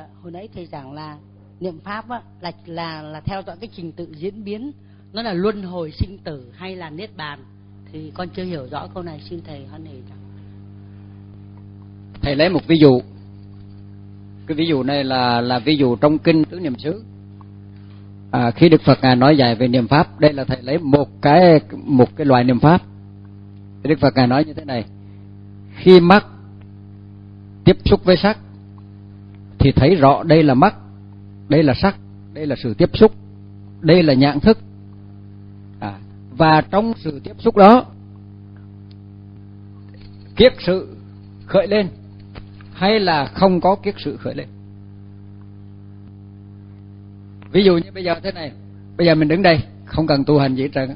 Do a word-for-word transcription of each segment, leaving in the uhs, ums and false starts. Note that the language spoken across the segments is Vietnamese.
hồi nãy thầy giảng là niệm pháp á, là là là theo dõi cái trình tự diễn biến, nó là luân hồi sinh tử hay là niết bàn, thì con chưa hiểu rõ câu này, xin thầy hoan hỉ. Thầy lấy một ví dụ. Cái ví dụ này là là ví dụ trong kinh Tứ Niệm xứ. À, khi Đức Phật ngài nói dạy về niệm pháp, đây là thầy lấy một cái một cái loại niệm pháp. Đức Phật ngài nói như thế này: khi mắt tiếp xúc với sắc thì thấy rõ đây là mắt, đây là sắc, đây là sự tiếp xúc, đây là nhãn thức. À, và trong sự tiếp xúc đó, kiết sự khởi lên hay là không có kiết sự khởi lên. Ví dụ như bây giờ thế này, bây giờ mình đứng đây không cần tu hành gì hết trơn,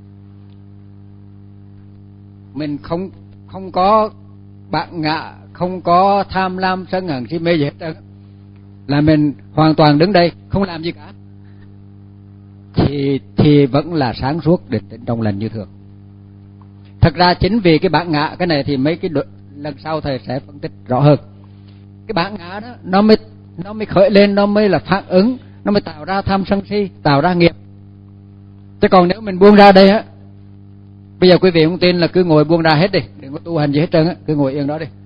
mình không không có bạn ngạ, không có tham lam sân hận si mê gì hết trơn, là mình hoàn toàn đứng đây không làm gì cả, thì thì vẫn là sáng suốt, định tĩnh trong lành như thường. Thật ra chính vì cái bản ngã, cái này thì mấy cái lần sau thầy sẽ phân tích rõ hơn. Cái bản ngã đó nó mới nó mới khởi lên, nó mới là phản ứng, nó mới tạo ra tham sân si, tạo ra nghiệp. Chứ còn nếu mình buông ra đây á, bây giờ quý vị không tin là cứ ngồi buông ra hết đi, đừng có tu hành gì hết trơn á, cứ ngồi yên đó đi,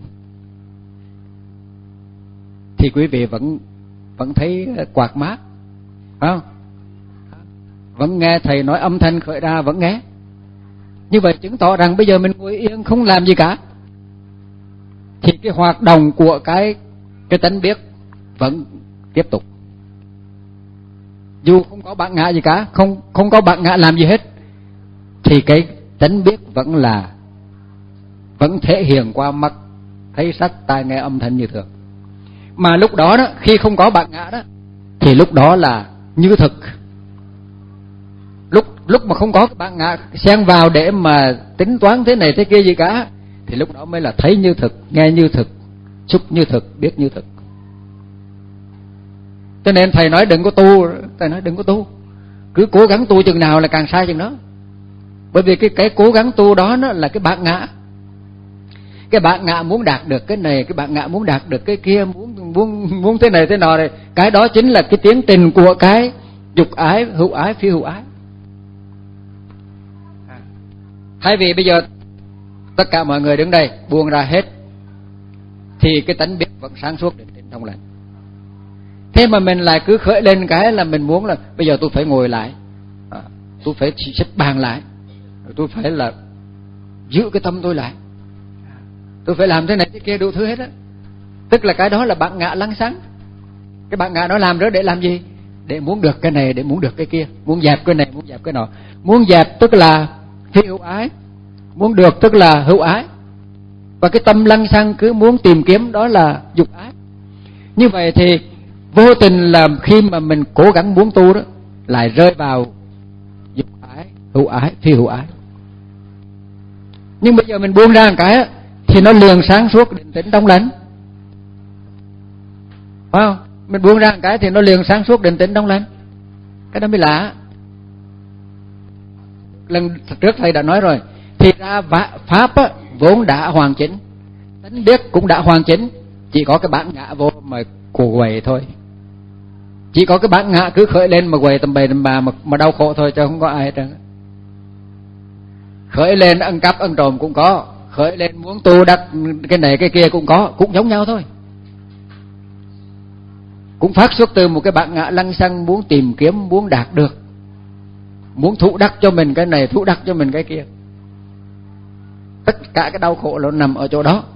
thì quý vị vẫn vẫn thấy quạt mát, phải không? Vẫn nghe thầy nói âm thanh khởi ra, vẫn nghe. Như vậy chứng tỏ rằng bây giờ mình ngồi yên không làm gì cả, thì cái hoạt động của cái cái tánh biết vẫn tiếp tục. Dù không có bản ngã gì cả, không không có bản ngã làm gì hết, thì cái tánh biết vẫn là vẫn thể hiện qua mắt thấy sắc, tai nghe âm thanh như thường. Mà lúc đó đó, khi không có bản ngã đó, thì lúc đó là như thực. Lúc lúc mà không có cái bản ngã xen vào để mà tính toán thế này thế kia gì cả, thì lúc đó mới là thấy như thực, nghe như thực, xúc như thực, biết như thực. Cho nên thầy nói đừng có tu, thầy nói đừng có tu, cứ cố gắng tu chừng nào là càng sai chừng đó. Bởi vì cái cái cố gắng tu đó nó là cái bản ngã. Cái bản ngã muốn đạt được cái này, cái bản ngã muốn đạt được cái kia, muốn muốn muốn thế này thế nọ này, cái đó chính là cái tiến trình của cái dục ái, hữu ái, phi hữu ái. Thay vì bây giờ tất cả mọi người đứng đây buông ra hết, thì cái tánh biết vẫn sáng suốt định tĩnh trong lành. Thế mà mình lại cứ khởi lên cái là mình muốn là bây giờ tôi phải ngồi lại, à, tôi phải xếp bàn lại, tôi phải là giữ cái tâm tôi lại, tôi phải làm thế này thế kia đủ thứ hết á. Tức là cái đó là bản ngã lăng xăng. Cái bản ngã nó làm đó để làm gì? Để muốn được cái này, để muốn được cái kia, muốn dẹp cái này, muốn dẹp cái nọ. Muốn dẹp tức là phi hữu ái, muốn được tức là hữu ái. Và cái tâm lăng xăng cứ muốn tìm kiếm đó là dục ái. Như vậy thì vô tình là khi mà mình cố gắng muốn tu đó, lại rơi vào dục ái, hữu ái, phi hữu ái. Nhưng bây giờ mình buông ra một cái á, thì nó liền sáng suốt định tĩnh trong lành, phải không? Mình buông ra một cái thì nó liền sáng suốt định tĩnh trong lành. Cái đó mới lạ. Lần trước thầy đã nói rồi, thì ra pháp á, vốn đã hoàn chỉnh, tánh biết cũng đã hoàn chỉnh, chỉ có cái bản ngã vô mà của quầy thôi. Chỉ có cái bản ngã cứ khởi lên mà quầy tầm bầy tầm bà mà, mà đau khổ thôi, chứ không có ai hết trơn. Khởi lên ăn cắp ăn trộm cũng có, khởi lên muốn tu đắc cái này cái kia cũng có, cũng giống nhau thôi. Cũng phát xuất từ một cái bản ngã lăng xăng, muốn tìm kiếm, muốn đạt được, muốn thụ đắc cho mình cái này, thụ đắc cho mình cái kia. Tất cả cái đau khổ nó nằm ở chỗ đó.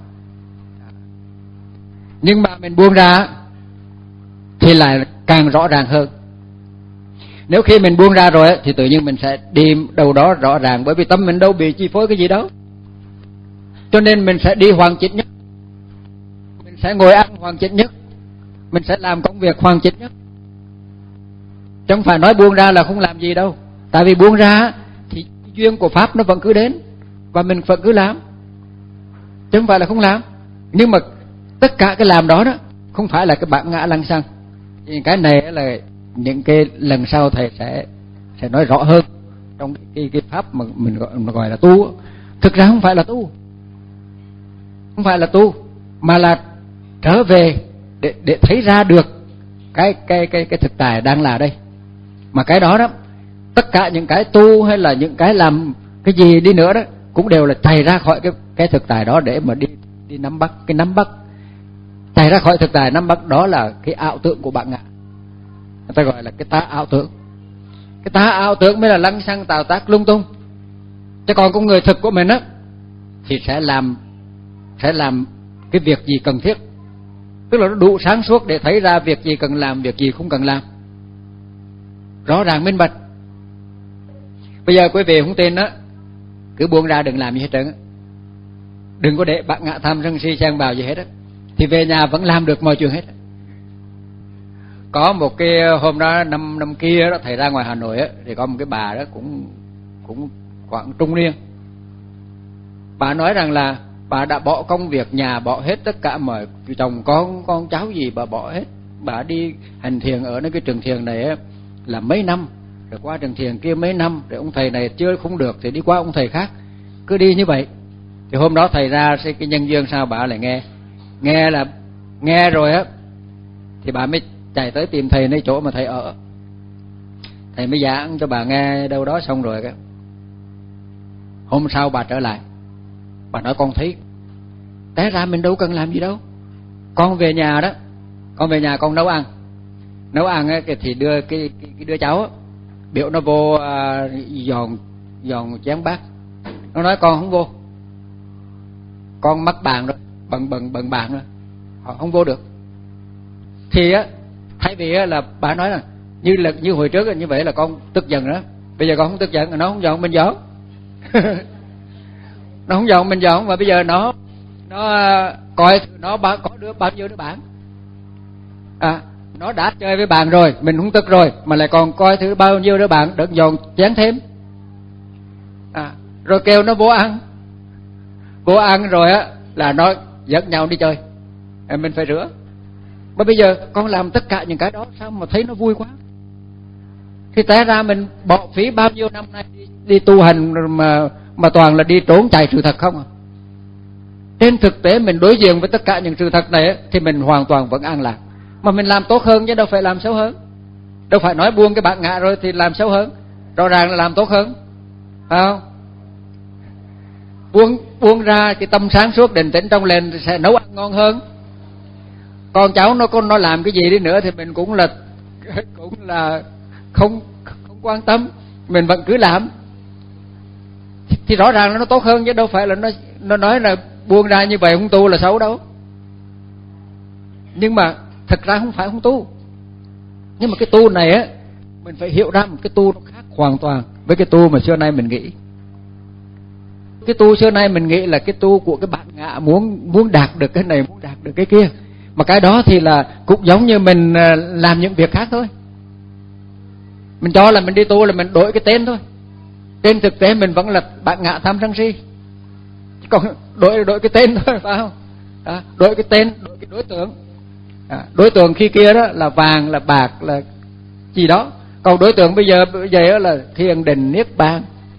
Nhưng mà mình buông ra thì lại càng rõ ràng hơn. Nếu khi mình buông ra rồi thì tự nhiên mình sẽ đi đâu đó rõ ràng, bởi vì tâm mình đâu bị chi phối cái gì đâu. Cho nên mình sẽ đi hoàn chỉnh nhất, mình sẽ ngồi ăn hoàn chỉnh nhất, mình sẽ làm công việc hoàn chỉnh nhất. Chẳng phải nói buông ra là không làm gì đâu. Tại vì buông ra thì duyên của pháp nó vẫn cứ đến, và mình vẫn cứ làm, chứ không phải là không làm. Nhưng mà tất cả cái làm đó đó không phải là cái bản ngã lăng xăng. Cái này là những cái lần sau thầy sẽ sẽ nói rõ hơn trong cái cái pháp mà mình gọi, mình gọi là tu. Thực ra không phải là tu, không phải là tu, mà là trở về để để thấy ra được cái cái cái cái thực tại đang là đây. Mà cái đó đó, tất cả những cái tu hay là những cái làm cái gì đi nữa đó cũng đều là chạy ra khỏi cái cái thực tại đó để mà đi đi nắm bắt. Cái nắm bắt chạy ra khỏi thực tại nắm bắt đó là cái ảo tưởng của bạn ngạ. Người ta gọi là cái tá ảo tưởng. Cái tá ảo tưởng mới là lăng xăng tạo tác lung tung. Chứ còn con người thực của mình á thì sẽ làm sẽ làm cái việc gì cần thiết, tức là nó đủ sáng suốt để thấy ra việc gì cần làm, việc gì không cần làm, rõ ràng minh bạch. Bây giờ quý vị không tin á, cứ buông ra đừng làm gì hết trơn á, đừng có để bạn ngạ tham sân si xen vào gì hết á, thì về nhà vẫn làm được mọi chuyện hết. Có một cái hôm đó năm năm kia đó, thầy ra ngoài Hà Nội á, thì có một cái bà đó cũng cũng khoảng trung niên. Bà nói rằng là bà đã bỏ công việc nhà, bỏ hết tất cả mọi chồng con con cháu gì bà bỏ hết. Bà đi hành thiền ở nơi cái trường thiền này á là mấy năm, rồi qua trường thiền kia mấy năm, rồi ông thầy này chưa không được thì đi qua ông thầy khác, cứ đi như vậy. Thì hôm đó thầy ra cái nhân duyên sao bà lại nghe nghe là nghe rồi á, thì bà mới chạy tới tìm thầy nơi chỗ mà thầy ở. Thầy mới giảng cho bà nghe đâu đó xong rồi cái hôm sau bà trở lại, bà nói con thấy té ra mình đâu cần làm gì đâu. Con về nhà đó, con về nhà con nấu ăn, nấu ăn ấy, thì đưa cái, cái, cái đứa cháu ấy, biểu nó vô uh, giòn giòn chén bát. Nó nói con không vô, con mắc bàn rồi, bận bận bận bàn rồi, họ không vô được. Thì á thay vì á, là bà nói là như là như hồi trước như vậy là con tức giận đó, bây giờ con không tức giận, nó không dọn mình dọn. Nó không dọn mình dọn, mà bây giờ nó nó coi nó có đứa bao nhiêu đứa bạn à, nó đã chơi với bạn rồi, mình không tức rồi mà lại còn coi thử bao nhiêu đứa bạn đừng dọn chén thêm à, rồi kêu nó vô ăn vô ăn rồi á là nó dẫn nhau đi chơi, à, mình phải rửa. Mà bây giờ con làm tất cả những cái đó sao mà thấy nó vui quá, thì té ra mình bỏ phí bao nhiêu năm nay đi, đi tu hành mà mà toàn là đi trốn chạy sự thật không à. Trên thực tế mình đối diện với tất cả những sự thật này ấy, thì mình hoàn toàn vẫn an lạc, mà mình làm tốt hơn chứ đâu phải làm xấu hơn. Đâu phải nói buông cái bạn ngạ rồi thì làm xấu hơn, rõ ràng là làm tốt hơn, phải không? Buông buông ra cái tâm sáng suốt định tĩnh trong lành sẽ nấu ăn ngon hơn. Con cháu nó con nó làm cái gì đi nữa thì mình cũng là cũng là không không quan tâm, mình vẫn cứ làm, thì rõ ràng là nó tốt hơn chứ đâu phải là nó nó nói là buông ra như vậy không tu là xấu đâu. Nhưng mà thật ra không phải không tu, nhưng mà cái tu này á mình phải hiểu ra một cái tu nó khác hoàn toàn với cái tu mà xưa nay mình nghĩ. Cái tu xưa nay mình nghĩ là cái tu của cái bạn ngạ muốn muốn đạt được cái này, muốn đạt được cái kia, mà cái đó thì là cũng giống như mình làm những việc khác thôi. Mình cho là mình đi tu là mình đổi cái tên thôi, trên thực tế mình vẫn là bạn ngạ tham sân si, còn đổi đổi cái tên thôi, phải không? À, đổi cái tên, đổi cái đối tượng. À, đối tượng khi kia đó là vàng, là bạc, là gì đó, còn đối tượng bây giờ bây giờ là thiền định niết bàn.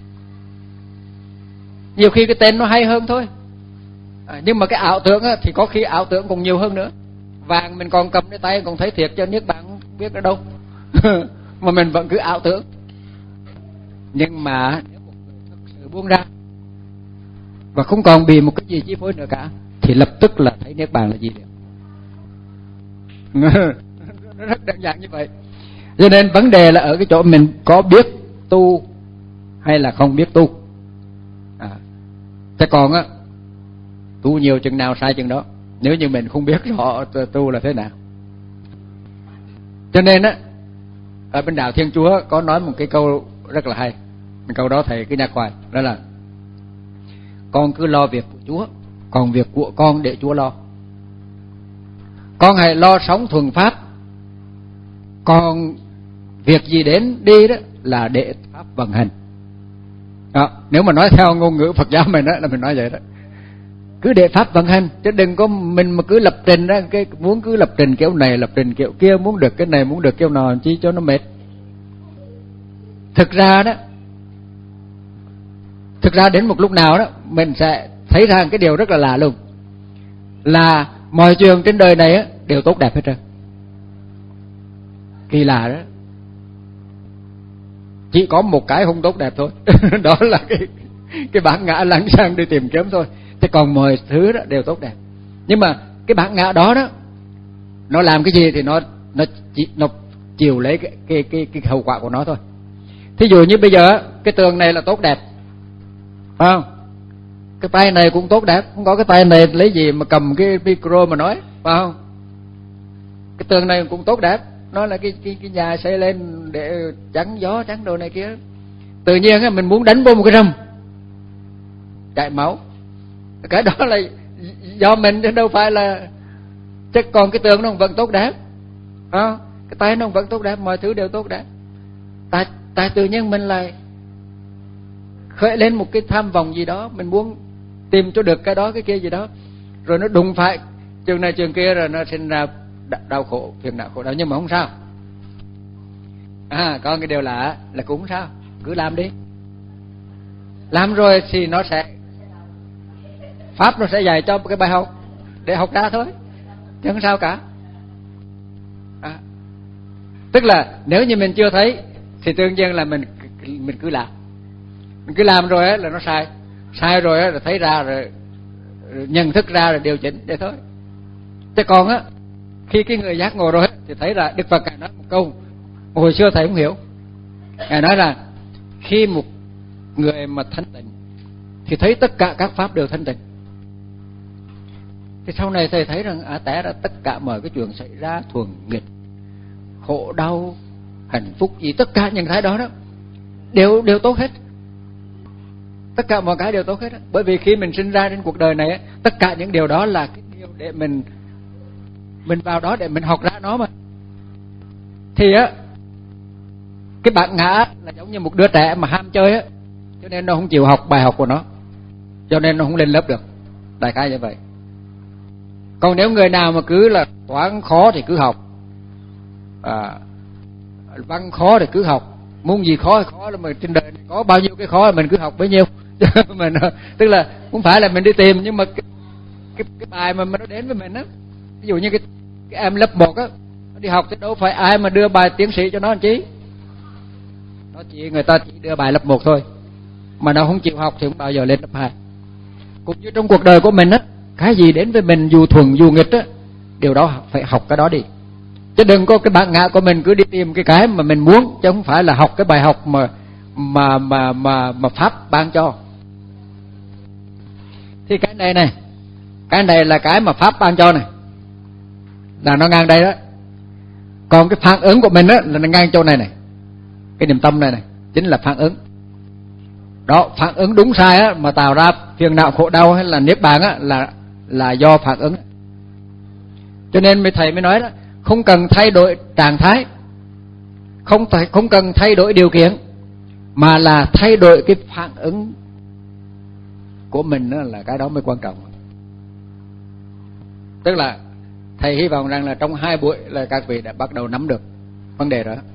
Nhiều khi cái tên nó hay hơn thôi, à, nhưng mà cái ảo tưởng á, thì có khi ảo tưởng còn nhiều hơn nữa. Vàng mình còn cầmในtay còn thấy thiệt, cho niết bàn không biết ở đâu. Mà mình vẫn cứ ảo tưởng. Nhưng mà nếu một người thật sự buông ra và không còn bị một cái gì chi phối nữa cả thì lập tức là thấy niết bàn là gì liền. Nó rất đơn giản như vậy. Cho nên vấn đề là ở cái chỗ mình có biết tu hay là không biết tu. À, thế còn á, tu nhiều chừng nào sai chừng đó, nếu như mình không biết rõ tu là thế nào. Cho nên á, ở bên đạo Thiên Chúa có nói một cái câu rất là hay. Câu đó thầy cứ nhắc hoài, đó là con cứ lo việc của Chúa, còn việc của con để Chúa lo. Con hãy lo sống thuần pháp, còn việc gì đến đi đó là để pháp vận hành. Đó, nếu mà nói theo ngôn ngữ Phật giáo mình đó là mình nói vậy đó, cứ để pháp vận hành, chứ đừng có mình mà cứ lập trình ra cái muốn cứ lập trình kiểu này lập trình kiểu kia, muốn được cái này muốn được kiểu nào chi cho nó mệt. Thực ra đó, thực ra đến một lúc nào đó mình sẽ thấy ra cái điều rất là lạ lùng, là mọi chuyện trên đời này á đều tốt đẹp hết trơn. Kỳ lạ đó. Chỉ có một cái không tốt đẹp thôi. Đó là cái cái bản ngã lăng xăng đi tìm kiếm thôi. Thế còn mọi thứ đó đều tốt đẹp. Nhưng mà cái bản ngã đó đó, nó làm cái gì thì nó nó chỉ, nó chịu lấy cái cái cái cái hậu quả của nó thôi. Thí dụ như bây giờ cái tường này là tốt đẹp, phải không? Cái tay này cũng tốt đẹp, không có cái tay này lấy gì mà cầm cái micro mà nói, phải không? Cái tường này cũng tốt đẹp, nó là cái cái cái nhà xây lên để chắn gió chắn đồ này kia. Tự nhiên á mình muốn đánh vô một cái râm chảy máu, cái đó là do mình chứ đâu phải là. Chứ còn cái tường nó vẫn tốt đẹp, à, cái tay nó vẫn tốt đẹp, mọi thứ đều tốt đẹp. Tại tại tự nhiên mình lại khởi lên một cái tham vọng gì đó, mình muốn tìm cho được cái đó cái kia gì đó, rồi nó đụng phải trường này trường kia, rồi nó sinh ra đau khổ, phiền não khổ đau. Nhưng mà không sao. À, có cái điều lạ là cũng không sao, cứ làm đi. Làm rồi thì nó sẽ, pháp nó sẽ dạy cho cái bài học để học ra thôi, chứ không sao cả. À, tức là nếu như mình chưa thấy thì tự nhiên là mình mình cứ làm, mình cứ làm rồi á là nó sai, sai rồi á là thấy ra rồi, rồi nhận thức ra rồi điều chỉnh để thôi. Chứ còn á khi cái người giác ngộ rồi thì thấy là Đức Phật Ngài nói một câu hồi xưa thầy không hiểu. Ngài nói là khi một người mà thanh tịnh thì thấy tất cả các pháp đều thanh tịnh. Thì sau này thầy thấy rằng à, té ra tất cả mọi cái chuyện xảy ra, thuần nghịch, khổ đau, hạnh phúc gì, tất cả những cái đó đó đều đều tốt hết. Tất cả mọi cái đều tốt hết đó. Bởi vì khi mình sinh ra trên cuộc đời này, tất cả những điều đó là cái điều để mình mình vào đó để mình học ra nó mà. Thì á cái bản ngã là giống như một đứa trẻ mà ham chơi á, cho nên nó không chịu học bài học của nó, cho nên nó không lên lớp được. Đại khái như vậy. Còn nếu người nào mà cứ là toán khó thì cứ học, à, văn khó thì cứ học, môn gì khó thì khó, là mà trên đời này có bao nhiêu cái khó là mình cứ học bấy nhiêu. Mình tức là không phải là mình đi tìm, nhưng mà cái cái, cái bài mà, mà nó đến với mình á, ví dụ như cái, cái em lớp một á, nó đi học thì đâu phải ai mà đưa bài tiến sĩ cho nó làm chí. Nó chỉ người ta chỉ đưa bài lớp một thôi, mà nó không chịu học thì không bao giờ lên lớp hai. Cũng như trong cuộc đời của mình á, cái gì đến với mình dù thuần dù nghịch á, điều đó phải học cái đó đi. Chứ đừng có cái bản ngã của mình cứ đi tìm cái cái mà mình muốn, chứ không phải là học cái bài học mà mà mà mà mà pháp ban cho. Thì cái này này, cái này là cái mà pháp ban cho này, là nó ngang đây đó. Còn cái phản ứng của mình á là nó ngang chỗ này này. Cái niềm tâm này này chính là phản ứng. Đó, phản ứng đúng sai á mà tạo ra phiền não khổ đau hay là niết bàn á là là do phản ứng. Cho nên mấy thầy mới nói đó, không cần thay đổi trạng thái, không phải không cần thay đổi điều kiện, mà là thay đổi cái phản ứng của mình đó, là cái đó mới quan trọng. Tức là thầy hy vọng rằng là trong hai buổi là các vị đã bắt đầu nắm được vấn đề đó.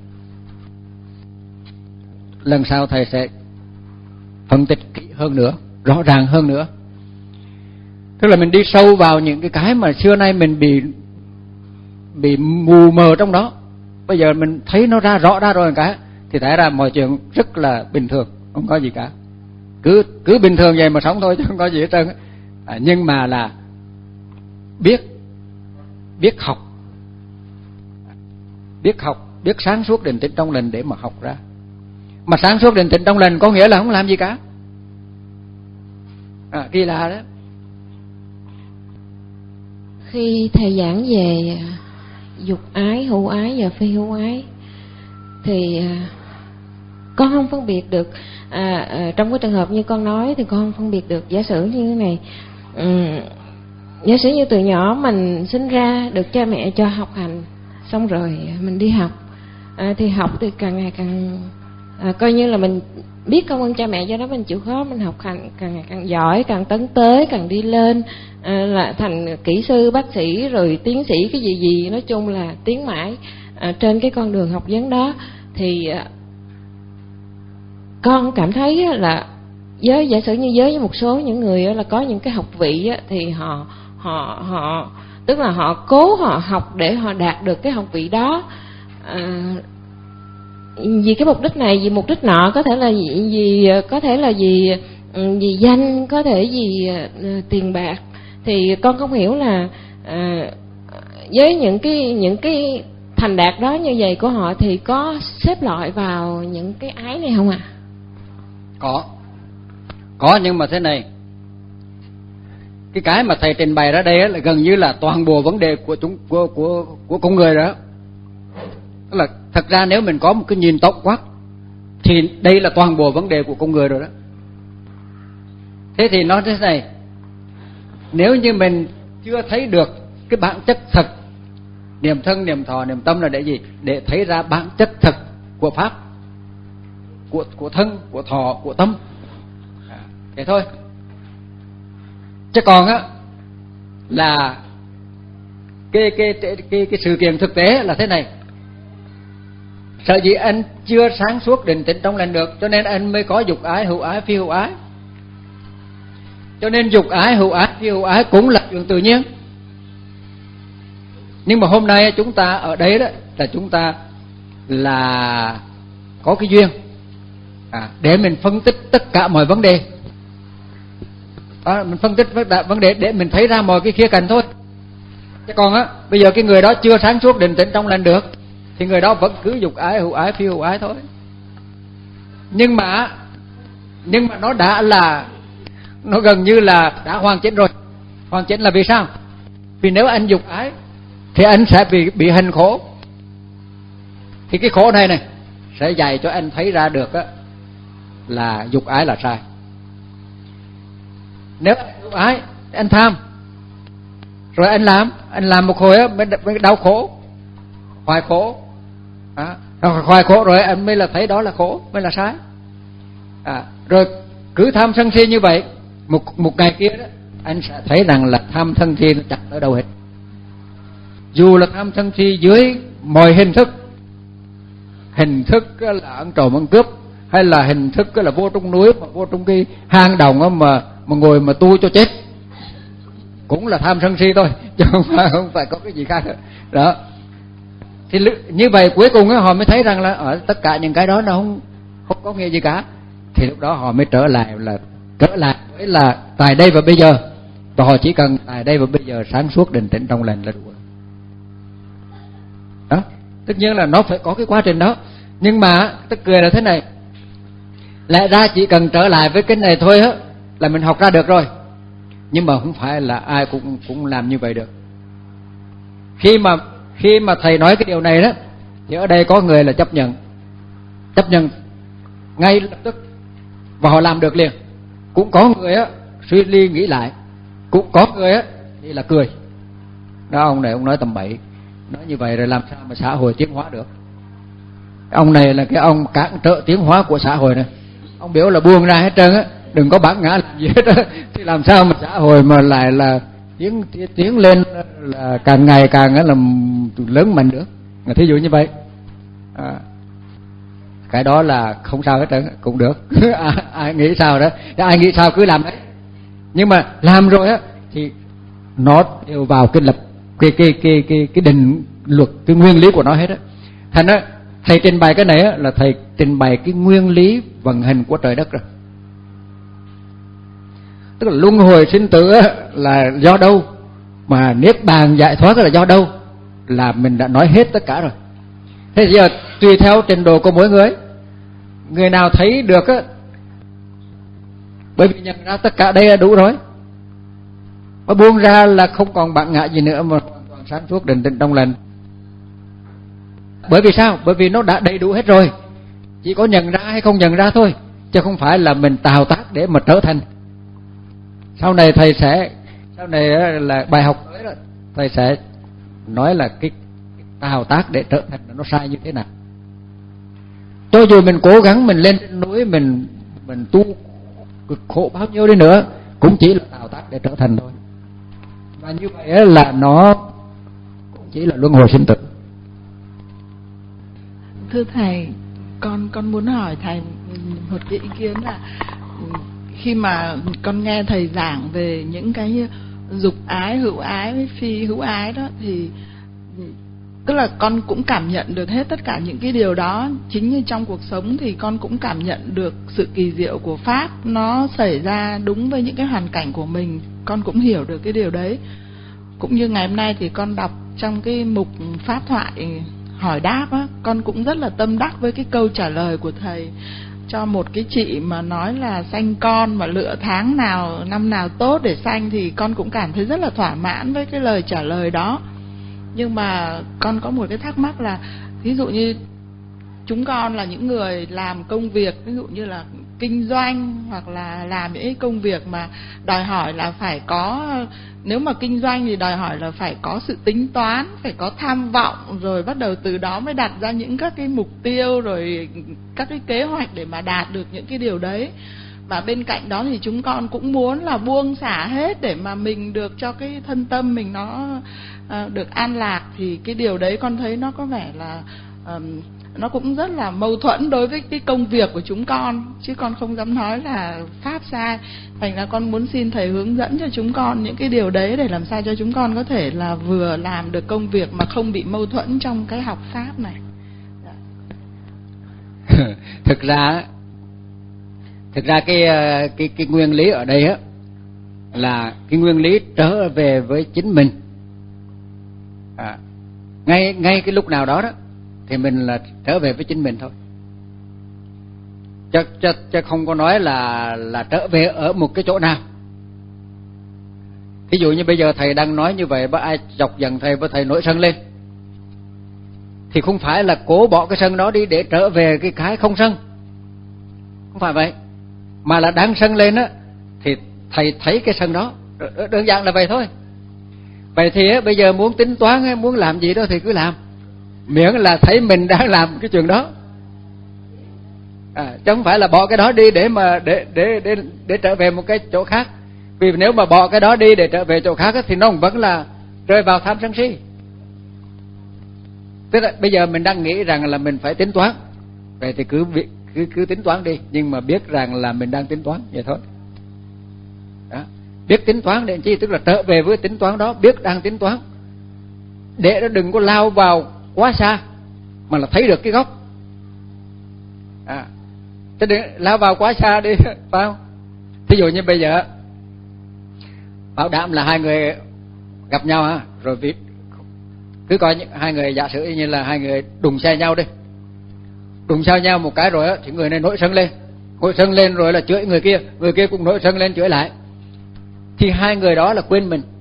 Lần sau thầy sẽ phân tích kỹ hơn nữa, rõ ràng hơn nữa. Tức là mình đi sâu vào những cái cái mà xưa nay mình bị bị mù mờ trong đó. Bây giờ mình thấy nó ra rõ ra rồi cái thì thấy ra mọi chuyện rất là bình thường, không có gì cả. Cứ cứ bình thường vậy mà sống thôi chứ không có gì hết trơn. À, nhưng mà là biết biết học, biết học, biết sáng suốt định tĩnh trong lành để mà học ra. Mà sáng suốt định tĩnh trong lành có nghĩa là không làm gì cả. À, kỳ lạ đó. Khi thầy giảng về dục ái, hữu ái và phi hữu ái thì con không phân biệt được. À, à, trong cái trường hợp như con nói thì con không phân biệt được. Giả sử như thế này, ừ, giả sử như từ nhỏ mình sinh ra được cha mẹ cho học hành, xong rồi mình đi học, à, thì học thì càng ngày càng à, coi như là mình biết công ơn cha mẹ, do đó mình chịu khó, mình học hành càng ngày càng giỏi, càng tấn tới, càng đi lên, à, là thành kỹ sư, bác sĩ, rồi tiến sĩ cái gì gì, nói chung là tiến mãi à, trên cái con đường học vấn đó. Thì à, con cảm thấy là với giả sử như với một số những người là có những cái học vị á, thì họ họ họ tức là họ cố họ học để họ đạt được cái học vị đó, à, vì cái mục đích này, vì mục đích nọ, có thể là vì, vì có thể là vì vì danh, có thể vì uh, tiền bạc, thì con không hiểu là uh, với những cái những cái thành đạt đó như vậy của họ thì có xếp loại vào những cái ái này không ạ? À? Có, có, nhưng mà thế này, cái cái mà thầy trình bày ra đây là gần như là toàn bộ vấn đề của chúng của của của con người đó. Tức là thật ra nếu mình có một cái nhìn tổng quát thì đây là toàn bộ vấn đề của con người rồi đó. Thế thì nói thế này, nếu như mình chưa thấy được cái bản chất thật, niệm thân, niệm thọ, niệm tâm là để gì? Để thấy ra bản chất thật của pháp, của của thân, của thọ, của tâm. À, thế thôi. Chứ còn á là cái cái cái cái cái sự kiện thực tế là thế này. Sợ gì anh chưa sáng suốt định tĩnh trong lành được, cho nên anh mới có dục ái, hữu ái, phi hữu ái. Cho nên dục ái, hữu ái, phi hữu ái cũng là chuyện tự nhiên. Nhưng mà hôm nay chúng ta ở đây đó là chúng ta là có cái duyên à, để mình phân tích tất cả mọi vấn đề. À, mình phân tích vấn đề để mình thấy ra mọi cái khía cạnh thôi. Chứ còn á, bây giờ cái người đó chưa sáng suốt định tĩnh trong lành được thì người đó vẫn cứ dục ái, hữu ái, phi hữu ái thôi. Nhưng mà nhưng mà nó đã là nó gần như là đã hoàn chỉnh rồi. Hoàn chỉnh là vì sao? Vì nếu anh dục ái thì anh sẽ bị bị hành khổ. Thì cái khổ này này sẽ dạy cho anh thấy ra được á là dục ái là sai. Nếu anh dục ái, anh tham, rồi anh làm, anh làm một hồi á mới đau khổ, hoài khổ, à, hoài khổ rồi anh mới là thấy đó là khổ, mới là sai. À, rồi cứ tham sân si như vậy, một một ngày kia đó anh sẽ thấy rằng là tham sân si nó chẳng ở đâu hết. Dù là tham sân si dưới mọi hình thức, hình thức là ăn trộm ăn cướp, hay là hình thức là vô trong núi, mà vô trong cái hang động mà mà ngồi mà tu cho chết, cũng là tham sân si thôi, chứ không phải không phải có cái gì khác nữa. Đó. Thì như vậy cuối cùng á họ mới thấy rằng là ở tất cả những cái đó nó không không có nghĩa gì cả. Thì lúc đó họ mới trở lại là trở lại với là tại đây và bây giờ, và họ chỉ cần tại đây và bây giờ sáng suốt định tĩnh trong lành là đủ. Đó, tất nhiên là nó phải có cái quá trình đó. Nhưng mà tức cười là thế này, lẽ ra chỉ cần trở lại với cái này thôi á là mình học ra được rồi. Nhưng mà không phải là ai cũng cũng làm như vậy được. Khi mà khi mà thầy nói cái điều này đó thì ở đây có người là chấp nhận, chấp nhận ngay lập tức và họ làm được liền. Cũng có người á suy ly nghĩ lại, cũng có người á thì là cười. Đó, ông này ông nói tầm bậy, nói như vậy rồi làm sao mà xã hội tiến hóa được. Ông này là cái ông cản trở tiến hóa của xã hội này. Ông biểu là buông ra hết trơn á, đừng có bản ngã làm gì hết á, thì làm sao mà xã hội mà lại là tiến tiến lên là càng ngày càng là lớn mạnh được. Thí dụ như vậy. À, cái đó là không sao hết trơn, cũng được. à, ai nghĩ sao đó, ai nghĩ sao cứ làm đấy. Nhưng mà làm rồi á thì nó đều vào cái lập cái cái cái cái cái định luật, cái nguyên lý của nó hết á. Thành á thầy trình bày cái này á là thầy trình bày cái nguyên lý vận hành của trời đất rồi. Tức là luân hồi sinh tử á là do đâu, mà niết bàn giải thoát là do đâu, là mình đã nói hết tất cả rồi. Thế giờ tùy theo trình độ của mỗi người, người nào thấy được á, bởi vì nhận ra tất cả đây là đủ rồi, mà buông ra là không còn bản ngã gì nữa, mà hoàn toàn sáng suốt định tĩnh trong lành. Bởi vì sao? Bởi vì nó đã đầy đủ hết rồi, chỉ có nhận ra hay không nhận ra thôi, chứ không phải là mình tạo tác để mà trở thành. Sau này thầy sẽ sau này là bài học tới đó, thầy sẽ nói là cái, cái tạo tác để trở thành nó sai như thế nào. Cho dù mình cố gắng mình lên trên núi, mình mình tu cực khổ bao nhiêu đi nữa, cũng chỉ là tạo tác để trở thành thôi. Và như vậy là nó cũng chỉ là luân hồi sinh tử. Thưa thầy, con con muốn hỏi thầy một cái ý kiến là khi mà con nghe thầy giảng về những cái dục ái, hữu ái với phi hữu ái đó, thì tức là con cũng cảm nhận được hết tất cả những cái điều đó. Chính như trong cuộc sống thì con cũng cảm nhận được sự kỳ diệu của Pháp, nó xảy ra đúng với những cái hoàn cảnh của mình, con cũng hiểu được cái điều đấy. Cũng như ngày hôm nay thì con đọc trong cái mục pháp thoại hỏi đáp á, con cũng rất là tâm đắc với cái câu trả lời của thầy cho một cái chị mà nói là sanh con mà lựa tháng nào năm nào tốt để sanh, thì con cũng cảm thấy rất là thỏa mãn với cái lời trả lời đó. Nhưng mà con có một cái thắc mắc là ví dụ như chúng con là những người làm công việc ví dụ như là kinh doanh, hoặc là làm những công việc mà đòi hỏi là phải có, nếu mà kinh doanh thì đòi hỏi là phải có sự tính toán, phải có tham vọng, rồi bắt đầu từ đó mới đặt ra những các cái mục tiêu, rồi các cái kế hoạch để mà đạt được những cái điều đấy. Và bên cạnh đó thì chúng con cũng muốn là buông xả hết để mà mình được cho cái thân tâm mình nó uh, được an lạc. Thì cái điều đấy con thấy nó có vẻ là um, nó cũng rất là mâu thuẫn đối với cái công việc của chúng con, chứ con không dám nói là Pháp sai. Thành ra con muốn xin thầy hướng dẫn cho chúng con những cái điều đấy để làm sao cho chúng con có thể là vừa làm được công việc mà không bị mâu thuẫn trong cái học Pháp này. Thực ra thực ra cái cái cái nguyên lý ở đây á là cái nguyên lý trở về với chính mình. À, ngay ngay cái lúc nào đó đó thì mình là trở về với chính mình thôi, chứ, chứ, chứ không có nói là là trở về ở một cái chỗ nào. Ví dụ như bây giờ thầy đang nói như vậy, bất ai chọc giận thầy, bất thầy nổi sân lên, thì không phải là cố bỏ cái sân đó đi để trở về cái cái không sân, không phải vậy, mà là đang sân lên á thì thầy thấy cái sân đó, đơn giản là vậy thôi. Vậy thì bây giờ muốn tính toán hay muốn làm gì đó thì cứ làm, miễn là thấy mình đang làm cái chuyện đó, à, chứ không phải là bỏ cái đó đi để mà để để để để trở về một cái chỗ khác. Vì nếu mà bỏ cái đó đi để trở về chỗ khác thì nó vẫn là rơi vào tham sân si. Tức là bây giờ mình đang nghĩ rằng là mình phải tính toán, vậy thì cứ cứ cứ tính toán đi, nhưng mà biết rằng là mình đang tính toán vậy thôi. Đó. Biết tính toán để chi, tức là trở về với tính toán đó, biết đang tính toán, để nó đừng có lao vào quá xa mà là thấy được cái gốc. À, chứ đừng lao vào quá xa đi, phải không? Thí dụ như bây giờ bảo đảm là hai người gặp nhau ha, rồi vì cứ coi những hai người, giả sử như là hai người đụng xe nhau đi, đụng xe nhau một cái rồi á thì người này nổi sân lên, nổi sân lên rồi là chửi người kia, người kia cũng nổi sân lên chửi lại, thì hai người đó là quên mình.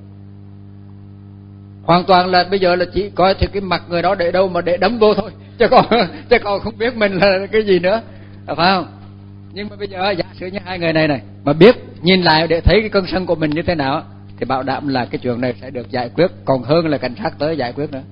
Hoàn toàn là bây giờ là chỉ coi thì cái mặt người đó để đâu mà để đấm vô thôi, chứ còn chứ còn không biết mình là cái gì nữa, phải không? Nhưng mà bây giờ giả sử như hai người này này mà biết nhìn lại để thấy cái cơn sân của mình như thế nào, thì bảo đảm là cái chuyện này sẽ được giải quyết, còn hơn là cảnh sát tới giải quyết nữa.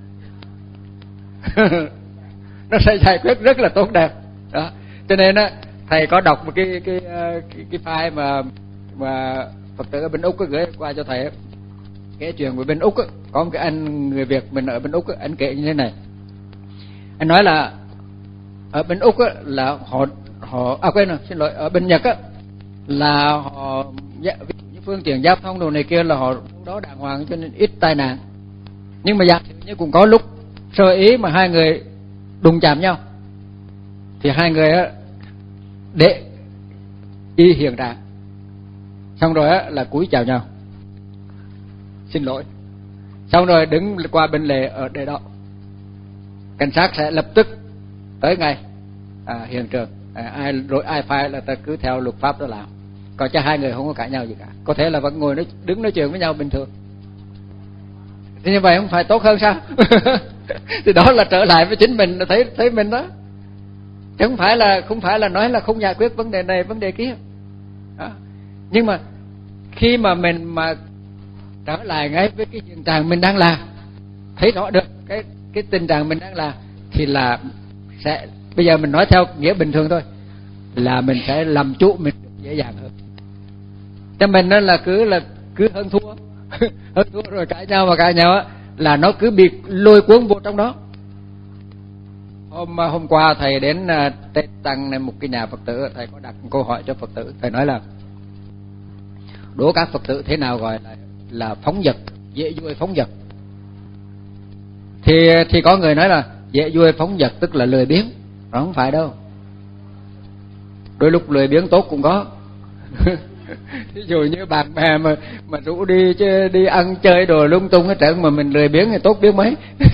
Nó sẽ giải quyết rất là tốt đẹp đó. Cho nên á, thầy có đọc một cái cái cái, cái file mà mà Phật tử ở bên Úc có gửi qua cho thầy, cái chuyện của bên Úc á, có một cái anh người Việt mình ở bên Úc á, anh kể như thế này. Anh nói là ở bên Úc á, là họ họ à quên rồi, xin lỗi, ở bên Nhật á là họ những phương tiện giao thông đồ này kia là họ đó đàng hoàng, cho nên ít tai nạn. Nhưng mà giả sử như cũng có lúc sơ ý mà hai người đụng chạm nhau, thì hai người á để y hiện trạng, xong rồi á là cúi chào nhau, xin lỗi, xong rồi đứng qua bên lề ở để đó, cảnh sát sẽ lập tức tới ngay à, hiện trường, à, ai rồi ai phải là ta cứ theo luật pháp đó làm, còn cho hai người không có cãi nhau gì cả, có thể là vẫn ngồi nói, đứng nói chuyện với nhau bình thường. Thế như vậy không phải tốt hơn sao? Thì đó là trở lại với chính mình, thấy thấy mình đó, chứ không phải là không phải là nói là không giải quyết vấn đề này vấn đề kia đó. Nhưng mà khi mà mình mà trở lại ngay với cái hiện trạng mình đang làm, thấy rõ được cái cái tình trạng mình đang làm, thì là sẽ, bây giờ mình nói theo nghĩa bình thường thôi, là mình sẽ làm chủ mình dễ dàng hơn. Cho mình đó là cứ là cứ hơn thua hơn thua rồi cãi nhau mà cãi nhau á, là nó cứ bị lôi cuốn vô trong đó. Hôm hôm qua thầy đến uh, Tây Tăng này, một cái nhà Phật tử, thầy có đặt một câu hỏi cho Phật tử, thầy nói là đố các Phật tử thế nào gọi là là phóng dật, dễ vui phóng dật. thì thì có người nói là dễ vui phóng dật tức là lười biếng. Đó không phải đâu. Đôi lúc lười biếng tốt cũng có. Ví dụ như bạn bè mà mà rủ đi chứ đi ăn chơi đồ lung tung hết trơn mà mình lười biếng thì tốt biết mấy.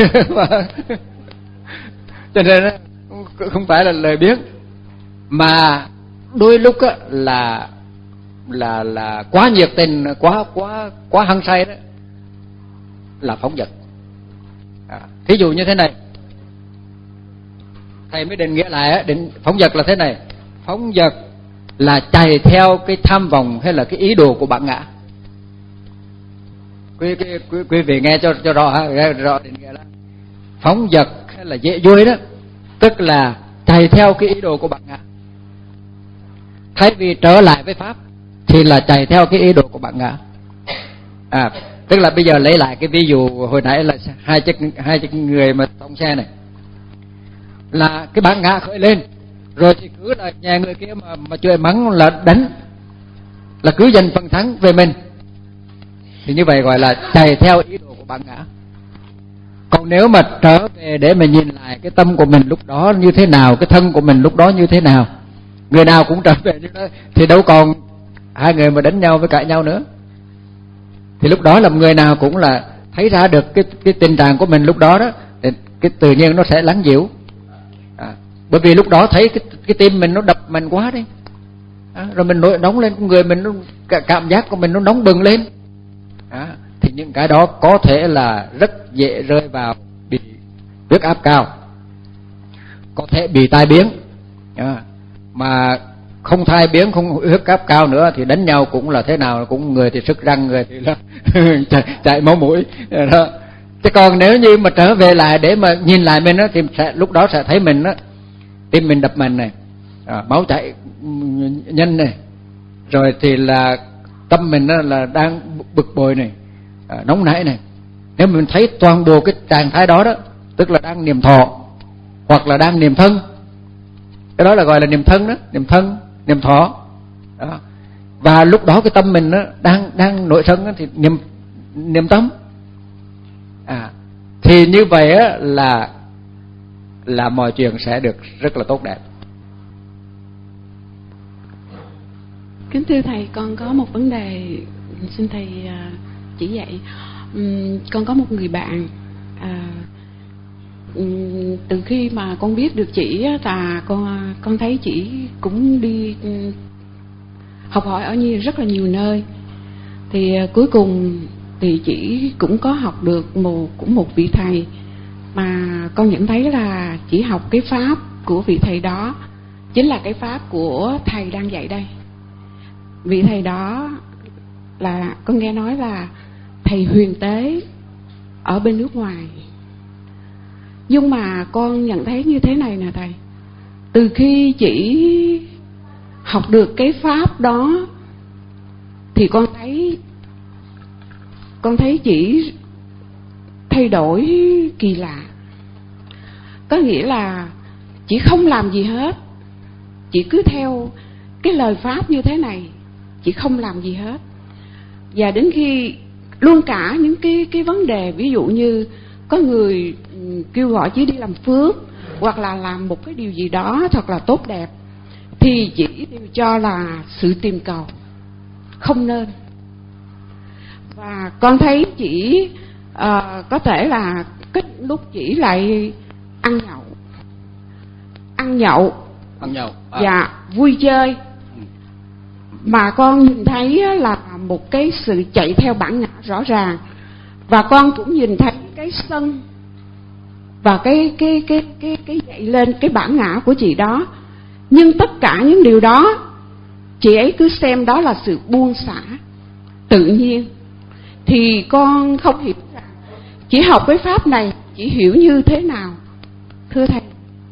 Cho nên không phải là lười biếng, mà đôi lúc á là là là quá nhiệt tình, quá quá quá hăng say đó là phóng dật. À, thí dụ như thế này, thầy mới định nghĩa lại á, định phóng dật là thế này. Phóng dật là chạy theo cái tham vọng hay là cái ý đồ của bản ngã. Quý quý quý, quý vị nghe cho cho rõ ha, nghe rõ định nghĩa đó. Phóng dật hay là dễ vui đó, tức là chạy theo cái ý đồ của bản ngã. Thay vì trở lại với pháp thì là chạy theo cái ý đồ của bản ngã. À, tức là bây giờ lấy lại cái ví dụ hồi nãy là hai chiếc hai chiếc người mà tông xe này, là cái bản ngã khởi lên, rồi thì cứ là nhà người kia mà mà chửi mắng là đánh, là cứ giành phần thắng về mình, thì như vậy gọi là chạy theo ý đồ của bản ngã. Còn nếu mà trở về để mà nhìn lại cái tâm của mình lúc đó như thế nào, cái thân của mình lúc đó như thế nào, người nào cũng trở về như đó, thì đâu còn hai người mà đánh nhau với cãi nhau nữa. Thì lúc đó là người nào cũng là thấy ra được cái cái tình trạng của mình lúc đó đó, thì cái tự nhiên nó sẽ lắng dịu. À, bởi vì lúc đó thấy cái cái tim mình nó đập mạnh quá đi, à, rồi mình nổi nóng lên, người mình nó cảm giác của mình nó nóng bừng lên. À, thì những cái đó có thể là rất dễ rơi vào bị huyết áp cao, có thể bị tai biến. À, mà không thai biến, không huyết áp cao nữa thì đánh nhau cũng là thế nào cũng người thì sức răng, người thì là chạy, chạy máu mũi đó. Chứ còn nếu như mà trở về lại để mà nhìn lại mình đó, thì sẽ, lúc đó sẽ thấy mình đó, tim mình đập mạnh này, à, máu chảy nhanh này, rồi thì là tâm mình đó là đang bực bội này, à, nóng nảy này. Nếu mình thấy toàn bộ cái trạng thái đó đó, tức là đang niệm thọ hoặc là đang niệm thân. Cái đó là gọi là niệm thân đó, niệm thân, niệm thọ đó. Và lúc đó cái tâm mình đó, đang đang nổi sân đó, thì niệm niệm tâm. À, thì như vậy á, là là mọi chuyện sẽ được rất là tốt đẹp. Kính thưa thầy, con có một vấn đề xin thầy chỉ dạy. Uhm, con có một người bạn, à, uhm, từ khi mà con biết được chị là con con thấy chị cũng đi học hỏi ở nhiều rất là nhiều nơi. Thì cuối cùng thì chị cũng có học được một cũng một vị thầy mà con nhận thấy là chỉ học cái pháp của vị thầy đó chính là cái pháp của thầy đang dạy đây. Vị thầy đó là con nghe nói là thầy huyền tế ở bên nước ngoài. Nhưng mà con nhận thấy như thế này nè thầy, từ khi chỉ học được cái pháp đó thì con thấy con thấy chỉ thay đổi kỳ lạ. Có nghĩa là chỉ không làm gì hết, chỉ cứ theo cái lời pháp như thế này, chỉ không làm gì hết. Và đến khi luôn cả những cái cái vấn đề, ví dụ như có người kêu gọi chỉ đi làm phước hoặc là làm một cái điều gì đó thật là tốt đẹp, thì chỉ đều cho là sự tìm cầu, không nên. Và con thấy chỉ uh, có thể là cái lúc chỉ lại ăn nhậu, ăn nhậu, ăn nhậu à. Và vui chơi, mà con nhìn thấy là một cái sự chạy theo bản ngã rõ ràng. Và con cũng nhìn thấy cái sân và cái cái cái cái cái dậy lên cái bản ngã của chị đó. Nhưng tất cả những điều đó chị ấy cứ xem đó là sự buông xả tự nhiên. Thì con không hiểu rằng chỉ học cái pháp này chỉ hiểu như thế nào, thưa thầy?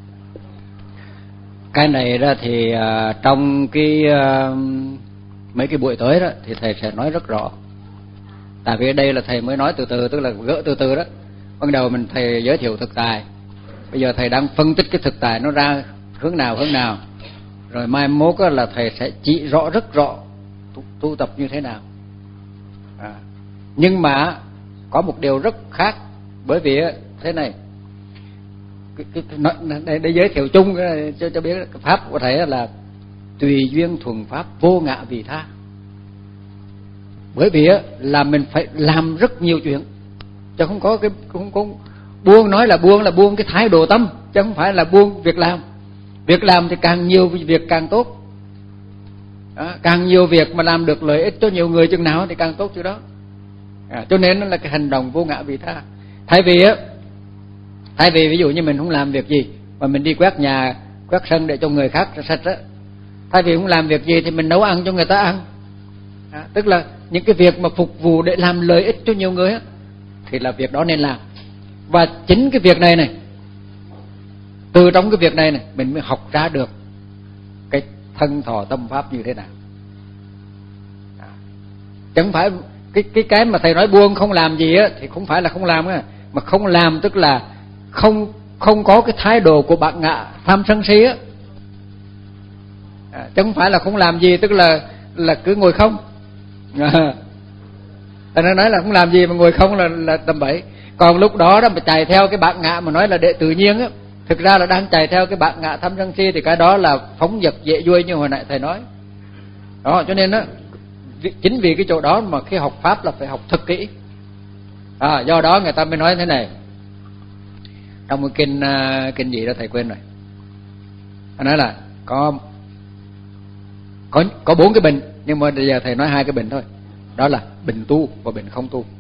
Cái này đó thì uh, trong cái uh, mấy cái buổi tới đó thì thầy sẽ nói rất rõ. Tại vì ở đây là thầy mới nói từ từ, tức là gỡ từ từ đó. Ban đầu mình thầy giới thiệu thực tài, bây giờ thầy đang phân tích cái thực tài nó ra hướng nào hướng nào, rồi mai mốt là thầy sẽ chỉ rõ rất rõ tu, tu tập như thế nào. À, nhưng mà có một điều rất khác, bởi vì thế này, cái, cái, cái, để, để giới thiệu chung cho cho biết pháp của thầy là tùy duyên thuần pháp, vô ngã vị tha. Bởi vì là mình phải làm rất nhiều chuyện, chứ không có cái không có buông. Nói là buông là buông cái thái độ tâm, chứ không phải là buông việc làm. Việc làm thì càng nhiều việc càng tốt. Đó, càng nhiều việc mà làm được lợi ích cho nhiều người chừng nào thì càng tốt chứ đó. À, cho nên nó là cái hành động vô ngã vị tha. Thay vì á, thay vì ví dụ như mình không làm việc gì mà mình đi quét nhà, quét sân để cho người khác sạch á, thay vì không làm việc gì thì mình nấu ăn cho người ta ăn. À, tức là những cái việc mà phục vụ để làm lợi ích cho nhiều người á, thì là việc đó nên làm. Và chính cái việc này này, từ trong cái việc này này mình mới học ra được cái thân thọ tâm pháp như thế nào. À, chẳng phải cái cái cái mà thầy nói buông không làm gì á thì không phải là không làm á, mà không làm tức là không không có cái thái độ của bạn ngạ tham sân si á. À, chứ không phải là không làm gì tức là là cứ ngồi không. À, thầy nói là không làm gì mà ngồi không là là tầm bậy. Còn lúc đó đó mà chạy theo cái bạn ngạ mà nói là đệ tự nhiên á, thực ra là đang chạy theo cái bạn ngạ tham sân si, thì cái đó là phóng dật dễ vui như hồi nãy thầy nói. Đó, cho nên á, chính vì cái chỗ đó mà khi học pháp là phải học thật kỹ. À, do đó người ta mới nói thế này. Trong cái kinh kinh gì đó thầy quên rồi. Nó nói là có có có bốn cái bệnh, nhưng mà bây giờ thầy nói hai cái bệnh thôi. Đó là bệnh tu và bệnh không tu.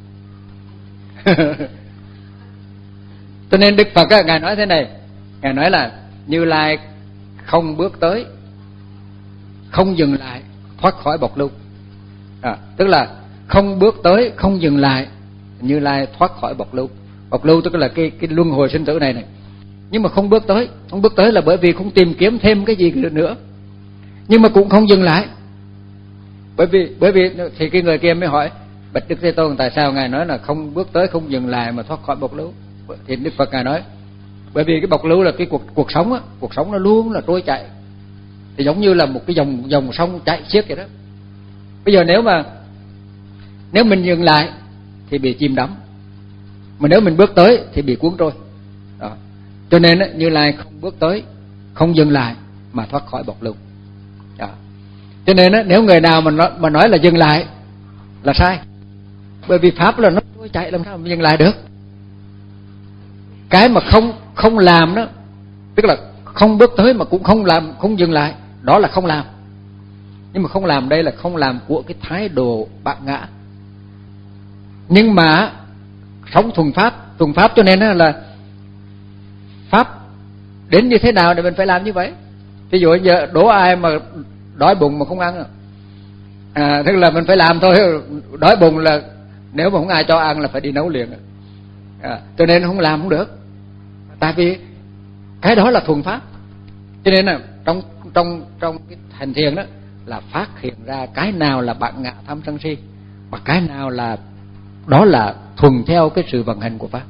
Cho nên Đức Phật á, ngài nói thế này, ngài nói là Như Lai không bước tới, không dừng lại, thoát khỏi bộc lưu. À, tức là không bước tới, không dừng lại, Như Lai thoát khỏi bộc lưu. Bộc lưu tức là cái cái luân hồi sinh tử này này. Nhưng mà không bước tới, không bước tới là bởi vì không tìm kiếm thêm cái gì nữa. Nhưng mà cũng không dừng lại. Bởi vì bởi vì thì cái người kia mới hỏi Bạch Đức Thế Tôn, tại sao ngài nói là không bước tới, không dừng lại mà thoát khỏi bộc lưu? Thì Đức Phật ngài nói bởi vì cái bộc lưu là cái cuộc cuộc sống á, cuộc sống nó luôn là trôi chảy, thì giống như là một cái dòng dòng sông chảy xiết vậy đó. Bây giờ nếu mà nếu mình dừng lại thì bị chìm đắm, mà nếu mình bước tới thì bị cuốn trôi. Đó. Cho nên á, Như Lai không bước tới, không dừng lại mà thoát khỏi bộc lưu. Đó. Cho nên á, nếu người nào mà nói, mà nói là dừng lại là sai, bởi vì pháp là nó trôi chảy, làm sao mà dừng lại được. Cái mà không không làm đó, tức là không bước tới mà cũng không làm, không dừng lại, đó là không làm. Nhưng mà không làm đây là không làm của cái thái độ bạc ngã. Nhưng mà sống thuần pháp, thuần pháp cho nên là pháp đến như thế nào để mình phải làm như vậy. Ví dụ giờ đố ai mà đói bụng mà không ăn, à, tức là mình phải làm thôi. Đói bụng là nếu mà không ai cho ăn là phải đi nấu liền. À, cho nên không làm không được. Tại vì cái đó là thuần pháp. Cho nên là trong trong trong cái hành thiền đó là phát hiện ra cái nào là bạn ngạ tham sân si, và cái nào là đó là thuần theo cái sự vận hành của pháp.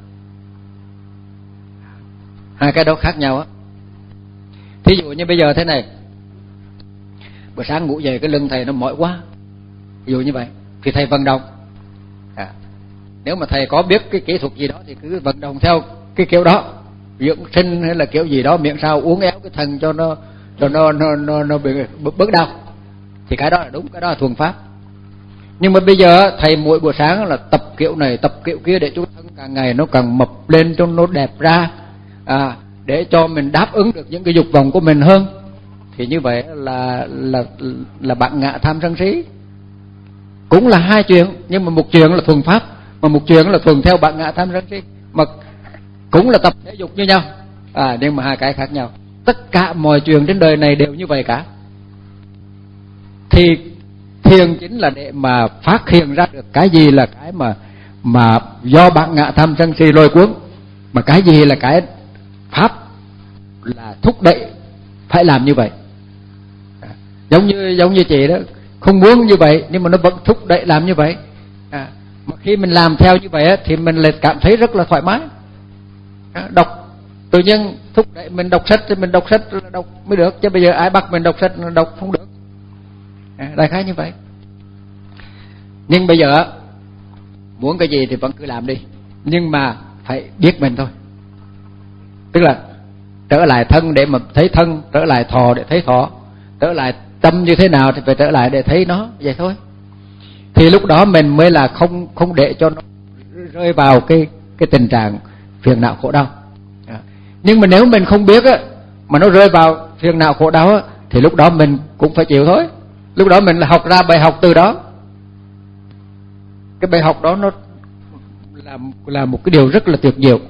Hai cái đó khác nhau á. Thí dụ như bây giờ thế này, bữa sáng ngủ dậy cái lưng thầy nó mỏi quá, ví dụ như vậy thì thầy vận động. À, nếu mà thầy có biết cái kỹ thuật gì đó thì cứ vận động theo cái kiểu đó, dưỡng sinh hay là kiểu gì đó, miệng sao uống éo cái thần cho nó cho nó nó nó, nó bị bớt đau, thì cái đó là đúng, cái đó là thuần pháp. Nhưng mà bây giờ thầy mỗi buổi sáng là tập kiểu này tập kiểu kia để cho thân càng ngày nó càng mập lên, cho nó đẹp ra, à, để cho mình đáp ứng được những cái dục vọng của mình hơn, thì như vậy là là là bạn ngạ tham sân si. Cũng là hai chuyện, nhưng mà một chuyện là thuần pháp, mà một chuyện là thuần theo bạn ngạ tham sân si, mà cũng là tập thể dục như nhau, à, nhưng mà hai cái khác nhau. Tất cả mọi chuyện trên đời này đều như vậy cả. Thì thiền chính là để mà phát hiện ra được cái gì là cái mà mà do bạn ngạ tham sân si lôi cuốn, mà cái gì là cái pháp là thúc đẩy phải làm như vậy. À, giống như giống như chị đó, không muốn như vậy nhưng mà nó vẫn thúc đẩy làm như vậy. À, mà khi mình làm theo như vậy á, thì mình lại cảm thấy rất là thoải mái. À, đọc tự nhiên thúc đẩy mình đọc sách thì mình đọc sách đọc mới được, chứ bây giờ ai bắt mình đọc sách đọc không được. À, đại khái như vậy. Nhưng bây giờ muốn cái gì thì vẫn cứ làm đi, nhưng mà phải biết mình thôi. tức là trở lại thân để mà thấy thân, trở lại thọ để thấy thọ, trở lại tâm như thế nào thì phải trở lại để thấy nó, vậy thôi. Thì lúc đó mình mới là không không để cho nó rơi vào cái cái tình trạng phiền não khổ đau. Nhưng mà nếu mình không biết á, mà nó rơi vào phiền não khổ đau á, thì lúc đó mình cũng phải chịu thôi. Lúc đó mình là học ra bài học từ đó. Cái bài học đó nó là là một cái điều rất là tuyệt diệu.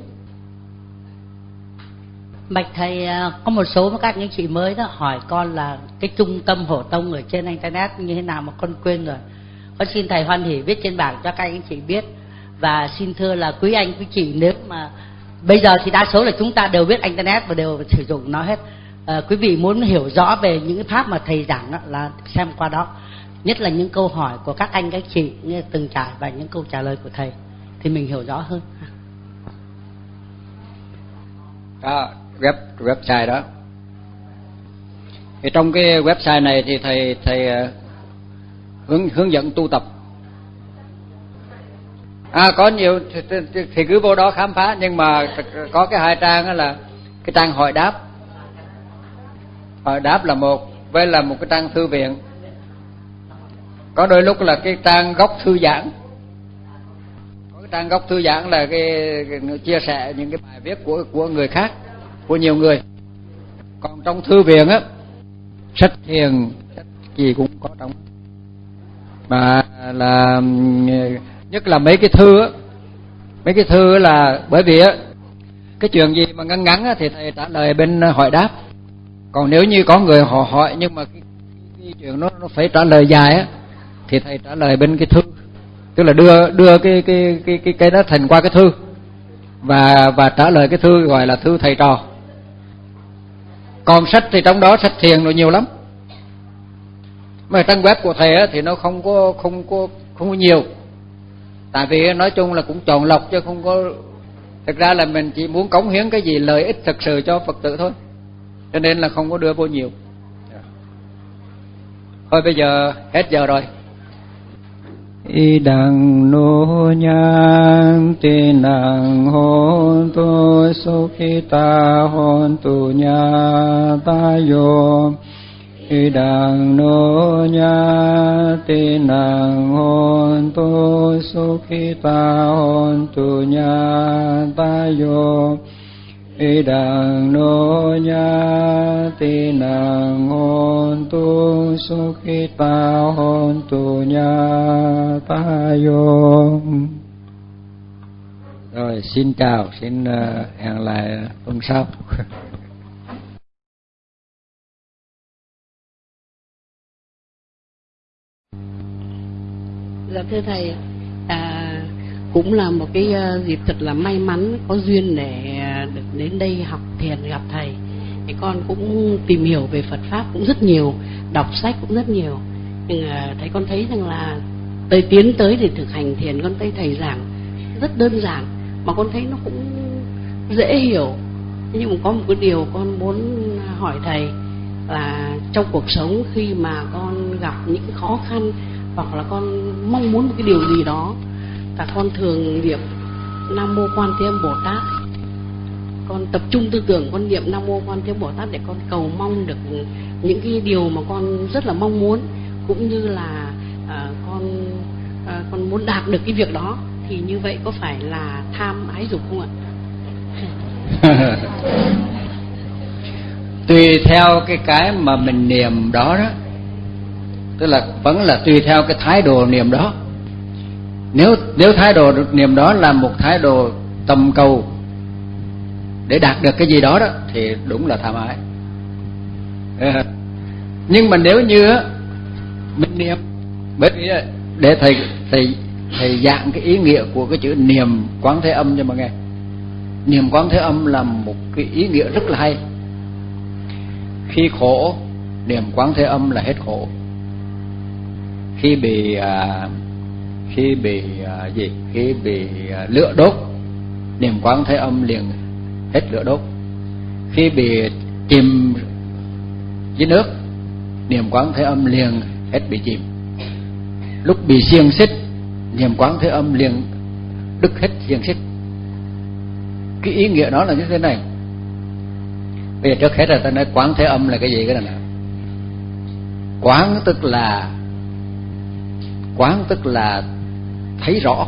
Bạch thầy, có một số các anh chị mới đó hỏi con là cái trung tâm Hổ Tông ở trên internet như thế nào mà con quên rồi. Con xin thầy hoan hỉ viết trên bảng cho các anh chị biết. Và xin thưa là quý anh quý chị, nếu mà bây giờ thì đa số là chúng ta đều biết internet và đều sử dụng nó hết. À, quý vị muốn hiểu rõ về những cái pháp mà thầy giảng đó, là xem qua đó. Nhất là những câu hỏi của các anh các chị như từng trải và những câu trả lời của thầy thì mình hiểu rõ hơn. Đó, web website đó. Thì trong cái website này thì thầy thầy hướng hướng dẫn tu tập. À, có nhiều thì, thì, thì cứ vô đó khám phá, nhưng mà có cái hai trang đó là cái trang hỏi đáp. Hỏi đáp là một, với là một cái trang thư viện. Có đôi lúc là cái trang góc thư giãn. Có cái trang góc thư giãn là cái, cái chia sẻ những cái bài viết của của người khác, của nhiều người. Còn trong thư viện á, sách thiền, sách gì cũng có trong. Mà là nhất là mấy cái thư á, mấy cái thư là bởi vì á, cái chuyện gì mà ngắn ngắn á thì thầy trả lời bên hỏi đáp. Còn nếu như có người họ hỏi nhưng mà cái, cái chuyện nó nó phải trả lời dài á thì thầy trả lời bên cái thư, tức là đưa đưa cái cái cái cái cái đó thành qua cái thư và và trả lời cái thư, gọi là thư thầy trò. Còn sách thì trong đó sách thiền rồi nhiều lắm. Mà trang web của thầy á thì nó không có không có không có nhiều. Tại vì nói chung là cũng chọn lọc chứ không có, thực ra là mình chỉ muốn cống hiến cái gì lợi ích thực sự cho Phật tử thôi, cho nên là không có đưa vô nhiều. Thôi bây giờ hết giờ rồi. Idang no nyan tinang hontu sukhita hontu nyatayo. Idang no nyatinang hontu sukhita hontu nyatayo. Idang no nyatinang hontu sukhita hontu nyatayo. Rồi, xin chào, xin uh, hẹn lại tuần sau. Dạ thưa thầy, à, cũng là một cái uh, dịp thật là may mắn có duyên để uh, được đến đây học thiền gặp thầy. Thì con cũng tìm hiểu về Phật pháp cũng rất nhiều, đọc sách cũng rất nhiều. Nhưng uh, thầy con thấy rằng là tới tiến tới để thực hành thiền, con thấy thầy giảng rất đơn giản mà con thấy nó cũng dễ hiểu. Nhưng mà có một cái điều con muốn hỏi thầy là trong cuộc sống khi mà con gặp những cái khó khăn hoặc là con mong muốn một cái điều gì đó, và con thường niệm Nam Mô Quan Thế Âm Bồ Tát, con tập trung tư tưởng, con niệm Nam Mô Quan Thế Âm Bồ Tát để con cầu mong được những cái điều mà con rất là mong muốn, cũng như là à, con à, con muốn đạt được cái việc đó. Thì như vậy có phải là tham ái dục không ạ? Tùy theo cái cái mà mình niệm đó đó, tức là vẫn là tùy theo cái thái độ niệm đó. Nếu nếu thái độ niệm đó là một thái độ tầm cầu để đạt được cái gì đó đó thì đúng là tham ái. Nhưng mà nếu như mình niệm, bởi vì để thầy thầy thầy giảng cái ý nghĩa của cái chữ niệm Quán Thế Âm cho mọi nghe. Niệm Quán Thế Âm là một cái ý nghĩa rất là hay. Khi khổ, niệm Quán Thế Âm là hết khổ. Khi bị à, khi bị à, gì khi bị à, lửa đốt, niệm Quán Thế Âm liền hết lửa đốt. Khi bị chìm dưới nước, niệm Quán Thế Âm liền hết bị chìm. Lúc bị xiềng xích, niệm Quán Thế Âm liền đứt hết xiềng xích. Cái ý nghĩa đó là như thế này. Bây giờ trước hết là ta nói quán thế âm là cái gì cái này nè. Quán tức là quán tức là thấy rõ.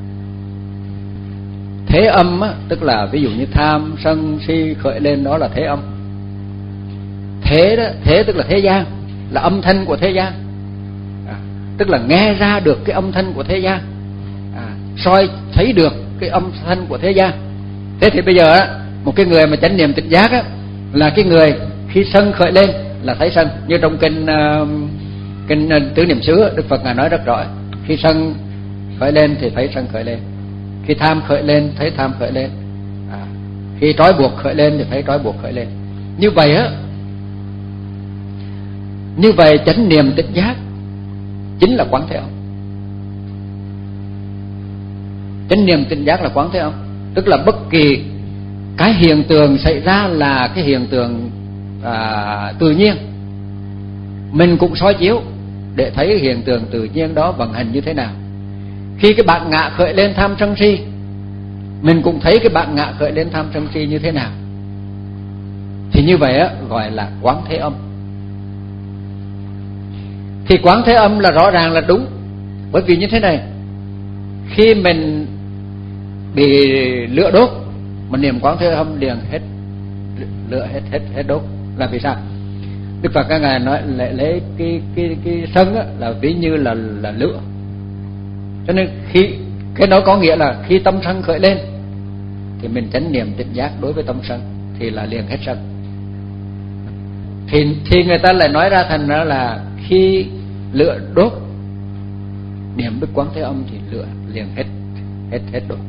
Thế âm á, tức là ví dụ như tham sân si khởi lên, đó là thế âm. Thế đó, thế tức là thế gian, là âm thanh của thế gian, à, tức là nghe ra được cái âm thanh của thế gian, à, soi thấy được cái âm thanh của thế gian. Thế thì bây giờ á, một cái người mà chánh niệm tỉnh giác á, là cái người khi sân khởi lên là thấy sân, như trong kinh uh, kinh uh, tứ niệm xứ Đức Phật ngài nói rất rõ, khi sân khởi lên thì thấy sân khởi lên, khi tham khởi lên thấy tham khởi lên, à, khi trói buộc khởi lên thì thấy trói buộc khởi lên. Như vậy á, như vậy chánh niệm tỉnh giác chính là quán thế âm. Chánh niệm tỉnh giác là quán thế âm, tức là bất kỳ cái hiện tượng xảy ra là cái hiện tượng à, tự nhiên, mình cũng soi chiếu để thấy hiện tượng tự nhiên đó vận hành như thế nào. Khi cái bản ngã khởi lên tham sân si, mình cũng thấy cái bản ngã khởi lên tham sân si như thế nào. Thì như vậy á, gọi là quán thế âm. Thì quán thế âm là rõ ràng là đúng. Bởi vì như thế này, khi mình bị lửa đốt, mình niệm quán thế âm liền hết lửa, hết hết hết đốt. Là vì sao? Đức Phật các ngài nói lấy, lấy cái cái cái sân á, là ví như là là lửa. Cho nên khi cái đó có nghĩa là khi tâm sân khởi lên thì mình chánh niệm tỉnh giác đối với tâm sân thì là liền hết sân. Thì thì người ta lại nói ra thành ra là khi lửa đốt niệm đức quán thế âm thì lửa liền hết hết hết đốt.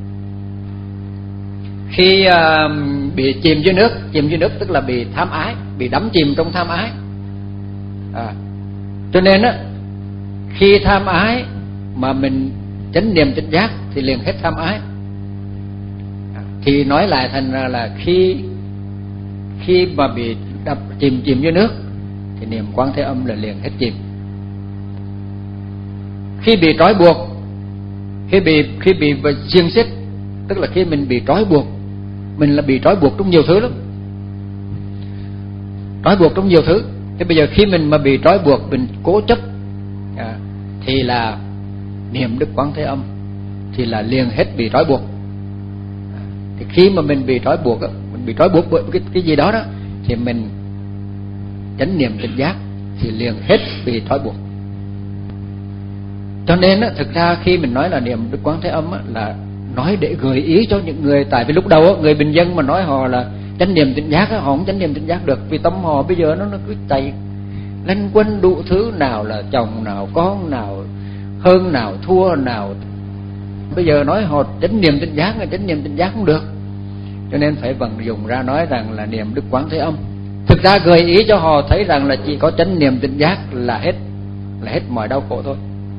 Khi uh, bị chìm dưới nước, chìm dưới nước tức là bị tham ái, bị đắm chìm trong tham ái, à, cho nên á, khi tham ái mà mình chánh niệm tỉnh giác thì liền hết tham ái. À, thì nói lại thành ra là khi khi mà bị đập chìm chìm dưới nước thì niệm quán thế âm là liền hết chìm. Khi bị trói buộc, khi bị khi bị xiềng xích, tức là khi mình bị trói buộc, mình là bị trói buộc trong nhiều thứ lắm, trói buộc trong nhiều thứ. Thế bây giờ khi mình mà bị trói buộc, mình cố chấp, à, thì là niệm đức quán thế âm thì là liền hết bị trói buộc. À, thì khi mà mình bị trói buộc, mình bị trói buộc bởi cái cái gì đó đó, thì mình chánh niệm tỉnh giác thì liền hết bị trói buộc. Cho nên á, thực ra khi mình nói là niệm đức quán thế âm á, là nói để gợi ý cho những người, tại vì lúc đầu á, người bình dân mà nói họ là chánh niệm tỉnh giác á, họ không chánh niệm tỉnh giác được, vì tâm họ bây giờ nó nó cứ chạy lanh quanh đủ thứ, nào là chồng, nào con, nào hơn, nào thua, nào. Bây giờ nói họ chánh niệm tỉnh giác, chánh niệm tỉnh giác không được, cho nên phải vận dụng ra nói rằng là niệm đức quán thế âm. Thực ra gợi ý cho họ thấy rằng là chỉ có chánh niệm tỉnh giác là hết, là hết mọi đau khổ thôi.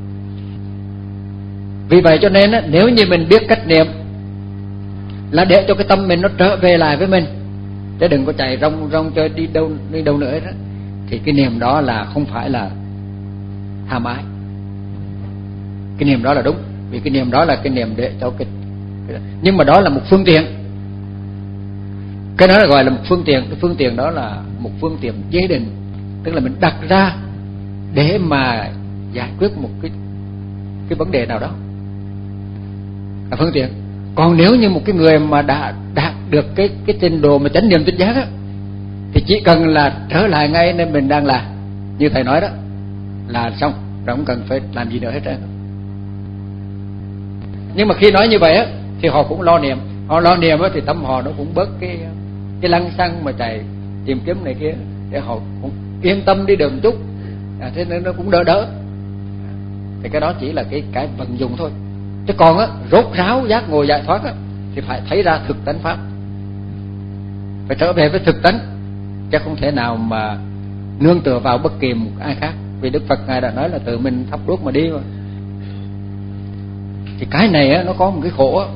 Vì vậy cho nên á, nếu như mình biết cách niệm là để cho cái tâm mình nó trở về lại với mình, chứ đừng có chạy rong rong chơi đi đâu đi đâu nữa đó, thì cái niệm đó là không phải là tham ái. Cái niệm đó là đúng, vì cái niệm đó là cái niệm để cho cái, cái nhưng mà đó là một phương tiện. Cái đó là gọi là một phương tiện. Cái phương tiện đó là một phương tiện chế định, tức là mình đặt ra để mà giải quyết một cái cái vấn đề nào đó là phương tiện. Còn nếu như một cái người mà đã đạt được cái cái trình độ mà chánh niệm tỉnh giác á, thì chỉ cần là trở lại ngay nơi mình đang là, như thầy nói đó, là xong, rồi không cần phải làm gì nữa hết trơn. Nhưng mà khi nói như vậy á, thì họ cũng lo niệm, họ lo niệm á, thì tâm họ nó cũng bớt cái cái lăng xăng mà chạy tìm kiếm này kia, để họ cũng yên tâm đi đường một chút, à, thế nên nó cũng đỡ đỡ. Thì cái đó chỉ là cái cái vận dụng thôi. Chứ còn á, rốt ráo giác ngộ giải thoát á, thì phải thấy ra thực tánh pháp, phải trở về với thực tánh, chứ không thể nào mà nương tựa vào bất kỳ một ai khác. Vì Đức Phật ngài đã nói là tự mình thắp đuốc mà đi mà. Thì cái này á, nó có một cái khổ á,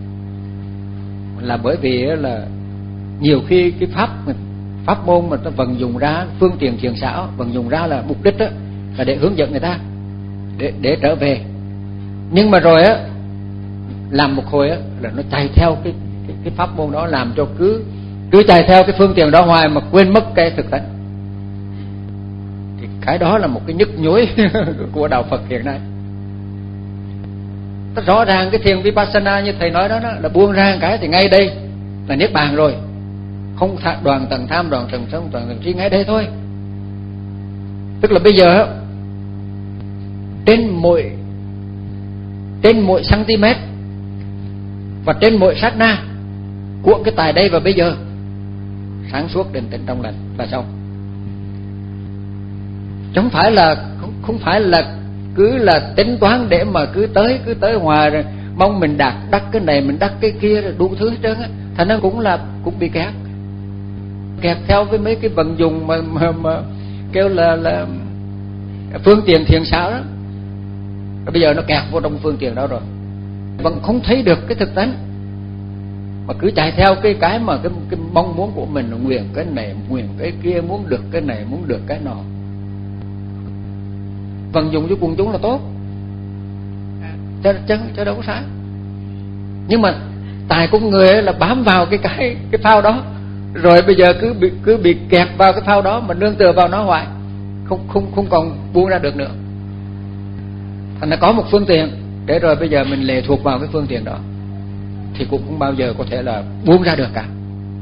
là bởi vì á, là nhiều khi cái pháp pháp môn mà ta vận dụng ra phương tiện thiền xảo, vận dụng ra là mục đích á, là để hướng dẫn người ta để để trở về. Nhưng mà rồi á, làm một hồi á, là nó chạy theo cái cái, cái pháp môn đó, làm cho cứ cứ chạy theo cái phương tiện đó hoài mà quên mất cái thực tánh, thì cái đó là một cái nhức nhối của đạo Phật hiện nay. Rất rõ ràng cái thiền Vipassana như thầy nói đó, đó là buông ra cái thì ngay đây là niết bàn rồi, không đoàn tầng tham, đoàn tầng sân, đoàn tầng trí, ngay đây thôi. Tức là bây giờ trên mỗi trên mỗi cm và trên mỗi sát na của cái tại đây và bây giờ sáng suốt, định tĩnh, trong lành là xong. Chứ không phải là không, không phải là cứ là tính toán để mà cứ tới cứ tới hoài rồi mong mình đạt đắc cái này, mình đắc cái kia, rồi đủ thứ hết trơn á. Thành ra cũng là cũng bị kẹt kẹt theo với mấy cái vận dụng mà mà, mà kêu là là phương tiện thiền xảo đó. Rồi bây giờ nó kẹt vô trong phương tiện đó rồi, vẫn không thấy được cái thực tánh, mà cứ chạy theo cái cái mà cái, cái mong muốn của mình, nguyện cái này, nguyện cái kia, muốn được cái này, muốn được cái nọ. Vận dụng cho quần chúng là tốt, chứ, chứ, chứ đâu có sai. Nhưng mà tài của người là bám vào cái cái cái phao đó, rồi bây giờ cứ bị cứ bị kẹt vào cái phao đó mà nương tựa vào nó hoài, không không không còn buông ra được nữa. Thành ra có một phương tiện để rồi bây giờ mình lệ thuộc vào cái phương tiện đó thì cũng không bao giờ có thể là buông ra được cả.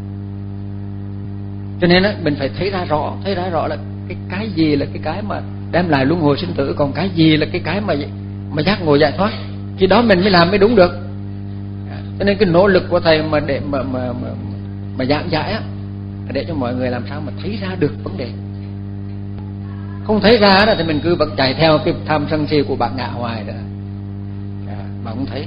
Cho nên á, mình phải thấy ra rõ, thấy ra rõ là cái cái gì là cái cái mà đem lại luân hồi sinh tử, còn cái gì là cái cái mà mà giác ngộ giải thoát. Khi đó mình mới làm mới đúng được. Cho nên cái nỗ lực của thầy mà để mà mà mà, mà giảng giải á, để cho mọi người làm sao mà thấy ra được vấn đề. Không thấy ra đó thì mình cứ vẫn chạy theo cái tham sân si của bạn ngạ hoài đó, à, mà không thấy.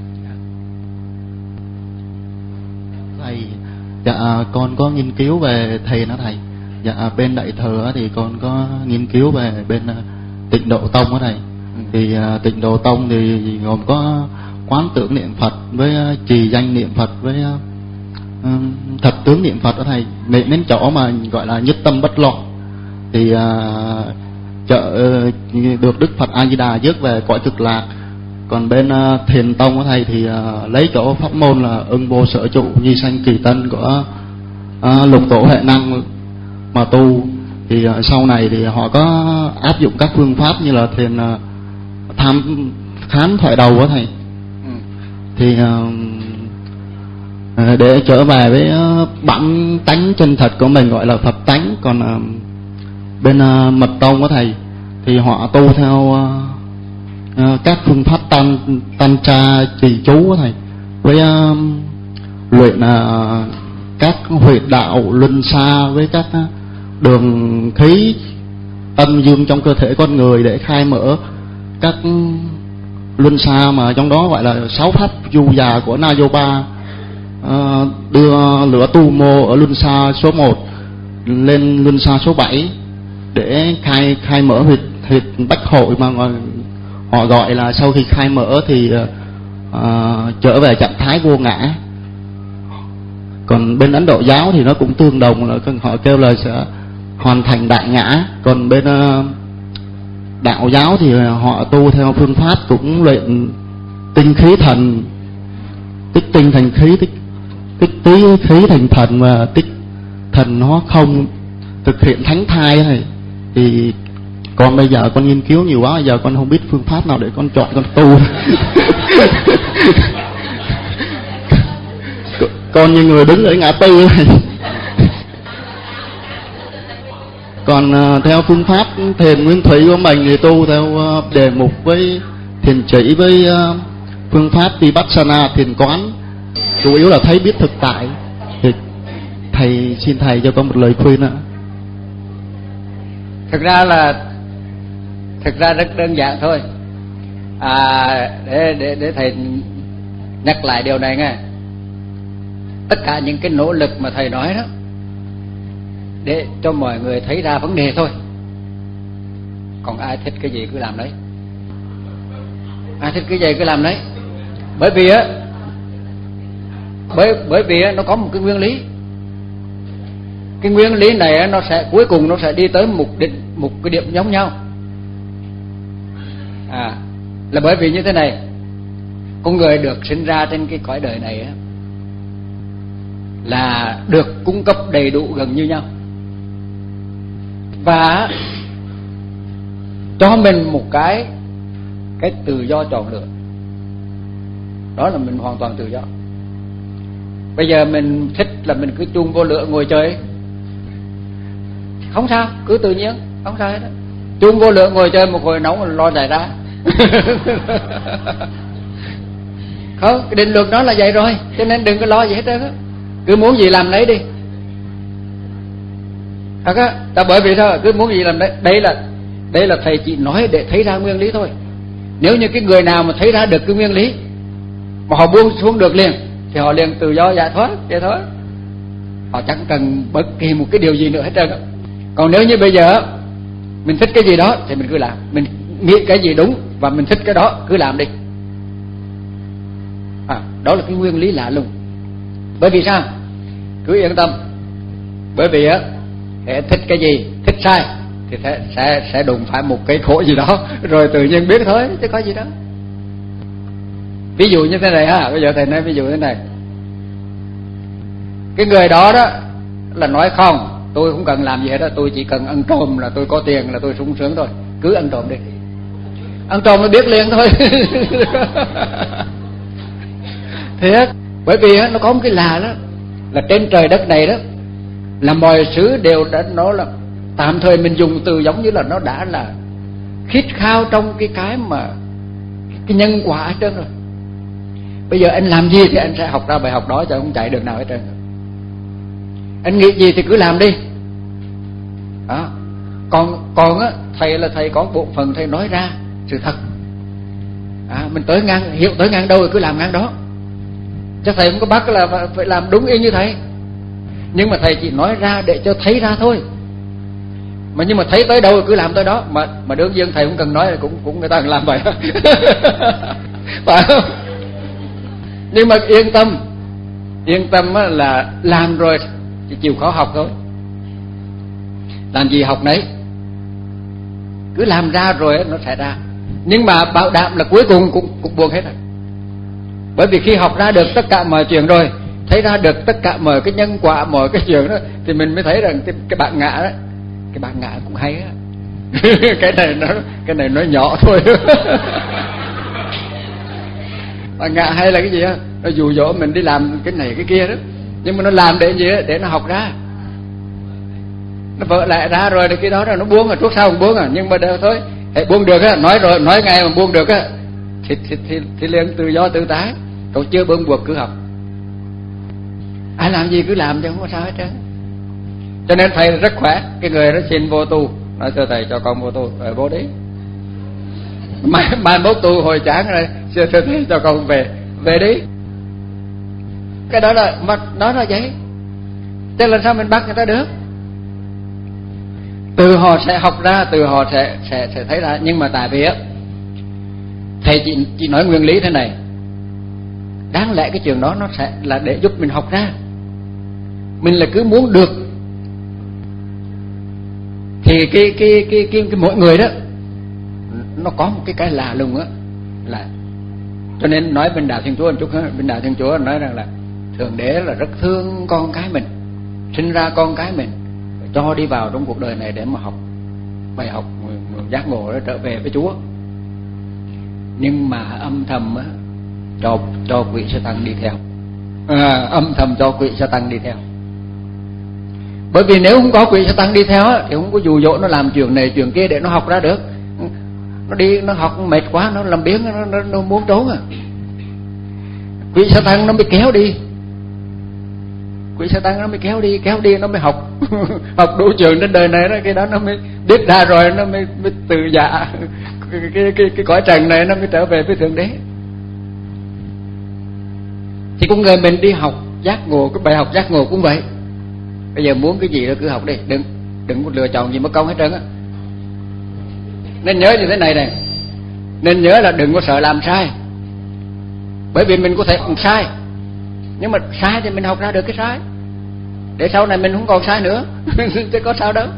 Thầy, dạ con có nghiên cứu về thiền đó thầy. Dạ bên Đại Thừa thì con có nghiên cứu về bên Tịnh Độ Tông đó thầy. Ừ. Thì uh, Tịnh Độ Tông thì gồm có quán tưởng niệm Phật với uh, trì danh niệm Phật với uh, thập tướng niệm Phật đó thầy. Niệm đến chỗ mà gọi là nhất tâm bất loạn thì uh, trợ uh, được Đức Phật A Di Đà rước về cõi Cực Lạc. Còn bên uh, Thiền Tông của thầy thì uh, lấy chỗ pháp môn là ưng vô sở trụ nhi sanh kỳ tân của uh, lục tổ Huệ Năng mà tu. Thì uh, sau này thì họ có áp dụng các phương pháp như là thiền uh, tham khám thoại đầu đó thầy. Ừ. Thì uh, để trở về với uh, bản tánh chân thật của mình gọi là Phật tánh. Còn uh, bên uh, Mật Tông của thầy thì họ tu theo uh, uh, các phương pháp tan tan tra trì chú của thầy, với uh, luyện uh, các huyệt đạo luân xa với các uh, đường khí âm dương trong cơ thể con người để khai mở các luân xa, mà trong đó gọi là sáu pháp du già của Na Yopa, uh, đưa lửa tu mô ở luân xa số một lên luân xa số bảy để khai khai mở huyệt huyệt bách hội, mà họ gọi là sau khi khai mở thì uh, trở về trạng thái vô ngã. Còn bên Ấn Độ giáo thì nó cũng tương đồng, là họ kêu là sẽ hoàn thành đại ngã. Còn bên uh, đạo giáo thì họ tu theo phương pháp cũng luyện tinh khí thần, tích tinh thành khí, tích tích tí khí thành thần, và tích thần nó không, thực hiện thánh thai này. Thì con bây giờ con nghiên cứu nhiều quá, giờ con không biết phương pháp nào để con chọn con tu. Con như người đứng ở ngã tư này. Còn uh, theo phương pháp thiền nguyên thủy của mình thì tu theo uh, đề mục với thiền chỉ với uh, phương pháp Vipassana thiền quán, chủ yếu là thấy biết thực tại. Thì thầy xin thầy cho con một lời khuyên ạ. Thực ra là thực ra rất đơn giản thôi. À, để để để thầy nhắc lại điều này nghe. Tất cả những cái nỗ lực mà thầy nói đó để cho mọi người thấy ra vấn đề thôi. Còn ai thích cái gì cứ làm đấy, ai thích cái gì cứ làm đấy. Bởi vì á, bởi bởi vì á, nó có một cái nguyên lý. Cái nguyên lý này á, nó sẽ cuối cùng nó sẽ đi tới một định một cái điểm giống nhau. À, là bởi vì như thế này, con người được sinh ra trên cái cõi đời này á, là được cung cấp đầy đủ gần như nhau, và cho mình một cái cái tự do chọn lựa. Đó là mình hoàn toàn tự do. Bây giờ mình thích là mình cứ chung vô lửa ngồi chơi, không sao, cứ tự nhiên, không sao hết đó. Chung vô lửa ngồi chơi một hồi nóng rồi lo chạy ra. Không, cái định luật đó là vậy rồi, cho nên đừng có lo gì hết trơn á. Cứ muốn gì làm lấy đi. Thật á, ta bởi vì sao? Cứ muốn gì làm đấy. Đây là đây là thầy chỉ nói để thấy ra nguyên lý thôi. Nếu như cái người nào mà thấy ra được cái nguyên lý mà họ buông xuống được liền thì họ liền tự do giải thoát, vậy thôi. Họ chẳng cần bất kỳ một cái điều gì nữa hết trơn á. Còn nếu như bây giờ mình thích cái gì đó thì mình cứ làm, mình nghĩ cái gì đúng và mình thích cái đó cứ làm đi. À, đó là cái nguyên lý lạ lùng. Bởi vì sao? Cứ yên tâm. Bởi vì á, thích cái gì, thích sai thì sẽ sẽ sẽ đụng phải một cái khổ gì đó, rồi tự nhiên biết thôi, chứ có gì đó. Ví dụ như thế này ha, bây giờ thầy nói ví dụ thế này. Cái người đó đó là nói không, tôi không cần làm gì hết đó, tôi chỉ cần ăn trộm là tôi có tiền là tôi sung sướng thôi, cứ ăn trộm đi. Ăn trộm nó biết liền thôi. Thiệt, bởi vì nó có một cái lạ đó là trên trời đất này đó là mọi thứ đều đã, nó là tạm thời mình dùng từ giống như là nó đã là khít khao trong cái cái mà cái nhân quả hết trơn rồi. Bây giờ anh làm gì thì anh sẽ học ra bài học đó, cho không chạy đường nào hết trơn. Anh nghĩ gì thì cứ làm đi. Đó. Còn còn á, thầy là thầy có bộ phận thầy nói ra sự thật. À, mình tới ngang hiểu tới ngang đâu rồi cứ làm ngang đó. Chứ thầy không có bắt là phải làm đúng y như thầy. Nhưng mà thầy chỉ nói ra để cho thấy ra thôi. Mà nhưng mà thấy tới đâu rồi cứ làm tới đó. Mà mà đương nhiên thầy cũng cần nói là cũng cũng người ta làm vậy. Phải không? Nhưng mà yên tâm, yên tâm là làm rồi thì chịu khó học thôi. Làm gì học nấy, cứ làm ra rồi nó sẽ ra. Nhưng mà bảo đảm là cuối cùng cũng cũng buông hết rồi. Bởi vì khi học ra được tất cả mọi chuyện rồi, thấy ra được tất cả mọi cái nhân quả, mọi cái chuyện đó, thì mình mới thấy rằng cái, cái bạn ngã đó, cái bạn ngã cũng hay á. Cái này nó cái này nó nhỏ thôi. Bạn ngã hay là cái gì á? Nó dụ dỗ mình đi làm cái này cái kia đó. Nhưng mà nó làm để gì á? Để nó học ra. Nó vỡ lại ra rồi thì cái đó là nó buông rồi, trước sau không buông à. Nhưng mà đều thôi, hãy buông được á, nói rồi nói ngay mà buông được á thì thì thì, thì liền tự do tự tại. Còn chưa bưng buộc cứ học. Ai làm gì cứ làm chứ không có sao hết trơn. Cho nên thầy rất khỏe. Cái người đó xin vô tu, nói thưa thầy cho con vô tu, rồi vô đi. Mai mai mốt tu hồi chán rồi, thưa thầy cho con về, về đi. Cái đó là mà nói là vậy. Thế làm sao mình bắt người ta được? Từ họ sẽ học ra, từ họ sẽ sẽ sẽ thấy ra. Nhưng mà tại vì á, thầy chỉ chỉ nói nguyên lý thế này. Đáng lẽ cái trường đó nó sẽ là để giúp mình học ra. Mình là cứ muốn được thì cái cái cái cái, cái mỗi người đó nó có một cái cái lạ lùng á, là cho nên nói bên đạo Thiên Chúa một chút nữa. Bên đạo Thiên Chúa nói rằng là Thượng Đế là rất thương con cái mình, sinh ra con cái mình, cho đi vào trong cuộc đời này để mà học bài học giác ngộ để trở về với Chúa. Nhưng mà âm thầm á, cho cho quỷ Sa-tan đi theo. À, âm thầm cho quỷ Sa-tan đi theo. Bởi vì nếu không có quỷ Sa-tan đi theo á, thì không có dụ dỗ nó làm chuyện này chuyện kia để nó học ra được. Nó đi nó học mệt quá, nó làm biếng, nó, nó, nó muốn trốn à. Quỷ Sa-tan nó mới kéo đi. Quỷ Sa-tan nó mới kéo đi, kéo đi nó mới học. Học đủ trường trên đời này đó, cái đó nó mới biết ra rồi, nó mới, mới từ dạ cái, cái, cái, cái cõi trần này nó mới trở về với Thượng Đế. Thì con người mình đi học giác ngộ, cái bài học giác ngộ cũng vậy. Bây giờ muốn cái gì đó cứ học đi, đừng đừng có lựa chọn gì mất công hết trơn á. Nên nhớ như thế này này, nên nhớ là đừng có sợ làm sai. Bởi vì mình có thể làm sai, nhưng mà sai thì mình học ra được cái sai, để sau này mình không còn sai nữa. Chứ có sao đâu.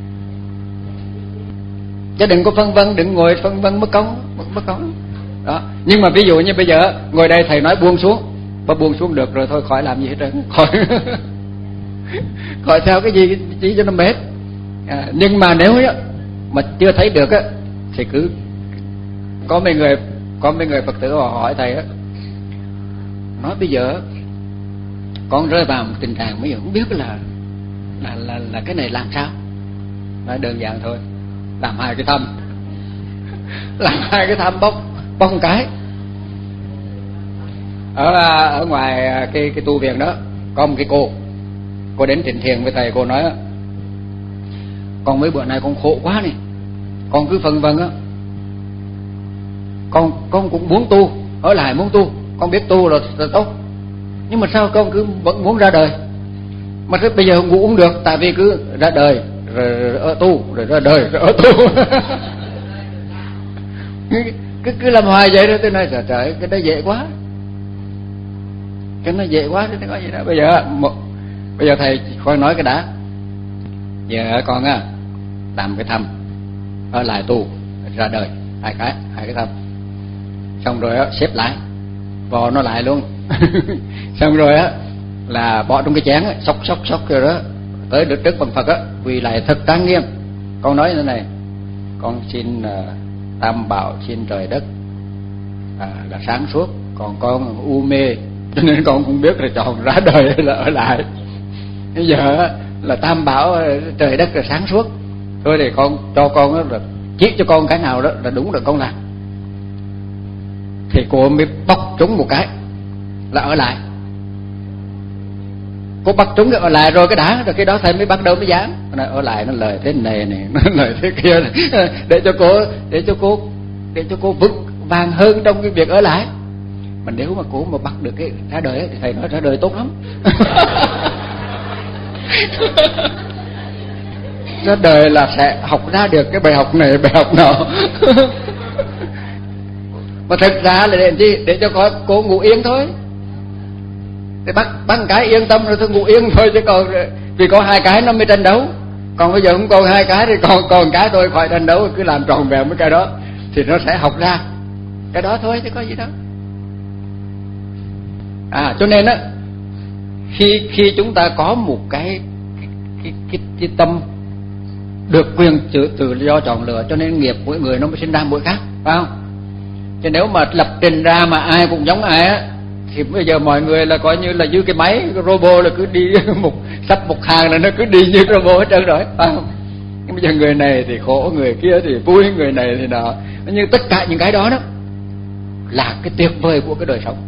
Chứ đừng có phân vân, đừng ngồi phân vân mất công, mất công đó. Nhưng mà ví dụ như bây giờ ngồi đây thầy nói buông xuống, bà buông xuống được rồi thôi, khỏi làm gì hết trơn, khỏi khỏi theo cái gì chỉ cho nó mệt. À, nhưng mà nếu mà chưa thấy được á thì cứ có mấy người có mấy người Phật tử họ hỏi thầy á, nói bây giờ con rơi vào một tình trạng bây giờ không biết là là là là cái này làm sao. Nói đơn giản thôi, làm hai cái thăm làm hai cái thăm bóc bóc một cái. Ở ở ngoài cái cái tu viện đó có một cái cô cô đến trình thiền với thầy, cô nói con mấy bữa nay con khổ quá này, con cứ phân vân á, con con cũng muốn tu, ở lại muốn tu, con biết tu là, là tốt, nhưng mà sao con cứ vẫn muốn ra đời, mà bây giờ ngủ cũng được, tại vì cứ ra đời rồi, rồi ở tu, rồi ra đời rồi ở tu cứ cứ làm hoài vậy đó. Tôi nói trời trời, cái đó dễ quá, cái nó dễ quá thì có gì đó. Bây giờ một, bây giờ thầy khoan nói cái đã, giờ con á làm cái thăm, ở lại tu, ra đời, hai cái hai cái thăm, xong rồi á xếp lại vò nó lại luôn xong rồi á là bỏ trong cái chén á, xóc xóc xóc rồi đó, tới được trước bằng Phật á quỳ lại thật trang nghiêm. Con nói như thế này, con xin uh, tam bảo, xin trời đất à, là sáng suốt, còn con u mê cho nên con không biết là chọn ra đời hay là ở lại. Bây giờ là tam bảo trời đất là sáng suốt, thôi thì con cho con đó là chỉ cho con cái nào đó là đúng rồi con làm. Thì cô mới bóc trúng một cái là ở lại. Cô bắt trúng cái ở lại rồi cái đã, rồi cái đó thầy mới bắt đầu mới giảng. Nó ở lại nó lời thế này này, nó lời thế kia này, để cho cô để cho cô để cho cô vững vàng hơn trong cái việc ở lại. Mà nếu mà cô mà bắt được cái ra đời ấy, thì thầy nói ra đời tốt lắm ra đời là sẽ học ra được cái bài học này bài học nọ mà thực ra là để chi, để cho có cô ngủ yên thôi, để bắt bắt cái yên tâm rồi thôi ngủ yên thôi, chứ còn vì có hai cái nó mới tranh đấu. Còn bây giờ không còn hai cái thì còn còn cái thôi, khỏi tranh đấu, cứ làm tròn vẹn với cái đó thì nó sẽ học ra cái đó thôi, chứ có gì đâu. À cho nên á, khi khi chúng ta có một cái cái cái, cái, cái tâm được quyền tự, tự do chọn lựa, cho nên nghiệp mỗi người nó mới sinh ra mỗi khác, phải không? Chứ nếu mà lập trình ra mà ai cũng giống ai á thì bây giờ mọi người là coi như là như cái máy cái robot là cứ đi một sắp một hàng là nó cứ đi như robot hết trơn rồi, phải không? Nhưng bây giờ người này thì khổ, người kia thì vui, người này thì nọ, nhưng tất cả những cái đó đó là cái tuyệt vời của cái đời sống.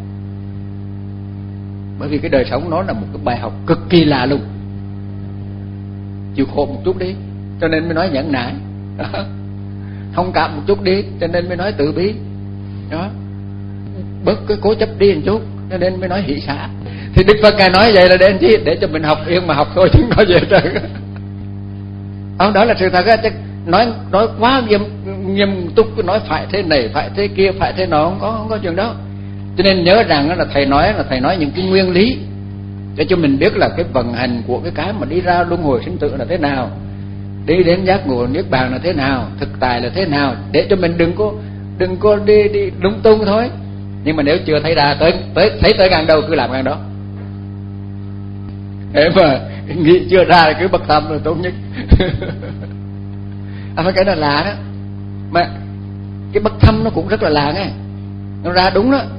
Bởi vì cái đời sống nó là một cái bài học cực kỳ lạ lùng. Chịu khổ một chút đi, cho nên mới nói nhẫn nại. Thông cảm một chút đi, cho nên mới nói từ bi. Đó. Bớt cái cố chấp đi một chút, cho nên mới nói hỷ xả. Thì Đức Phật Ngài nói vậy là để chi? Để cho mình học yên mà học thôi, chứ không có gì hết trơn. Ông đó là sự thật á, chứ nói nói quá nghiêm nghiêm túc, nói phải thế này, phải thế kia, phải thế nọ, không có không có chuyện đó. Cho nên nhớ rằng là thầy nói là thầy nói những cái nguyên lý để cho mình biết là cái vận hành của cái cái mà đi ra luân hồi sinh tử là thế nào, đi đến giác ngộ niết bàn là thế nào, thực tại là thế nào, để cho mình đừng có đừng có đi đi lung tung thôi. Nhưng mà nếu chưa thấy ra, tới tới thấy tới ngang đâu cứ làm ngang đó. Nếu mà nghĩ chưa ra thì cứ bậc thăm là tốt nhất. À, cái đó lạ đó, mà cái bậc thăm nó cũng rất là lạ nghe, nó ra đúng đó.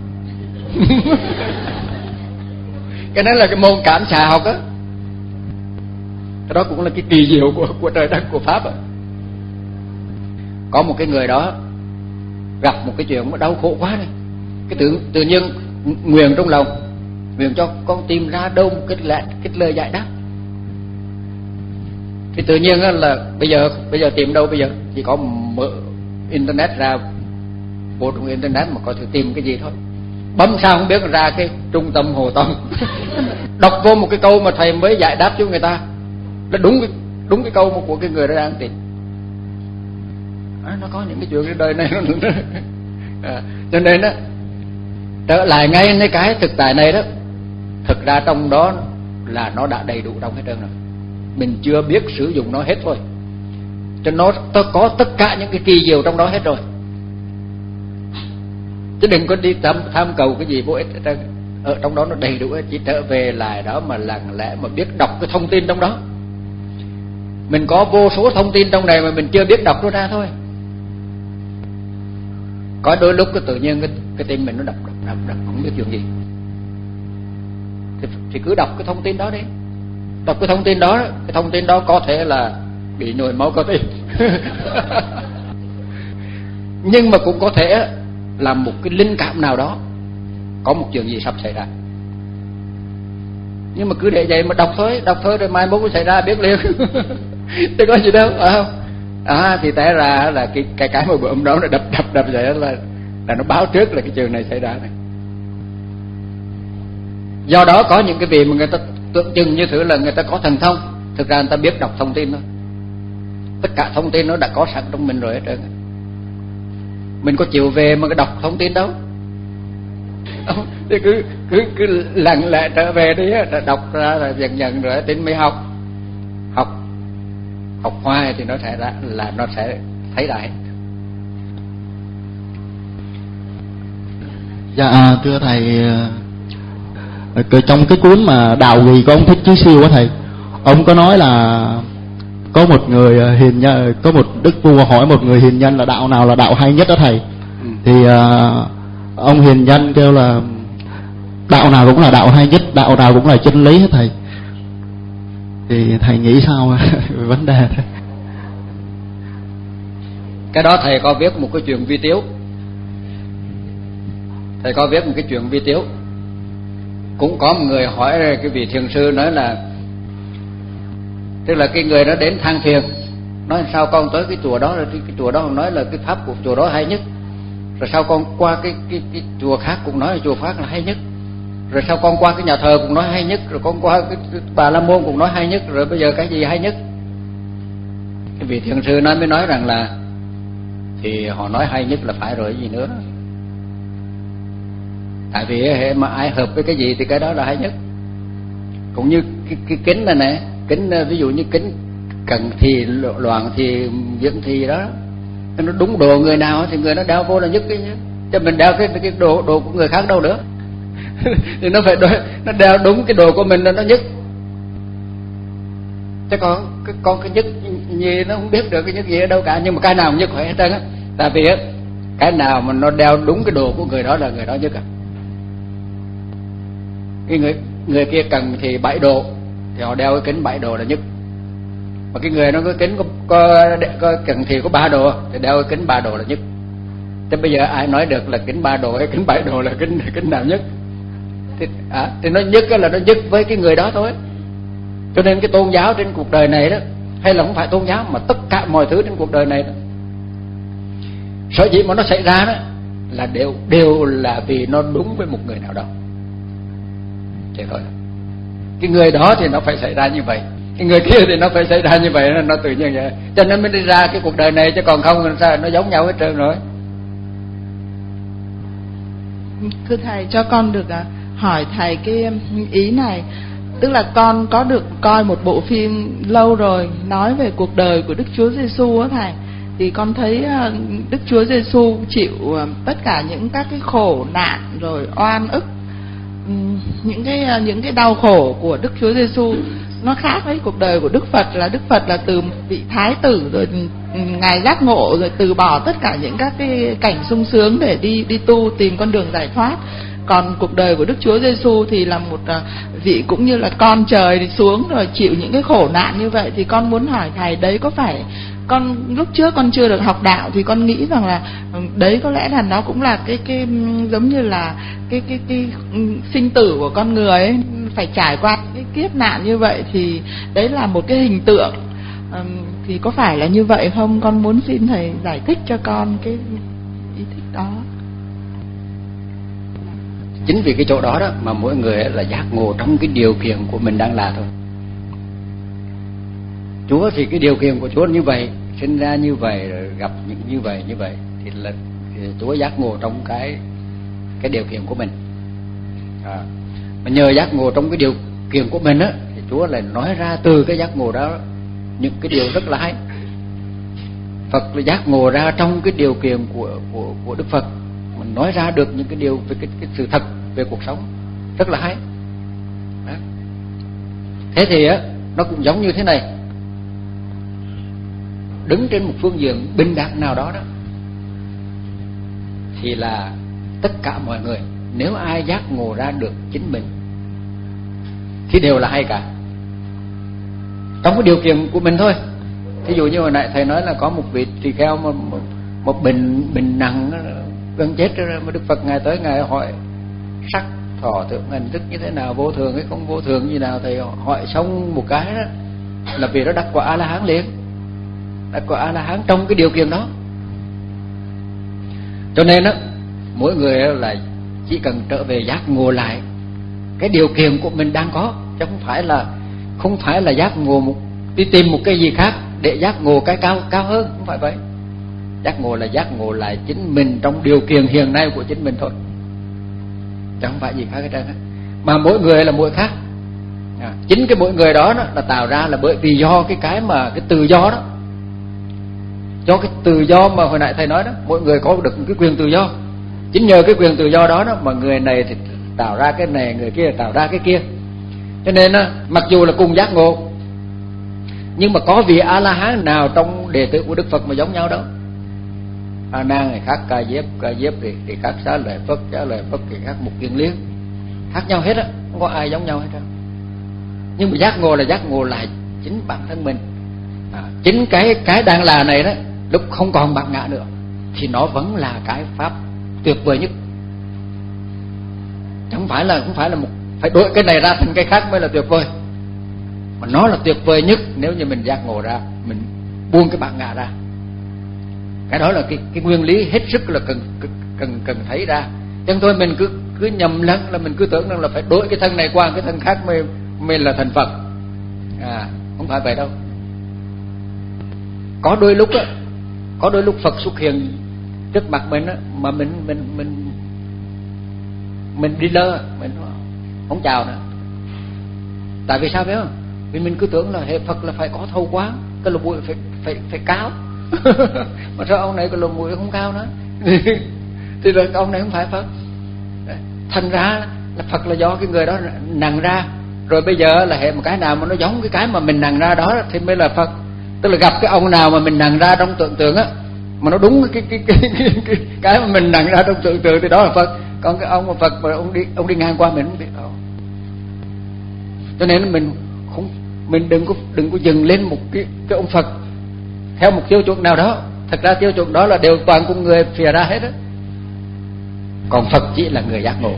Cái đó là cái môn cảm xạ học á, cái đó cũng là cái kỳ diệu của của trời đất của pháp á. Có một cái người đó gặp một cái chuyện nó đau khổ quá này, cái tự tự nhiên nguyện trong lòng, nguyện cho con tìm ra đâu một cái lẽ cái lời giải đáp. Thì tự nhiên là bây giờ bây giờ tìm đâu, bây giờ chỉ có mở internet ra, vô trong internet mà có thể tìm cái gì thôi, bấm sao không biết ra cái trung tâm Hồ Tông. Đọc vô một cái câu mà thầy mới giải đáp cho người ta là đúng cái, đúng cái câu của cái người đó đang tìm. À, nó có những cái chuyện cái đời này nó à, cho nên á, trở lại ngayในcái thực tại này đó, thực ra trong đó là nó đã đầy đủ trong hết trơn rồi, mình chưa biết sử dụng nó hết thôi. Cho nó có tất cả những cái kỳ diệu trong đó hết rồi, chứ đừng có đi tham, tham cầu cái gì vô ích ở, ở trong đó nó đầy đủ, chỉ trở về lại đó mà lặng lẽ mà biết đọc cái thông tin trong đó. Mình có vô số thông tin trong này mà mình chưa biết đọc nó ra thôi. Có đôi lúc cái tự nhiên cái, cái tim mình nó đập đập đập đập không biết chuyện gì, thì, thì cứ đọc cái thông tin đó đi. Đọc cái thông tin đó, cái thông tin đó có thể là bị nhồi máu cơ tim nhưng mà cũng có thể là một cái linh cảm nào đó, có một chuyện gì sắp xảy ra. Nhưng mà cứ để vậy mà đọc thôi, đọc thôi rồi mai mốt nó xảy ra biết liền chứ có gì đâu, phải không? À, thì té ra là cái cái cái mà bữa hôm đó nó đập đập đập vậy là là nó báo trước là cái chuyện này xảy ra này. Do đó có những cái vị mà người ta tượng trưng như thử là người ta có thần thông, thực ra người ta biết đọc thông tin thôi. Tất cả thông tin nó đã có sẵn trong mình rồi hết trơn. Mình có chịu về mà cái đọc thông tin đâu. Thì cứ cứ cứ lặng lẽ trở về đi, đọc ra là dần dần rồi tin mới học. Học học hoài thì nó sẽ ra là nó sẽ thấy lại. Dạ thưa thầy, trong cái cuốn mà Đạo Gì của ông Thích Chí Siêu á thầy, ông có nói là có một người hiền nhân, có một đức vua hỏi một người hiền nhân là đạo nào là đạo hay nhất đó thầy. Ừ. Thì uh, ông hiền nhân kêu là đạo nào cũng là đạo hay nhất, đạo nào cũng là chân lý hết thầy. Thì thầy nghĩ sao về vấn đề thế? Cái đó thầy có viết một cái chuyện vi tiếu. Thầy có viết một cái chuyện vi tiếu. Cũng có một người hỏi cái vị thiền sư, nói là tức là cái người đó đến than phiền, nói sao con tới cái chùa đó, rồi cái chùa đó nói là cái pháp của chùa đó hay nhất, rồi sao con qua cái cái, cái chùa khác cũng nói là chùa khác là hay nhất, rồi sao con qua cái nhà thờ cũng nói hay nhất, rồi con qua cái, cái Bà La Môn cũng nói hay nhất, rồi bây giờ cái gì hay nhất? Cái vị thiền sư nói mới nói rằng là thì họ nói hay nhất là phải rồi, gì nữa. Tại vì hệ mà ai hợp với cái gì thì cái đó là hay nhất. Cũng như cái, cái kính này nè, kính ví dụ như kính cận thì loạn thì viễn thì đó, nó đúng đồ người nào thì người nó đeo vô là nhất cái nhá. Chứ mình đeo cái cái đồ đồ của người khác đâu nữa thì nó phải đo, nó đeo đúng cái đồ của mình là nó nhất. Chứ còn cái con cái nhất gì nó không biết được cái nhất gì ở đâu cả, nhưng mà cái nào cũng nhất phải hết trơn á. Tại vì á cái nào mà nó đeo đúng cái đồ của người đó là người đó nhất à. Cái người người kia cần thì bảy độ thì họ đeo cái kính bảy độ là nhất. Mà cái người nó có kính có, có, có cần thì có ba độ thì đeo cái kính ba độ là nhất. Thế bây giờ ai nói được là kính ba độ hay kính bảy độ là kính kính nào nhất? Thì, à, thì nó nhất là nó nhất với cái người đó thôi. Cho nên cái tôn giáo trên cuộc đời này đó, hay là không phải tôn giáo mà tất cả mọi thứ trên cuộc đời này đó, sở dĩ mà nó xảy ra đó là đều đều là vì nó đúng với một người nào đó. Thế thôi. Cái người đó thì nó phải xảy ra như vậy, cái người kia thì nó phải xảy ra như vậy, nó tự nhiên vậy. Cho nên mới đi ra cái cuộc đời này, chứ còn không sao nó giống nhau hết trơn rồi. Thưa thầy, cho con được hỏi thầy cái ý này. Tức là con có được coi một bộ phim lâu rồi nói về cuộc đời của Đức Chúa Giêsu á thầy. Thì con thấy Đức Chúa Giêsu chịu tất cả những các cái khổ nạn rồi oan ức, những cái những cái đau khổ của Đức Chúa Giêsu nó khác với cuộc đời của Đức Phật. Là Đức Phật là từ vị thái tử rồi ngài giác ngộ rồi từ bỏ tất cả những các cái cảnh sung sướng để đi đi tu tìm con đường giải thoát. Còn cuộc đời của Đức Chúa Giêsu thì là một vị cũng như là con trời xuống rồi chịu những cái khổ nạn như vậy. Thì con muốn hỏi thầy, đấy có phải, con lúc trước con chưa được học đạo thì con nghĩ rằng là đấy có lẽ là nó cũng là cái cái giống như là cái cái cái sinh tử của con người ấy, phải trải qua cái kiếp nạn như vậy, thì đấy là một cái hình tượng. Thì có phải là như vậy không? Con muốn xin thầy giải thích cho con cái ý thích đó. Chính vì cái chỗ đó đó mà mỗi người là giác ngộ trong cái điều kiện của mình đang là thôi. Chúa thì cái điều kiện của Chúa như vậy, sinh ra như vậy, rồi gặp những như vậy như vậy thì là thì Chúa giác ngộ trong cái cái điều kiện của mình. À, mà nhờ giác ngộ trong cái điều kiện của mình á thì Chúa lại nói ra từ cái giác ngộ đó những cái điều rất là hay. Phật là giác ngộ ra trong cái điều kiện của của của Đức Phật, mình nói ra được những cái điều về cái, cái sự thật về cuộc sống. rất là hay. Đó. Thế thì á, nó cũng giống như thế này, đứng trên một phương diện bình đẳng nào đó đó, thì là tất cả mọi người, nếu ai giác ngộ ra được chính mình thì đều là hay cả, trong cái điều kiện của mình thôi. Thí dụ như hồi nãy thầy nói là có một vị tỳ kheo mà một, một bệnh bệnh nặng gần chết rồi, mà Đức Phật ngài tới ngài hỏi sắc thọ tưởng hành thức như thế nào, vô thường hay không vô thường như nào, thầy hỏi xong một cái đó là vì nó đắc quả A La Hán liền, đắc quả A La Hán trong cái điều kiện đó. Cho nên đó, mỗi người là chỉ cần trở về giác ngộ lại cái điều kiện của mình đang có, chứ không phải là không phải là giác ngộ một, đi tìm một cái gì khác để giác ngộ cái cao cao hơn, không phải vậy. Giác ngộ là giác ngộ lại chính mình trong điều kiện hiện nay của chính mình thôi, chứ không phải gì khác hết trơn á. Mà mỗi người là mỗi khác. À, chính cái mỗi người đó, đó là tạo ra là bởi vì do cái cái mà cái tự do đó, do cái tự do mà hồi nãy thầy nói đó, mỗi người có được cái quyền tự do. Chính nhờ cái quyền tự do đó đó mà người này thì tạo ra cái này, người kia tạo ra cái kia. Cho nên đó, mặc dù là cùng giác ngộ, nhưng mà có vị A La Hán nào trong đệ tử của Đức Phật mà giống nhau đâu. A Nan thì khác Ca Diếp, Ca Diếp thì, thì khác Xá Lợi Phất, Xá Lợi Phất thì khác Mục Kiền Liên, khác nhau hết á, không có ai giống nhau hết á. Nhưng mà giác ngộ là giác ngộ lại chính bản thân mình. À, chính cái cái đang là này đó, lúc không còn bạt ngã nữa thì nó vẫn là cái pháp tuyệt vời nhất. Không phải là không phải là một phải đổi cái này ra thành cái khác mới là tuyệt vời, mà nó là tuyệt vời nhất nếu như mình giác ngộ ra, mình buông cái bạt ngã ra. Cái đó là cái cái nguyên lý hết sức là cần cần cần thấy ra. Chẳng thôi mình cứ cứ nhầm lẫn là mình cứ tưởng rằng là phải đổi cái thân này qua cái thân khác mới mới là thành Phật. À, không phải vậy đâu. Có đôi lúc á, có đôi lúc Phật xuất hiện trước mặt mình á, mà mình mình mình mình đi lơ, mình không chào nữa. Tại vì sao biết không? Vì mình cứ tưởng là hệ Phật là phải có thâu quán, cái lỗ mũi phải phải phải cao. Mà sao ông này cái lỗ mũi không cao nữa? Thì là ông này không phải Phật. Thành ra là Phật là do cái người đó nặng ra, rồi bây giờ là hệ một cái nào mà nó giống cái cái mà mình nặng ra đó thì mới là Phật. Tức là gặp cái ông nào mà mình nặng ra trong tưởng tượng á, mà nó đúng cái cái cái cái, cái, cái mà mình nặng ra trong tưởng tượng thì đó là Phật. Còn cái ông mà Phật mà ông đi ông đi ngang qua mình không biết đâu. Cho nên mình không mình đừng có đừng có dừng lên một cái cái ông Phật theo một tiêu chuẩn nào đó. Thật ra tiêu chuẩn đó là đều toàn con người phìa ra hết á. Còn Phật chỉ là người giác ngộ.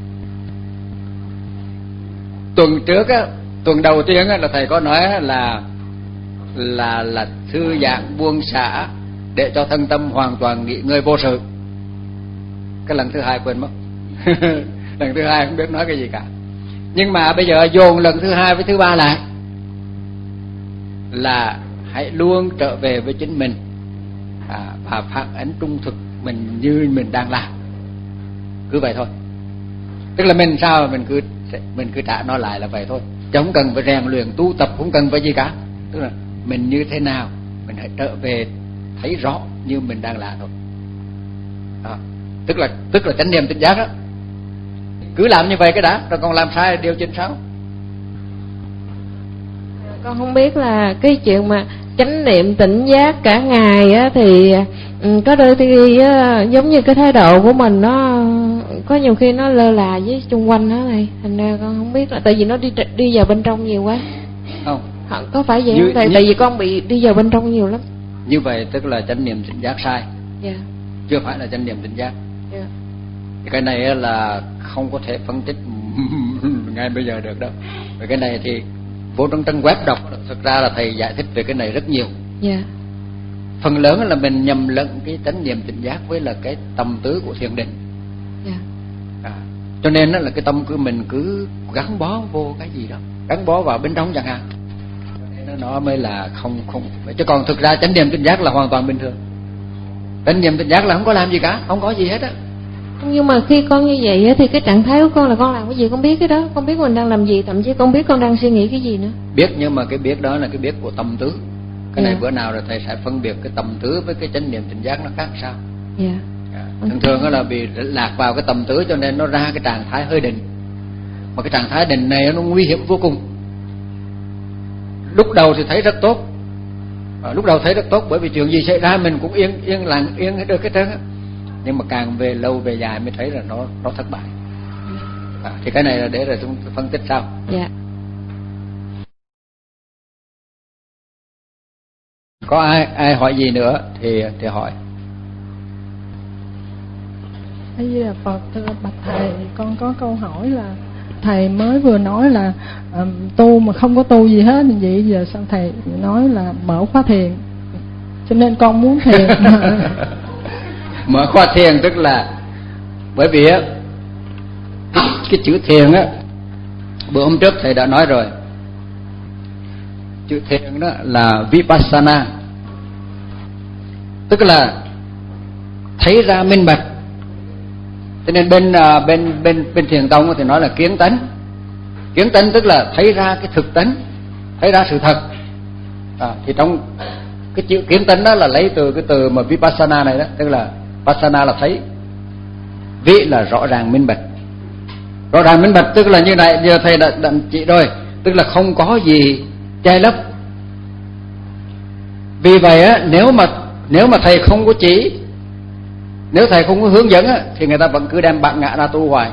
Tuần trước á, tuần đầu tiên á, là thầy có nói là là là thư giãn buông xả để cho thân tâm hoàn toàn nghỉ ngơi vô sự. Cái lần thứ hai quên mất. Lần thứ hai không biết nói cái gì cả. Nhưng mà bây giờ dồn lần thứ hai với thứ ba lại là hãy luôn trở về với chính mình, à, và phản ánh trung thực mình như mình đang làm. Cứ vậy thôi. Tức là mình sao mình cứ mình cứ trả nó lại là vậy thôi, chứ không cần phải rèn luyện tu tập, không cần phải gì cả. Tức là mình như thế nào mình hãy trở về thấy rõ như mình đang làm thôi. À, tức là tức là chánh niệm tỉnh giác đó. Cứ làm như vậy cái đã, rồi còn làm sai điều chỉnh sao? Con không biết là cái chuyện mà chánh niệm tỉnh giác cả ngày á thì ừ, có đôi khi á, giống như cái thái độ của mình nó có nhiều khi nó lơ là với xung quanh đó này, thành ra con không biết là tại vì nó đi đi vào bên trong nhiều quá. Không, có phải vậy như, không? Tại, như, tại vì con bị đi vào bên trong nhiều lắm. Như vậy tức là chánh niệm tỉnh giác sai. Dạ. Chưa phải là chánh niệm tỉnh giác. Dạ. Cái này là không có thể phân tích ngay bây giờ được đâu. Và cái này thì vô trong trang web đọc, thực ra là thầy giải thích về cái này rất nhiều. Dạ. Phần lớn là mình nhầm lẫn cái chánh niệm tỉnh giác với là cái tâm tứ của thiền định. Dạ. À, cho nên là cái tâm của mình cứ gắn bó vô cái gì đó, gắn bó vào bên trong chẳng hạn, cho nên nó mới là không không. Chứ còn thực ra chánh niệm tỉnh giác là hoàn toàn bình thường. Chánh niệm tỉnh giác là không có làm gì cả, không có gì hết á. Nhưng mà khi con như vậy á, thì cái trạng thái của con là con làm cái gì con biết cái đó, con biết mình đang làm gì, thậm chí con biết con đang suy nghĩ cái gì nữa. Biết, nhưng mà cái biết đó là cái biết của tâm tứ. Cái dạ. này bữa nào rồi thầy sẽ phân biệt cái tâm tứ với cái chánh niệm tỉnh giác nó khác sao. Dạ. À, thường thường là bị lạc vào cái tâm tứ cho nên nó ra cái trạng thái hơi định. mà cái trạng thái định này nó nguy hiểm vô cùng. Lúc đầu thì thấy rất tốt, à, lúc đầu thấy rất tốt, bởi vì chuyện gì xảy ra mình cũng yên yên lặng yên được cái trơn á. Nhưng mà càng về lâu về dài mới thấy là nó nó thất bại. À, thì cái này là để rồi chúng phân tích sau. Dạ. Có ai ai hỏi gì nữa thì thì hỏi. A Di Đà Phật, thưa bạch thầy, con có câu hỏi là thầy mới vừa nói là um, tu mà không có tu gì hết, vậy giờ sao thầy nói là mở khóa thiền, cho nên con muốn thiền. Mở khóa thiền tức là bởi vì á cái, cái chữ thiền á, bữa hôm trước thầy đã nói rồi, chữ thiền đó là vipassana, tức là thấy ra minh bạch. Cho nên bên bên bên bên thiền tông thì nói là kiến tánh. Kiến tánh tức là thấy ra cái thực tánh, thấy ra sự thật. À, thì trong cái chữ kiến tánh đó là lấy từ cái từ mà vipassana này đó, tức là vipassana là thấy, vi là rõ ràng minh bạch. Rõ ràng minh bạch tức là như này, giờ thầy đã, đã chỉ rồi, tức là không có gì che lấp. Vì vậy á, nếu mà nếu mà thầy không có chỉ, nếu thầy không có hướng dẫn á, thì người ta vẫn cứ đem bạn ngã ra tu hoài.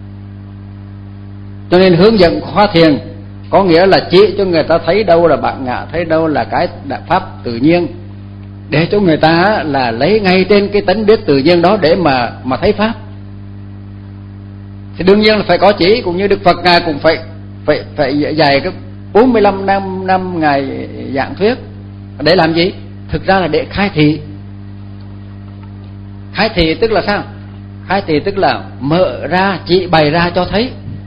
Cho nên hướng dẫn khóa thiền có nghĩa là chỉ cho người ta thấy đâu là bạn ngã, thấy đâu là cái pháp tự nhiên, để cho người ta là lấy ngay trên cái tánh biết tự nhiên đó để mà mà thấy pháp. Thì đương nhiên là phải có chỉ, cũng như Đức Phật ngài cũng phải phải phải dạy cái bốn mươi lăm năm năm ngài giảng thuyết để làm gì? Thực ra là để khai thị. Khai thị tức là sao? Khai thị tức là mở ra, chỉ bày ra cho thấy.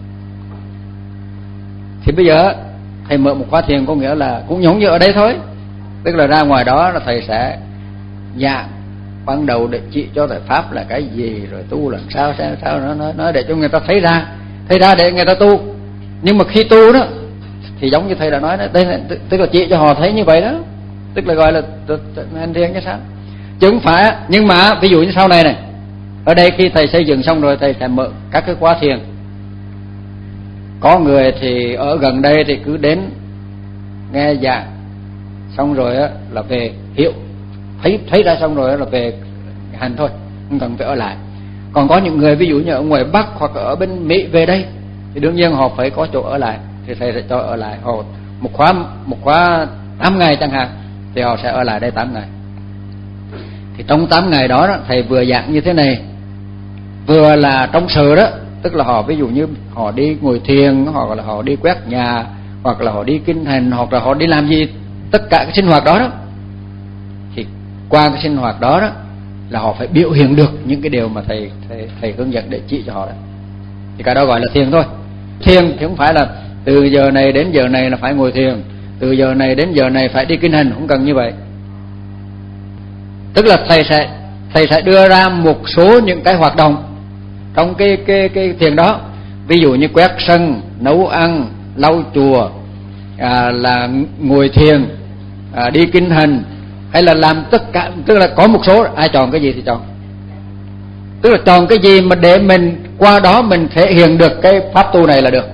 Thì bây giờ thầy mở một khóa thiền có nghĩa là cũng giống như ở đây thôi, tức là ra ngoài đó là thầy sẽ giảng ban đầu để chỉ cho thầy pháp là cái gì, rồi tu làm sao sao sao nó nói, nói để cho người ta thấy ra, thấy ra để người ta tu. Nhưng mà khi tu đó thì giống như thầy đã nói đó, đây là, tức là chỉ cho họ thấy như vậy đó, tức là gọi là hành thiền chứ sao, chứ không phải. Nhưng mà ví dụ như sau này này, ở đây khi thầy xây dựng xong rồi, thầy sẽ mở các cái khóa thiền. Có người thì ở gần đây thì cứ đến nghe giảng xong rồi á là về hiểu, thấy thấy ra xong rồi là về hành thôi, không cần phải ở lại. Còn có những người ví dụ như ở ngoài Bắc hoặc ở bên Mỹ về đây thì đương nhiên họ phải có chỗ ở lại, thì thầy sẽ cho ở lại. Họ một khóa một khóa tám ngày chẳng hạn, thì họ sẽ ở lại đây tám ngày. Thì trong tám ngày đó, đó thầy vừa giảng như thế này, vừa là trong sự đó, tức là họ ví dụ như họ đi ngồi thiền, hoặc là họ đi quét nhà, hoặc là họ đi kinh hành, hoặc là họ đi làm gì, tất cả cái sinh hoạt đó đó, thì qua cái sinh hoạt đó đó là họ phải biểu hiện được những cái điều mà thầy thầy, thầy hướng dẫn để chỉ cho họ đó. Thì cái đó gọi là thiền thôi. Thiền thì không phải là từ giờ này đến giờ này là phải ngồi thiền, từ giờ này đến giờ này phải đi kinh hành, không cần như vậy. Tức là thầy sẽ thầy sẽ đưa ra một số những cái hoạt động trong cái cái cái thiền đó, ví dụ như quét sân, nấu ăn, lau chùa, à, là ngồi thiền, à, đi kinh hành, hay là làm tất cả. Tức là có một số ai chọn cái gì thì chọn, tức là chọn cái gì mà để mình qua đó mình thể hiện được cái pháp tu này là được.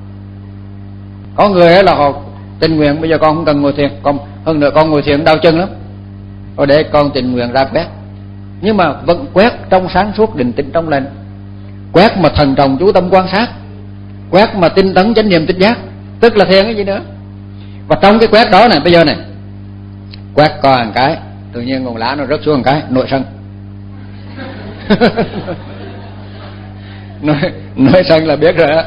Có người là họ tình nguyện bây giờ con không cần ngồi thiền, còn hơn nữa con ngồi thiền đau chân lắm, rồi để con tình nguyện ra quét, nhưng mà vẫn quét trong sáng suốt định tĩnh trong lành, quét mà thần trọng chú tâm quan sát, quét mà tinh tấn chánh niệm tinh giác, tức là thiền cái gì nữa. Và trong cái quét đó này, bây giờ này quét coi một cái, tự nhiên con lá nó rớt xuống một cái, nội sân. nội, nội sân là biết rồi đó.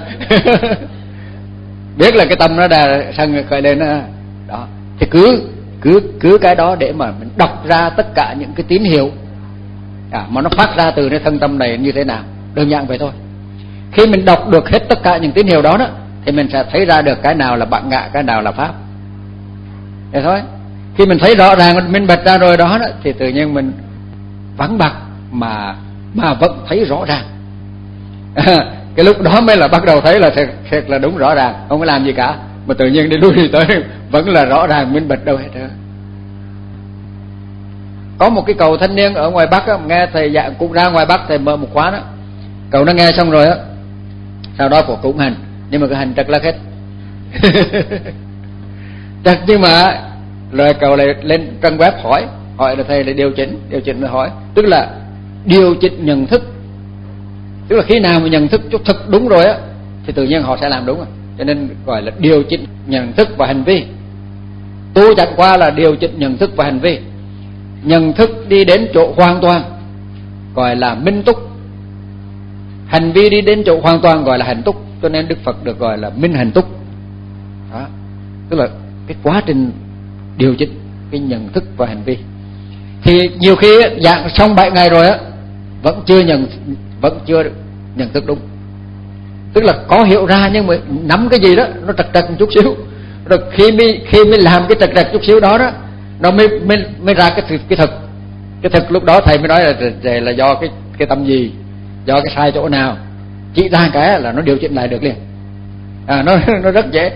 Biết là cái tâm nó đã sân khởi lên đó. Đó thì cứ cứ cứ cái đó để mà mình đọc ra tất cả những cái tín hiệu, à, mà nó phát ra từ cái thân tâm này như thế nào, đơn giản vậy thôi. Khi mình đọc được hết tất cả những tín hiệu đó đó, thì mình sẽ thấy ra được cái nào là bạn ngạ, cái nào là pháp. Vậy thôi. Khi mình thấy rõ ràng, mình minh bạch ra rồi đó, đó thì tự nhiên mình vắng bặt mà mà vẫn thấy rõ ràng. À, cái lúc đó mới là bắt đầu thấy là thiệt, thiệt là đúng rõ ràng, không có làm gì cả, mà tự nhiên đi lui đi tới vẫn là rõ ràng minh bạch đâu hết trơn. Có một cái cậu thanh niên ở ngoài Bắc á, nghe thầy dạy, cũng ra ngoài Bắc thầy mở một khóa đó, cậu nó nghe xong rồi á, sau đó của cũng hành nhưng mà cái hành trật lắc hết. Trật nhưng mà rồi cầu lại lên trang web hỏi, hỏi là thầy lại điều chỉnh, điều chỉnh rồi hỏi, tức là điều chỉnh nhận thức. Tức là khi nào mà nhận thức chút thực đúng rồi á thì tự nhiên họ sẽ làm đúng rồi. Cho nên gọi là điều chỉnh nhận thức và hành vi. Tu chẳng qua là điều chỉnh nhận thức và hành vi. Nhận thức đi đến chỗ hoàn toàn gọi là minh túc, hành vi đi đến chỗ hoàn toàn gọi là hạnh túc. Cho nên Đức Phật được gọi là minh hạnh túc. Đó. Tức là cái quá trình điều chỉnh cái nhận thức và hành vi. Thì nhiều khi dạng xong bảy ngày rồi á vẫn chưa nhận vẫn chưa nhận thức đúng. Tức là có hiểu ra nhưng mà nắm cái gì đó nó trật trật một chút xíu, rồi khi mới khi mới làm cái trật trật chút xíu đó đó nó mới mới mới ra cái thực cái thực cái thực lúc đó thầy mới nói là là, là do cái cái tâm gì, do cái sai chỗ nào, chỉ ra cái là nó điều chỉnh lại được liền. À, nó nó rất dễ.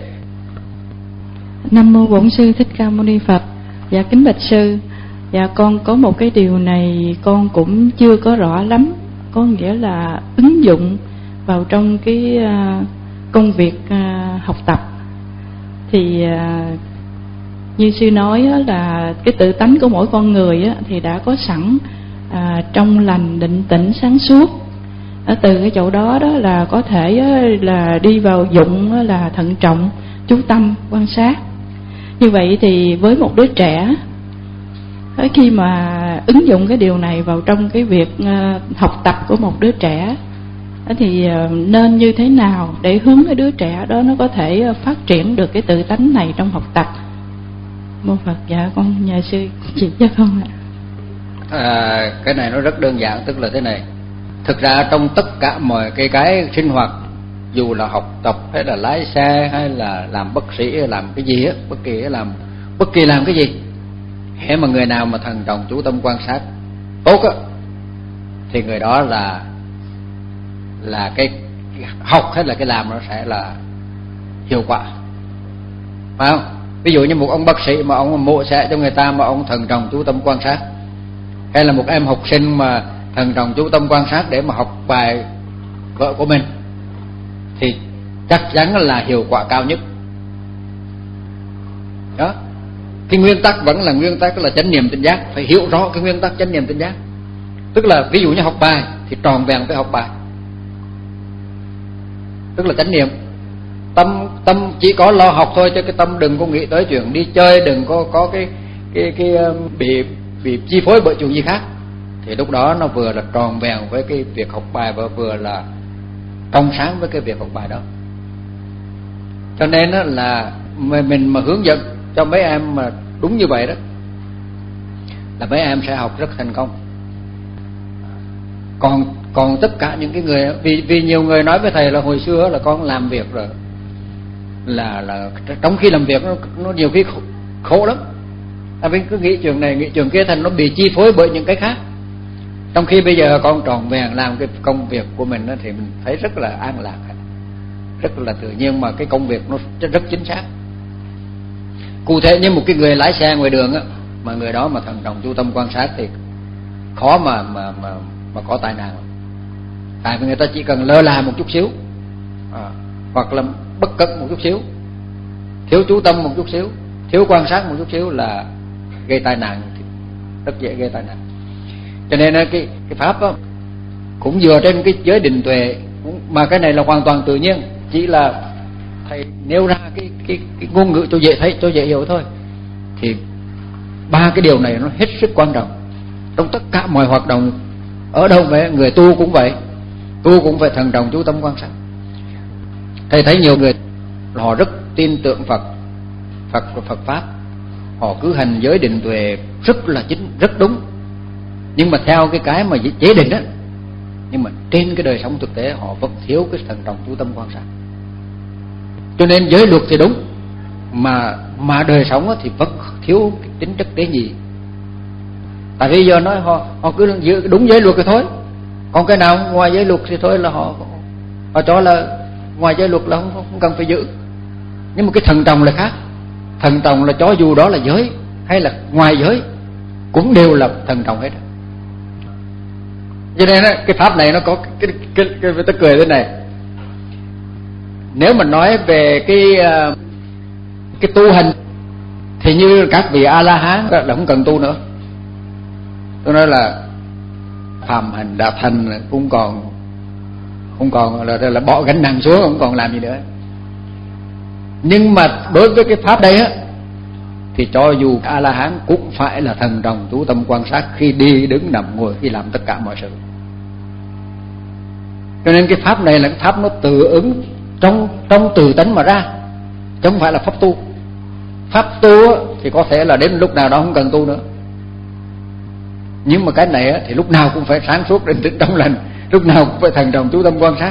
Nam mô Bổn Sư Thích Ca Mâu Ni Phật. Dạ kính bạch sư, dạ con có một cái điều này con cũng chưa có rõ lắm, có nghĩa là ứng dụng vào trong cái công việc học tập. Thì như sư nói là cái tự tánh của mỗi con người thì đã có sẵn trong lành, định tĩnh, sáng suốt. Từ cái chỗ đó đó là có thể là đi vào dụng là thận trọng, chú tâm, quan sát. Như vậy thì với một đứa trẻ, khi mà ứng dụng cái điều này vào trong cái việc học tập của một đứa trẻ thì nên như thế nào để hướng cái đứa trẻ đó nó có thể phát triển được cái tự tánh này trong học tập? Mô Phật. Dạ con nhờ sư chỉ cho con ạ. À, cái này nó rất đơn giản, tức là thế này. Thực ra trong tất cả mọi cái cái sinh hoạt, dù là học tập hay là lái xe hay là làm bác sĩ hay làm cái gì á, bất kỳ làm bất kỳ làm cái gì, hễ mà người nào mà thần trọng chú tâm quan sát tốt á thì người đó là là cái, cái học hay là cái làm nó sẽ là hiệu quả, phải không? Ví dụ như một ông bác sĩ mà ông mổ xẻ cho người ta mà ông thần trọng chú tâm quan sát, hay là một em học sinh mà thần trọng chú tâm quan sát để mà học bài vợ của mình, thì chắc chắn là hiệu quả cao nhất. Đó, cái nguyên tắc vẫn là nguyên tắc là chánh niệm tỉnh giác. Phải hiểu rõ cái nguyên tắc chánh niệm tỉnh giác. Tức là ví dụ như học bài thì tròn vẹn với học bài, tức là chánh niệm. Tâm tâm chỉ có lo học thôi, chứ cái tâm đừng có nghĩ tới chuyện đi chơi, đừng có có cái cái cái bị bị chi phối bởi chuyện gì khác. Thì lúc đó nó vừa là tròn vẹn với cái việc học bài và vừa là trong sáng với cái việc học bài đó. Cho nên đó là mình mà hướng dẫn cho mấy em mà đúng như vậy đó là mấy em sẽ học rất thành công. Còn còn tất cả những cái người, vì vì nhiều người nói với thầy là hồi xưa là con làm việc rồi là là trong khi làm việc nó, nó nhiều khi khổ, khổ lắm. À, mình cứ nghĩ chuyện này nghĩ chuyện kia, thành nó bị chi phối bởi những cái khác. Trong khi bây giờ con tròn vẹn làm cái công việc của mình đó, thì mình thấy rất là an lạc, rất là tự nhiên, mà cái công việc nó rất chính xác. Cụ thể như một cái người lái xe ngoài đường á, mà người đó mà thần trọng chú tâm quan sát thì khó mà mà mà mà có tai nạn. Tại vì người ta chỉ cần lơ là một chút xíu, à, hoặc là bất cẩn một chút xíu, thiếu chú tâm một chút xíu, thiếu quan sát một chút xíu là gây tai nạn, rất dễ gây tai nạn. Cho nên cái cái pháp đó cũng dựa trên cái giới định tuệ, mà cái này là hoàn toàn tự nhiên, chỉ là thầy nêu ra cái cái cái ngôn ngữ cho dễ thấy, cho dễ hiểu thôi. Thì ba cái điều này nó hết sức quan trọng trong tất cả mọi hoạt động. Ở đâu vậy, người tu cũng vậy, tu cũng phải thần trọng chú tâm quan sát. Thầy thấy nhiều người họ rất tin tưởng Phật, Phật và Phật pháp, họ cứ hành giới định tuệ rất là chính, rất đúng, nhưng mà theo cái cái mà chế định á, nhưng mà trên cái đời sống thực tế họ vẫn thiếu cái thần trọng chú tâm quan sát. Cho nên giới luật thì đúng, mà mà đời sống á thì vẫn thiếu cái tính chất tế nhị. Tại vì giờ nói họ họ cứ giữ đúng giới luật thì thôi, còn cái nào ngoài giới luật thì thôi là họ họ cho là ngoài giới luật là không, không cần phải giữ. Nhưng mà cái thần trọng là khác. Thần trọng là cho dù đó là giới hay là ngoài giới cũng đều là thần trọng hết. Cho nên cái pháp này nó có cái cái cái, cái, cái cười thế này. Nếu mà nói về cái cái tu hành thì như các vị A La Hán là không cần tu nữa. Tôi nói là phàm hành đạt thành cũng còn không còn là, là bỏ gánh nặng xuống, không còn làm gì nữa. Nhưng mà đối với cái pháp đây á, thì cho dù A La Hán cũng phải là thần trọng chú tâm quan sát khi đi đứng nằm ngồi, khi làm tất cả mọi sự. Cho nên cái pháp này là cái pháp nó tự ứng trong trong từ tánh mà ra, chứ không phải là pháp tu. Pháp tu á, thì có thể là đến lúc nào đó không cần tu nữa. Nhưng mà cái này á, thì lúc nào cũng phải sáng suốt định tĩnh trong lành, lúc nào cũng phải thần trọng chú tâm quan sát.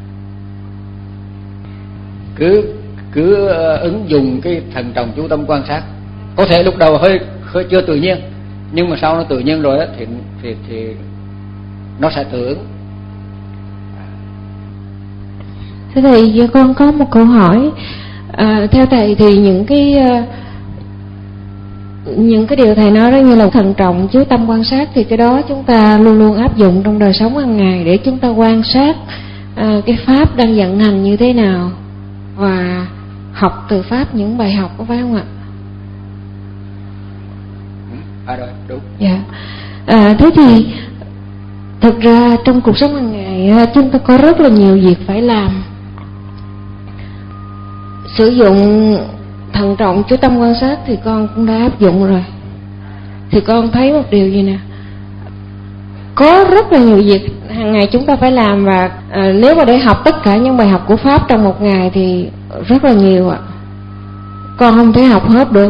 Cứ cứ ứng dụng cái thần trọng chú tâm quan sát. Có thể lúc đầu hơi, hơi chưa tự nhiên, nhưng mà sau nó tự nhiên rồi á, thì thì thì nó sẽ tự ứng. Thưa thầy, con có một câu hỏi. À, theo thầy thì những cái những cái điều thầy nói đó, như là thần trọng chú tâm quan sát, thì cái đó chúng ta luôn luôn áp dụng trong đời sống hàng ngày để chúng ta quan sát à, cái pháp đang vận hành như thế nào, và học từ pháp những bài học, có phải không ạ? À rồi, đúng. Dạ. À, thế thì thực ra trong cuộc sống hàng ngày chúng ta có rất là nhiều việc phải làm. Sử dụng thận trọng chú tâm quan sát thì con cũng đã áp dụng rồi. Thì con thấy một điều gì nè, có rất là nhiều việc hàng ngày chúng ta phải làm, và à, nếu mà để học tất cả những bài học của pháp trong một ngày thì rất là nhiều ạ. Con không thể học hết được.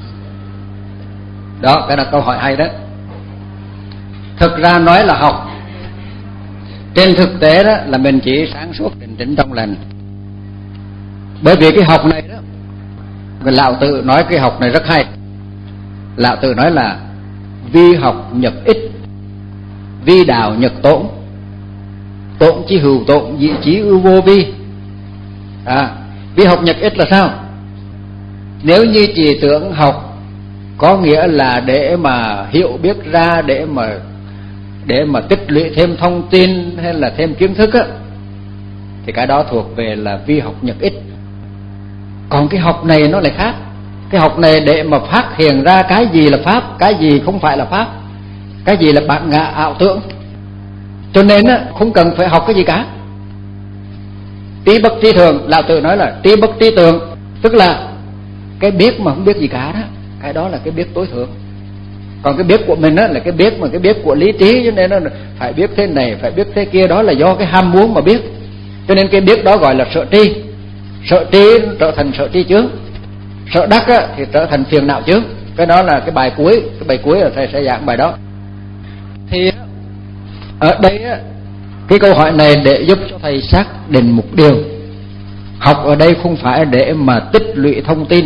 Đó, cái là câu hỏi hay đó. Thực ra nói là học, trên thực tế đó là mình chỉ sáng suốt định tĩnh trong lành. Bởi vì cái học này đó, Lão Tử nói cái học này rất hay. Lão Tử nói là vi học nhập ích, vi đạo nhập tổn, tổn chi hữu tổn, dị chí ưu vô vi. À, vi học nhập ích là sao? Nếu như chỉ tưởng học có nghĩa là để mà hiểu biết ra, để mà để mà tích lũy thêm thông tin hay là thêm kiến thức á, thì cái đó thuộc về là vi học nhập ích. Còn cái học này nó lại khác. Cái học này để mà phát hiện ra cái gì là pháp, cái gì không phải là pháp, cái gì là bản ngã ảo tưởng. Cho nên á, không cần phải học cái gì cả. Trí bất trí thường, Lão Tử nói là trí bất trí tưởng, tức là cái biết mà không biết gì cả đó, cái đó là cái biết tối thượng. Còn cái biết của mình á là cái biết mà cái biết của lý trí, cho nên nó phải biết thế này, phải biết thế kia, đó là do cái ham muốn mà biết. Cho nên cái biết đó gọi là sợ tri. Sợ tri trở thành sợ tri chướng, sợ đắc á, thì trở thành phiền não chướng. Cái đó là cái bài cuối, cái bài cuối là thầy sẽ giảng bài đó. Thì ở đây á, cái câu hỏi này để giúp cho thầy xác định một điều. Học ở đây không phải để mà tích lũy thông tin.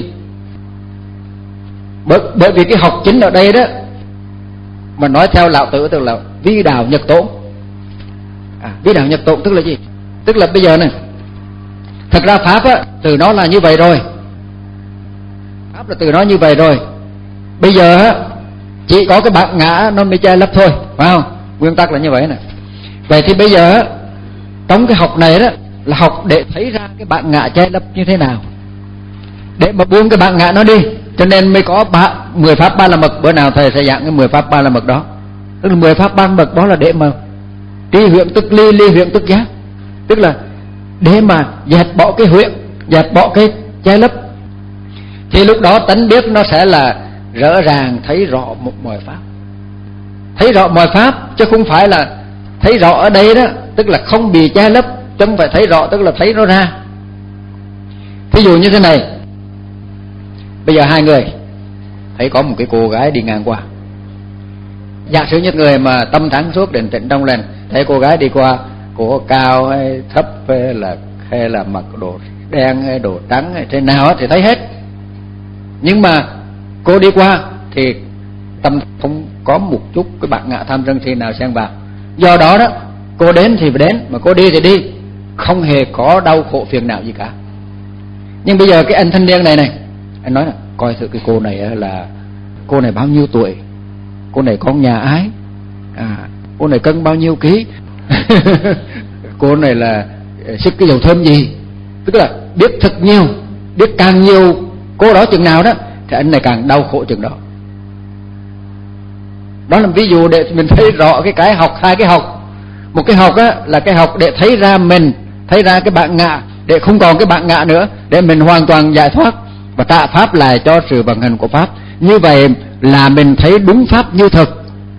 Bởi, bởi vì cái học chính ở đây đó, mà nói theo Lão Tử tức là vi đạo nhập tổn. À, vi đạo nhập tổn tức là gì? Tức là bây giờ này, thật ra pháp á, từ nó là như vậy rồi. Pháp là từ nó như vậy rồi. Bây giờ á, chỉ có cái bản ngã nó mới che lấp thôi, phải không? Nguyên tắc là như vậy nè. Vậy thì bây giờ á, trong cái học này đó là học để thấy ra cái bản ngã che lấp như thế nào, để mà buông cái bản ngã nó đi. Cho nên mới có ba, mười pháp ba la mật. Bữa nào thầy sẽ giảng cái mười pháp ba la mật đó. Tức là mười pháp ba la mật đó là để mà tri huyện tức ly, ly huyện tức giác. Tức là để mà dẹp bỏ cái huyện, dẹp bỏ cái che lấp. Thì lúc đó tánh biết nó sẽ là rõ ràng thấy rõ một mọi pháp. Thấy rõ mọi pháp, chứ không phải là thấy rõ ở đây đó, tức là không bị che lấp. Chứ không phải thấy rõ tức là thấy nó ra. Thí dụ như thế này, bây giờ hai người thấy có một cái cô gái đi ngang qua. Giả sử như người mà tâm sáng suốt định tĩnh trong lành, thấy cô gái đi qua, cô cao hay thấp hay là hay là mặc đồ đen hay đồ trắng hay thế nào thì thấy hết. Nhưng mà cô đi qua thì tâm không có một chút cái bản ngã tham sân si nào xen vào. Do đó đó, cô đến thì phải đến, mà cô đi thì đi, không hề có đau khổ phiền não gì cả. Nhưng bây giờ cái anh thanh niên này này, anh nói là coi thử cái cô này là cô này bao nhiêu tuổi, cô này con nhà ái, à, cô này cân bao nhiêu ký, cô này là xức cái dầu thơm gì, tức là biết thật nhiều, biết càng nhiều cô đó chừng nào đó thì anh này càng đau khổ chừng đó. Đó là ví dụ để mình thấy rõ cái cái học, hai cái học. Một cái học á là cái học để thấy ra mình, thấy ra cái bản ngã, để không còn cái bản ngã nữa, để mình hoàn toàn giải thoát và trả pháp lại cho sự vận hành của pháp. Như vậy là mình thấy đúng pháp như thực.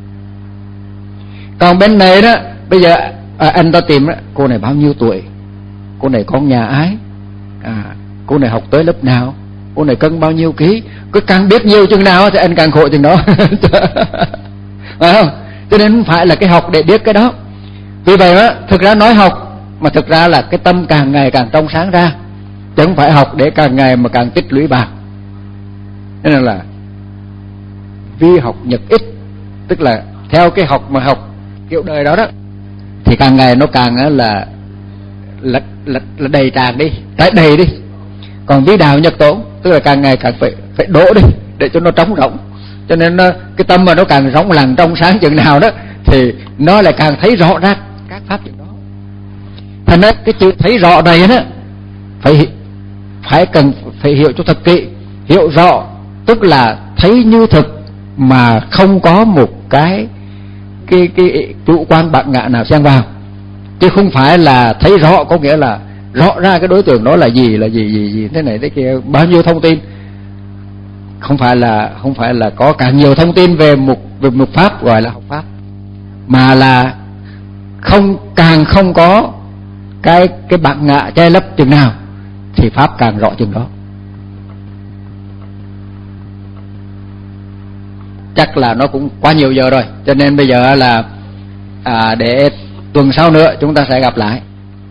Còn bên này đó, bây giờ à, anh ta tìm đó, cô này bao nhiêu tuổi, cô này con nhà ái, à, cô này học tới lớp nào, cô này cân bao nhiêu ký. Cứ càng biết nhiều chừng nào thì anh càng khổ chừng đó. Phải không? Cho nên không phải là cái học để biết cái đó. Vì vậy đó, thực ra nói học mà thực ra là cái tâm càng ngày càng trong sáng ra, chứ không phải học để càng ngày mà càng tích lũy bạc. Nên là vi học nhật ích, tức là theo cái học mà học kiểu đời đó đó thì càng ngày nó càng là là, là, là đầy tràn đi, trải đầy đi. Còn vi đạo nhật tổn, tức là càng ngày càng phải phải đổ đi để cho nó trống rỗng. Cho nên cái tâm mà nó càng rỗng lặng trong sáng chừng nào đó thì nó lại càng thấy rõ ràng các pháp chừng đó. Thành ra cái chữ thấy rõ này đó phải phải cần phải hiểu cho thật kỹ. Hiểu rõ tức là thấy như thực mà không có một cái cái cái chủ quan bản ngã nào xen vào, chứ không phải là thấy rõ có nghĩa là rõ ra cái đối tượng đó là gì là gì gì gì thế này thế kia, bao nhiêu thông tin. Không phải là không phải là có càng nhiều thông tin về một về một pháp gọi là học pháp, mà là không càng không có cái cái bản ngã che lấp chừng nào thì pháp càng rõ chừng đó. Chắc là nó cũng quá nhiều giờ rồi, cho nên bây giờ là à, để tuần sau nữa chúng ta sẽ gặp lại.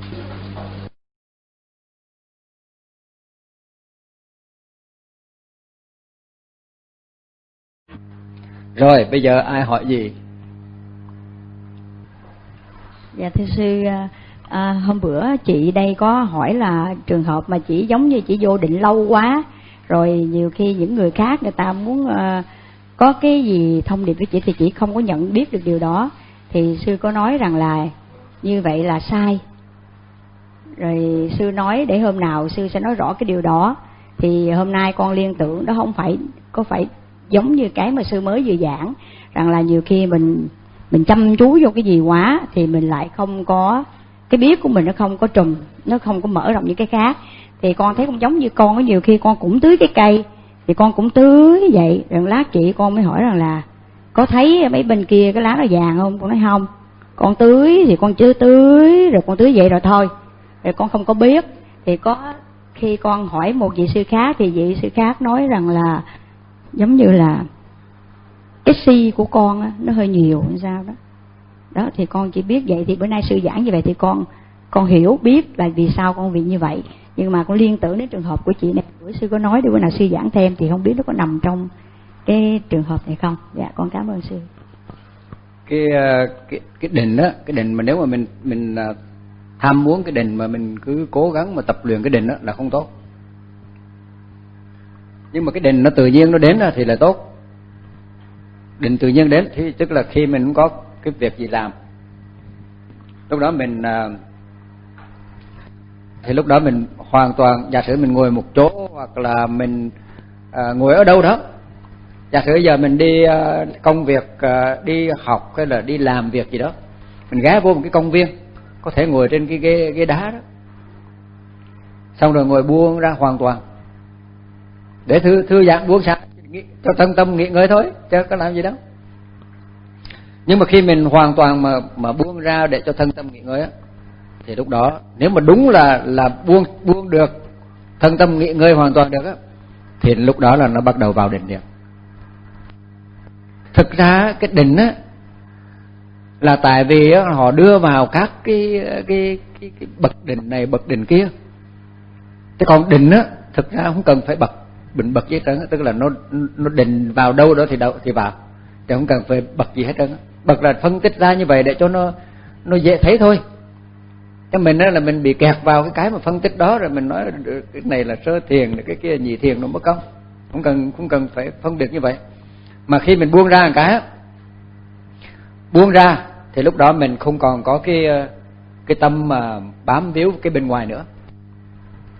Rồi bây giờ ai hỏi gì? Dạ thưa sư, à, hôm bữa chị đây có hỏi là trường hợp mà chỉ giống như chỉ vô định lâu quá rồi nhiều khi những người khác người ta muốn à, có cái gì thông điệp với chị thì chị không có nhận biết được điều đó, thì sư có nói rằng là như vậy là sai. Rồi sư nói để hôm nào sư sẽ nói rõ cái điều đó. Thì hôm nay con liên tưởng đó không phải có phải giống như cái mà sư mới vừa giảng, rằng là nhiều khi mình mình chăm chú vô cái gì quá thì mình lại không có cái biết của mình, nó không có trùm, nó không có mở rộng những cái khác. Thì con thấy cũng giống như con có nhiều khi con cũng tưới cái cây thì con cũng tưới vậy, rồi lát chị con mới hỏi rằng là có thấy mấy bên kia cái lá nó vàng không? Con nói không, con tưới thì con chưa tưới, rồi con tưới vậy rồi thôi, rồi con không có biết. Thì có khi con hỏi một vị sư khác thì vị sư khác nói rằng là giống như là cái si của con á, nó hơi nhiều hay sao đó. Đó thì con chỉ biết vậy, thì bữa nay sư giảng như vậy thì con con hiểu biết là vì sao con bị như vậy. Nhưng mà con liên tưởng đến trường hợp của chị này, bữa sư có nói để bữa nào sư giảng thêm thì không biết nó có nằm trong cái trường hợp này không. Dạ con cảm ơn sư. Cái cái cái định á, cái định mà nếu mà mình mình tham muốn cái định mà mình cứ cố gắng mà tập luyện cái định á là không tốt. Nhưng mà cái định nó tự nhiên nó đến thì là tốt. Định tự nhiên đến thì tức là khi mình không có cái việc gì làm, lúc đó mình thì lúc đó mình hoàn toàn, giả sử mình ngồi một chỗ hoặc là mình à, ngồi ở đâu đó, giả sử giờ mình đi à, công việc, à, đi học hay là đi làm việc gì đó, mình ghé vô một cái công viên, có thể ngồi trên cái ghế, ghế đá đó, xong rồi ngồi buông ra hoàn toàn để thư thư giãn, buông xả cho thân tâm nghỉ ngơi thôi, chứ có làm gì đâu. Nhưng mà khi mình hoàn toàn mà mà buông ra để cho thân tâm nghỉ ngơi á, thì lúc đó nếu mà đúng là là buông buông được, thân tâm nghỉ ngơi hoàn toàn được á, thì lúc đó là nó bắt đầu vào định điểm. Thực ra cái định á là tại vì á, họ đưa vào các cái cái, cái cái bậc định này bậc định kia. Thế còn định á thực ra không cần phải bậc bình bậc gì hết trơn, tức là nó nó định vào đâu đó thì đâu thì vào, chứ không cần phải bậc gì hết trơn. Bậc là phân tích ra như vậy để cho nó nó dễ thấy thôi. Cho mình đó là mình bị kẹt vào cái cái mà phân tích đó, rồi mình nói cái này là sơ thiền, cái kia nhị thiền nó mất công. Không cần không cần phải phân biệt như vậy. Mà khi mình buông ra một cái, buông ra thì lúc đó mình không còn có cái cái tâm mà bám víu cái bên ngoài nữa.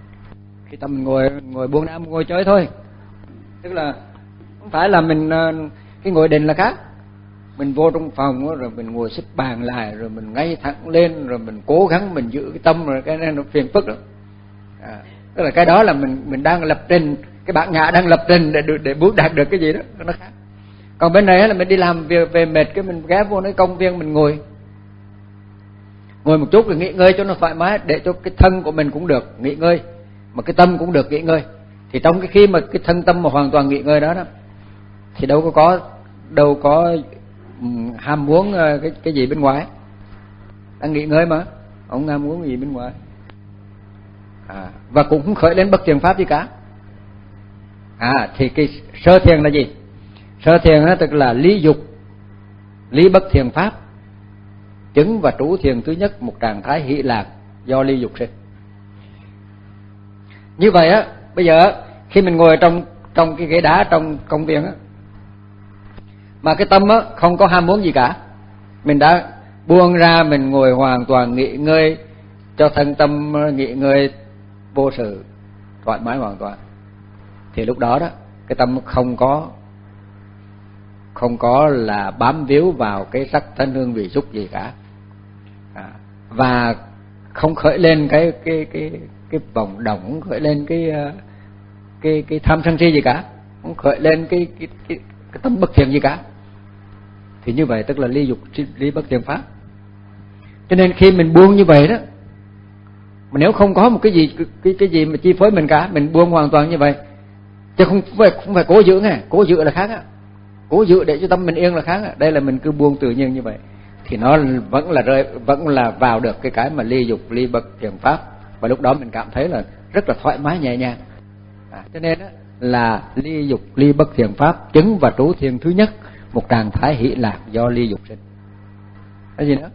thì tâm mình ngồi ngồi buông ra, ngồi chơi thôi. Tức là không phải là mình cái ngồi định là khác. Mình vô trong phòng rồi mình ngồi xếp bàn lại, rồi mình ngay thẳng lên, rồi mình cố gắng mình giữ cái tâm, rồi cái này nó phiền phức lắm. À, tức là cái đó là mình mình đang lập trình, cái bản ngã đang lập trình để để muốn đạt được cái gì đó, nó khác. Còn bên này là mình đi làm việc về mệt, cái mình ghé vô cái công viên mình ngồi ngồi một chút rồi nghỉ ngơi cho nó thoải mái, để cho cái thân của mình cũng được nghỉ ngơi, mà cái tâm cũng được nghỉ ngơi. Thì trong cái khi mà cái thân tâm mà hoàn toàn nghỉ ngơi đó, đó thì đâu có có đâu có ham muốn cái cái gì bên ngoài, đang nghỉ ngơi mà ông ham muốn gì bên ngoài. À, và cũng không khởi lên bất thiện pháp gì cả. À, thì cái sơ thiền là gì? Sơ thiền đó tức là lý dục, lý bất thiện pháp, chứng và trú thiền thứ nhất, một trạng thái hỷ lạc do ly dục sinh. Như vậy á, bây giờ khi mình ngồi trong trong cái ghế đá trong công viên á, mà cái tâm á không có ham muốn gì cả, mình đã buông ra, mình ngồi hoàn toàn nghỉ ngơi cho thân tâm nghỉ ngơi vô sự thoải mái hoàn toàn, thì lúc đó đó cái tâm không có không có là bám víu vào cái sắc thân hương vị xúc gì cả. À, và không khởi lên cái cái cái cái vọng động, không khởi lên cái cái cái tham sân si gì cả, không khởi lên cái cái cái, cái tâm bất thiện gì cả. Thì như vậy tức là ly dục ly bất thiện pháp. Cho nên khi mình buông như vậy đó, mà nếu không có một cái gì cái cái gì mà chi phối mình cả, mình buông hoàn toàn như vậy, chứ không phải không phải cố giữ nghe, cố giữ là khác á, cố giữ để cho tâm mình yên là khác á. Đây là mình cứ buông tự nhiên như vậy, thì nó vẫn là rơi, vẫn là vào được cái cái mà ly dục ly bất thiện pháp, và lúc đó mình cảm thấy là rất là thoải mái nhẹ nhàng. À, cho nên đó là ly dục ly bất thiện pháp, chứng và trú thiền thứ nhất, một trạng thái hỷ lạc do ly dục sinh. Cái gì nữa?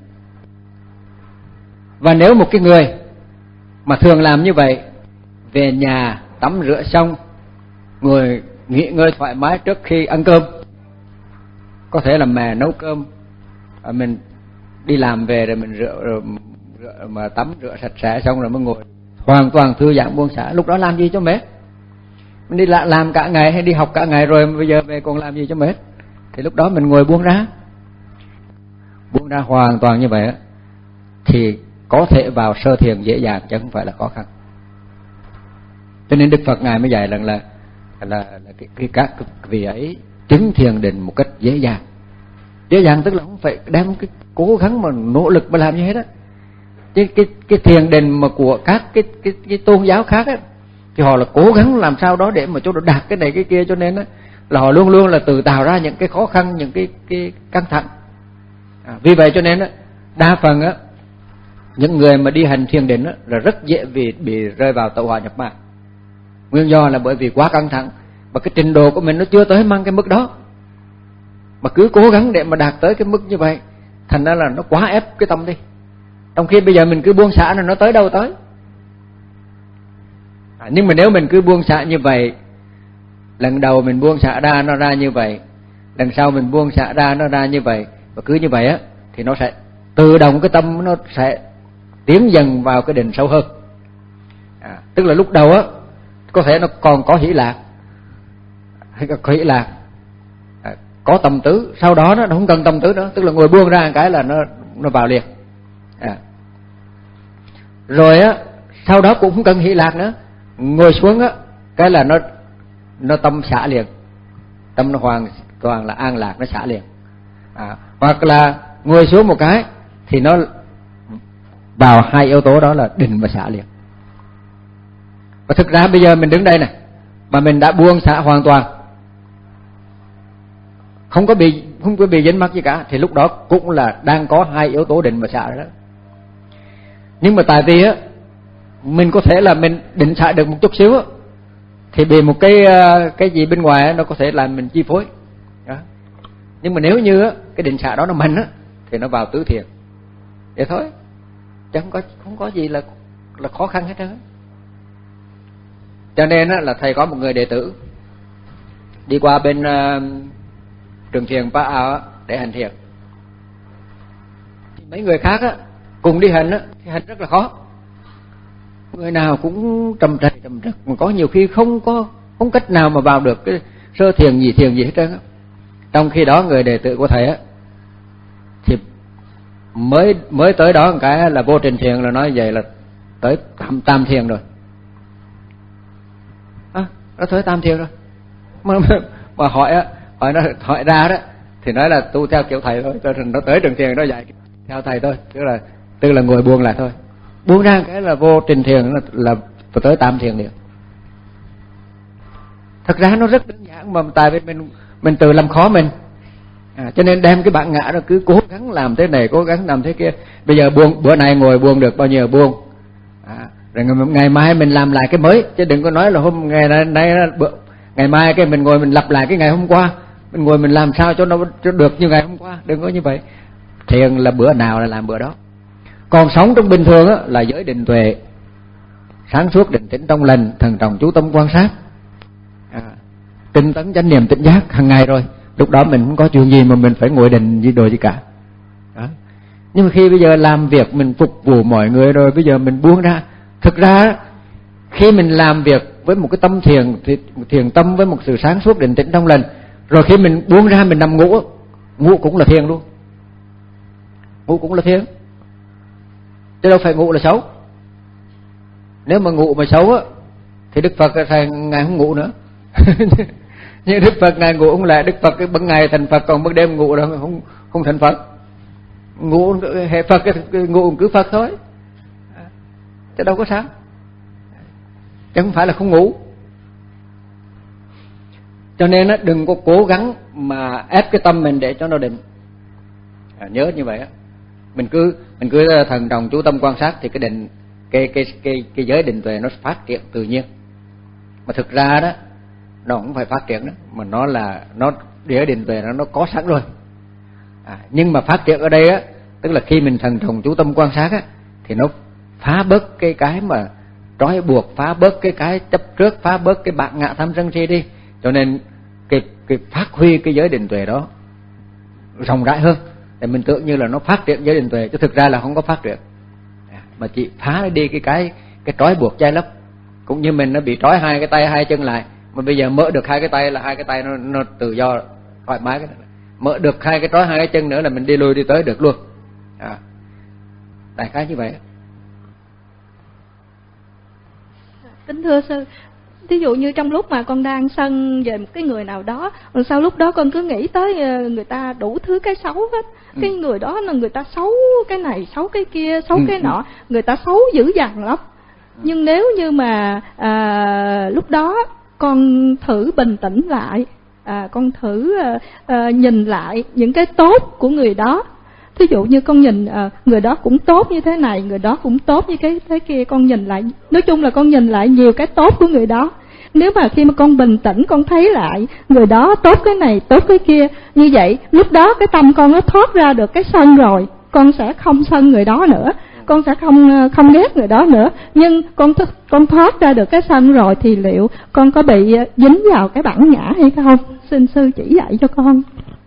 Và nếu một cái người mà thường làm như vậy, về nhà tắm rửa xong, ngồi nghỉ ngơi thoải mái trước khi ăn cơm, có thể là mẹ nấu cơm, mình đi làm về rồi mình rửa, rồi, rửa mà tắm rửa sạch sẽ xong rồi mới ngồi hoàn toàn thư giãn buông xả. Lúc đó làm gì cho mệt? Mình đi làm cả ngày hay đi học cả ngày rồi bây giờ về còn làm gì cho mệt? Thì lúc đó mình ngồi buông ra, buông ra hoàn toàn như vậy thì có thể vào sơ thiền dễ dàng, chứ không phải là khó khăn. Cho nên Đức Phật ngài mới dạy rằng là là, là cái, cái các vị ấy chứng thiền định một cách dễ dàng. Dễ dàng tức là không phải đem cái cố gắng mà nỗ lực mà làm như hết á. Cái cái cái thiền định mà của các cái cái cái tôn giáo khác á, thì họ là cố gắng làm sao đó để mà cho nó đạt cái này cái kia, cho nên á là họ luôn luôn là tự tạo ra những cái khó khăn, những cái cái căng thẳng. À, vì vậy cho nên á, đa phần á những người mà đi hành thiền định á là rất dễ bị bị rơi vào tẩu hỏa nhập ma. Nguyên do là bởi vì quá căng thẳng và cái trình độ của mình nó chưa tới mang cái mức đó, mà cứ cố gắng để mà đạt tới cái mức như vậy, thành ra là nó quá ép cái tâm đi. Trong khi bây giờ mình cứ buông xả là nó tới đâu tới. À, nhưng mà nếu mình cứ buông xả như vậy, lần đầu mình buông xả ra nó ra như vậy, lần sau mình buông xả ra nó ra như vậy, và cứ như vậy á thì nó sẽ tự động cái tâm nó sẽ tiến dần vào cái định sâu hơn. À, tức là lúc đầu á có thể nó còn có hỷ lạc, hay có hỷ lạc, à, có tâm tứ, sau đó nó không cần tâm tứ nữa, tức là ngồi buông ra một cái là nó nó vào liền. À, rồi á sau đó cũng không cần hỷ lạc nữa, ngồi xuống á cái là nó nó tâm xả liền, tâm nó hoàn toàn là an lạc, nó xả liền. À, hoặc là ngồi xuống một cái thì nó vào hai yếu tố đó là định và xả liền. Và thực ra bây giờ mình đứng đây này mà mình đã buông xả hoàn toàn, không có bị không có bị dính mắc gì cả, thì lúc đó cũng là đang có hai yếu tố định và xả đó. Nhưng mà tại vì á mình có thể là mình định xả được một chút xíu á, thì bị một cái cái gì bên ngoài á, nó có thể làm mình chi phối đó. Nhưng mà nếu như á, cái định xả đó nó mạnh á, thì nó vào tứ thiền vậy thôi, chứ không có không có gì là là khó khăn hết trơn. Cho nên á, là thầy có một người đệ tử đi qua bên uh, trường thiền Pa Ao để hành thiền. Mấy người khác á, cùng đi hành á, thì hành rất là khó. người nào cũng trầm trề trầm trật, mà có nhiều khi không có không cách nào mà vào được cái sơ thiền gì thiền gì hết trơn á. Trong khi đó người đệ tử của thầy á thì mới mới tới đó một cái là vô trình thiền, là nói vậy là tới tam, tam thiền rồi. À, nó tới tam thiền rồi. Mà, mà hỏi á, hỏi nó hỏi ra đó thì nói là tu theo kiểu thầy thôi, nó tới trường thiền nó dạy theo thầy thôi, tức là tức là ngồi buông lại thôi. Buông ra cái là vô trình thiền, là, là tới tam thiền liền. Thật ra nó rất đơn giản mà tại vì mình mình tự làm khó mình. À, cho nên đem cái bản ngã nó cứ cố gắng làm thế này, cố gắng làm thế kia. Bây giờ buông, bữa nay ngồi buông được bao nhiêu buông. À, rồi ngày, ngày mai mình làm lại cái mới, chứ đừng có nói là hôm ngày nay, nay bữa, ngày mai cái mình ngồi mình lặp lại cái ngày hôm qua, mình ngồi mình làm sao cho nó cho được như ngày hôm qua, đừng có như vậy. Thiền là bữa nào là làm bữa đó. Còn sống trong bình thường á là giới định tuệ, sáng suốt định tĩnh trong lành, thần trọng chú tâm quan sát, à, tinh tấn chánh niệm tỉnh giác hàng ngày rồi. Lúc đó mình không có chuyện gì mà mình phải ngồi định gì đồ gì cả đó. Nhưng mà khi bây giờ làm việc mình phục vụ mọi người rồi, bây giờ mình buông ra. Thực ra khi mình làm việc với một cái tâm thiền, thiền tâm với một sự sáng suốt định tĩnh trong lành, rồi khi mình buông ra mình nằm ngủ, ngủ cũng là thiền luôn. Ngủ cũng là thiền, chứ đâu phải ngủ là xấu. Nếu mà ngủ mà xấu á thì Đức Phật ngài không ngủ nữa. Nhưng Đức Phật ngài ngủ không lại, Đức Phật cái ban ngày thành Phật, còn ban đêm ngủ đâu không không thành Phật. Ngủ hệ Phật cái ngủ cứ Phật thôi, chứ đâu có sao, chứ không phải là không ngủ. Cho nên á đừng có cố gắng mà ép cái tâm mình để cho nó định. À, nhớ như vậy á, mình cứ mình cứ thần trọng chú tâm quan sát thì cái định cái cái cái cái giới định tuệ nó phát triển tự nhiên. Mà thực ra đó nó không phải phát triển đó, mà nó là nó giới định tuệ nó nó có sẵn rồi. À, nhưng mà phát triển ở đây á, tức là khi mình thần trọng chú tâm quan sát á thì nó phá bớt cái cái mà trói buộc, phá bớt cái cái chấp trước, phá bớt cái bản ngã tham sân si đi. Cho nên cái cái phát huy cái giới định tuệ đó rộng rãi hơn. Để mình tưởng như là nó phát triển giới định tuệ, chứ thực ra là không có phát triển, mà chỉ phá đi cái cái cái trói buộc che lấp. Cũng như mình nó bị trói hai cái tay hai chân lại, mà bây giờ mở được hai cái tay là hai cái tay nó nó tự do thoải mái. Cái mở được hai cái trói hai cái chân nữa là mình đi lui đi tới được luôn. À, đại khái như vậy. Kính thưa sư, ví dụ như trong lúc mà con đang sân về một cái người nào đó, rồi sau lúc đó con cứ nghĩ tới người ta đủ thứ cái xấu hết. Ừ. Cái người đó là người ta xấu cái này, xấu cái kia, xấu ừ. cái nọ, người ta xấu dữ dằn lắm. Nhưng nếu như mà à, lúc đó con thử bình tĩnh lại, à, con thử à, à, nhìn lại những cái tốt của người đó. Ví dụ như con nhìn à, người đó cũng tốt như thế này, người đó cũng tốt như cái thế kia, con nhìn lại, nói chung là con nhìn lại nhiều cái tốt của người đó. Nếu mà khi mà con bình tĩnh con thấy lại người đó tốt cái này, tốt cái kia, như vậy lúc đó cái tâm con nó thoát ra được cái sân rồi, con sẽ không sân người đó nữa, con sẽ không không ghét người đó nữa. Nhưng con con thoát ra được cái sân rồi thì liệu con có bị dính vào cái bản ngã hay không? Xin sư chỉ dạy cho con.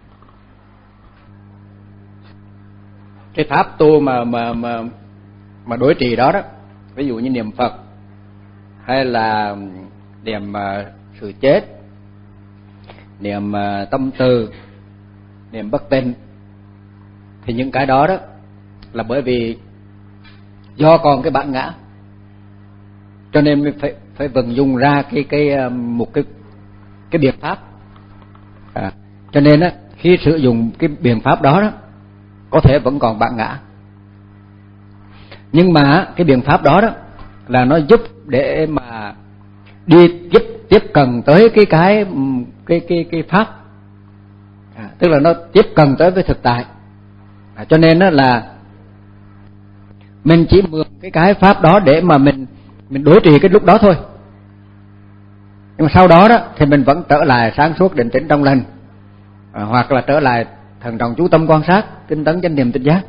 Cái pháp tu mà mà mà mà đối trì đó đó, ví dụ như niệm Phật hay là niệm uh, sự chết, niệm uh, tâm từ, niệm bất tịnh, thì những cái đó đó là bởi vì do còn cái bản ngã, cho nên mình phải phải vận dụng ra cái cái một cái cái biện pháp. À, cho nên á khi sử dụng cái biện pháp đó đó có thể vẫn còn bản ngã, nhưng mà cái biện pháp đó đó là nó giúp để mà đi giúp tiếp cận tới cái cái cái cái cái pháp, à, tức là nó tiếp cận tới với thực tại. À, cho nên đó là mình chỉ mượn cái cái pháp đó để mà mình mình đối trì cái lúc đó thôi, nhưng mà sau đó đó thì mình vẫn trở lại sáng suốt định tĩnh trong lành, à, hoặc là trở lại thần trọng chú tâm quan sát, tinh tấn chánh niệm tỉnh giác,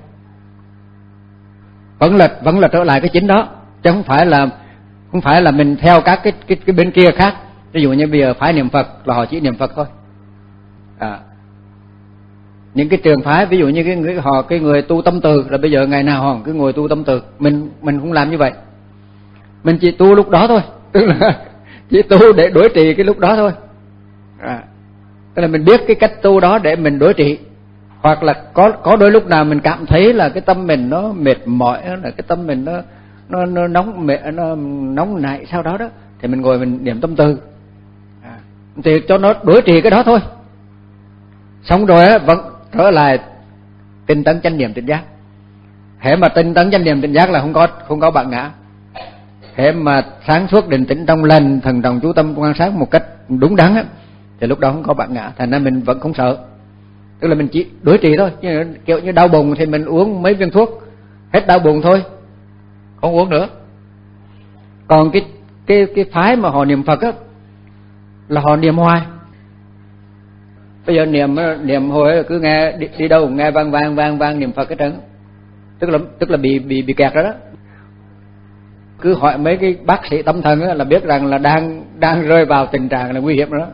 vẫn là vẫn là trở lại cái chính đó, chứ không phải là không phải là mình theo các cái cái cái bên kia khác. Ví dụ như bây giờ phái niệm Phật là họ chỉ niệm Phật thôi. À, những cái trường phái ví dụ như cái người họ cái người tu tâm từ là bây giờ ngày nào họ cứ ngồi tu tâm từ, mình mình không làm như vậy. mình chỉ tu lúc đó thôi, tức là chỉ tu để đối trị cái lúc đó thôi. À, tức là mình biết cái cách tu đó để mình đối trị. Hoặc là có có đôi lúc nào mình cảm thấy là cái tâm mình nó mệt mỏi, là cái tâm mình nó nó nó nóng mệt, nó nóng nảy sau đó đó, thì mình ngồi mình niệm tâm từ, à, thì cho nó đối trị cái đó thôi. Xong rồi á vẫn trở lại tinh tấn chánh niệm tỉnh giác. Hễ mà tinh tấn chánh niệm tỉnh giác là không có không có bạn ngã. Hễ mà sáng suốt định tĩnh trong lành, thần đồng chú tâm quan sát một cách đúng đắn á, thì lúc đó không có bạn ngã, thành ra mình vẫn không sợ. Tức là mình chỉ đối trị thôi, như, kiểu như đau bụng thì mình uống mấy viên thuốc hết đau bụng thôi, không uống nữa. Còn cái cái cái phái mà họ niệm Phật á là họ niệm hoài. Bây giờ niệm niệm hồi cứ nghe đi, đi đâu nghe vang vang vang vang niệm Phật cái trơn, tức là tức là bị bị bị kẹt rồi đó. Cứ hỏi mấy cái bác sĩ tâm thần á là biết rằng là đang đang rơi vào tình trạng là nguy hiểm rồi đó.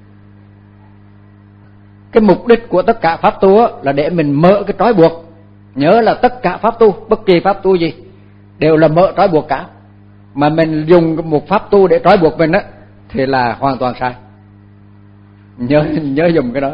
Cái mục đích của tất cả pháp tu á là để mình mở cái trói buộc. Nhớ là tất cả pháp tu, bất kỳ pháp tu gì đều là mở trói buộc cả. Mà mình dùng một pháp tu để trói buộc mình á thì là hoàn toàn sai. Nhớ nhớ dùng cái đó.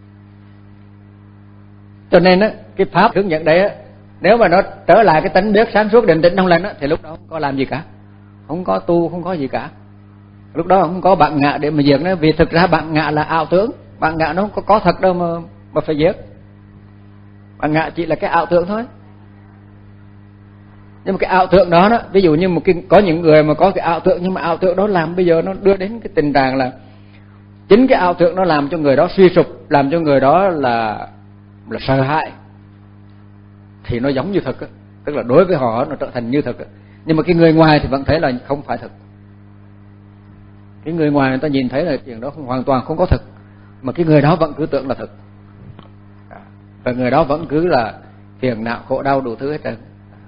Cho nên á cái pháp hướng dẫn đấy á, nếu mà nó trở lại cái tánh biết sáng suốt định tĩnh trong lành á thì lúc đó không có làm gì cả, không có tu, không có gì cả. Lúc đó không có bạn ngạ để mà diệt nó, vì thực ra bạn ngạ là ảo tưởng. Bạn ngạ nó không có, có thật đâu mà mà phải giết. Bạn ngạ chỉ là cái ảo tưởng thôi. Nhưng mà cái ảo tưởng đó đó, ví dụ như một cái có những người mà có cái ảo tưởng, nhưng mà ảo tưởng đó làm bây giờ nó đưa đến cái tình trạng là chính cái ảo tưởng nó làm cho người đó suy sụp, làm cho người đó là là sợ hãi, thì nó giống như thật á, tức là đối với họ nó trở thành như thật á. Nhưng mà cái người ngoài thì vẫn thấy là không phải thật. Cái người ngoài người ta nhìn thấy là chuyện đó không, hoàn toàn không có thật, mà cái người đó vẫn cứ tưởng là thật, và người đó vẫn cứ là phiền não khổ đau đủ thứ hết trơn.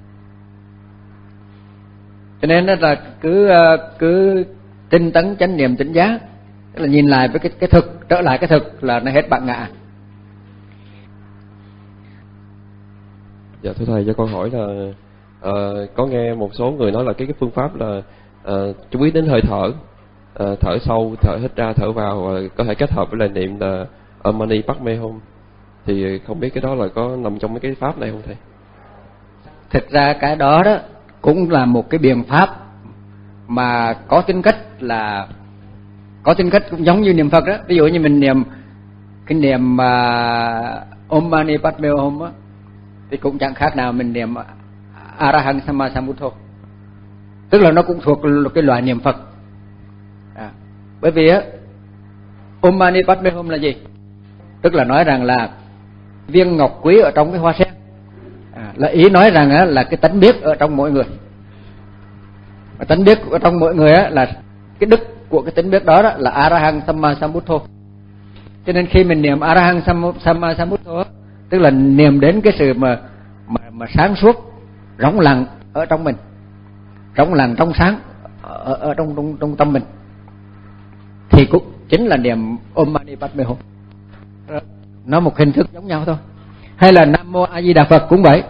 Cho nên là cứ cứ tinh tấn chánh niệm tỉnh giác, tức là nhìn lại với cái cái thực, trở lại cái thực là nó hết bạn ngã. Dạ thưa thầy, cho con hỏi là uh, có nghe một số người nói là cái cái phương pháp là uh, chú ý đến hơi thở, uh, thở sâu, thở hít ra, thở vào, uh, có thể kết hợp với là niệm là Om Mani Padme Hum, thì không biết cái đó là có nằm trong mấy cái pháp này không thầy? Thực ra cái đó đó cũng là một cái biện pháp mà có tính cách là có tính cách cũng giống như niệm Phật đó. Ví dụ như mình niệm cái niệm uh, Om Mani Padme Hum á, thì cũng chẳng khác nào mình niệm Arahant Samma Sambuddho, tức là nó cũng thuộc cái loại niệm Phật. À, bởi vì á Om Mani Padme Hum là gì? Tức là nói rằng là viên ngọc quý ở trong cái hoa sen, à, là ý nói rằng á là cái tánh biết ở trong mỗi người. Và tánh biết ở trong mỗi người á là cái đức của cái tánh biết đó, đó là Arahant Samma Sambuddho. Cho nên khi mình niệm Arahant Samma Sambuddho, tức là niệm đến cái sự mà mà mà sáng suốt, rỗng lặng ở trong mình, rỗng lặng trong sáng ở, ở trong trong trong tâm mình, thì cũng chính là niệm Om Mani Padme Hum. Nó một hình thức giống nhau thôi. Hay là Nam Mô A Di Đà Phật cũng vậy.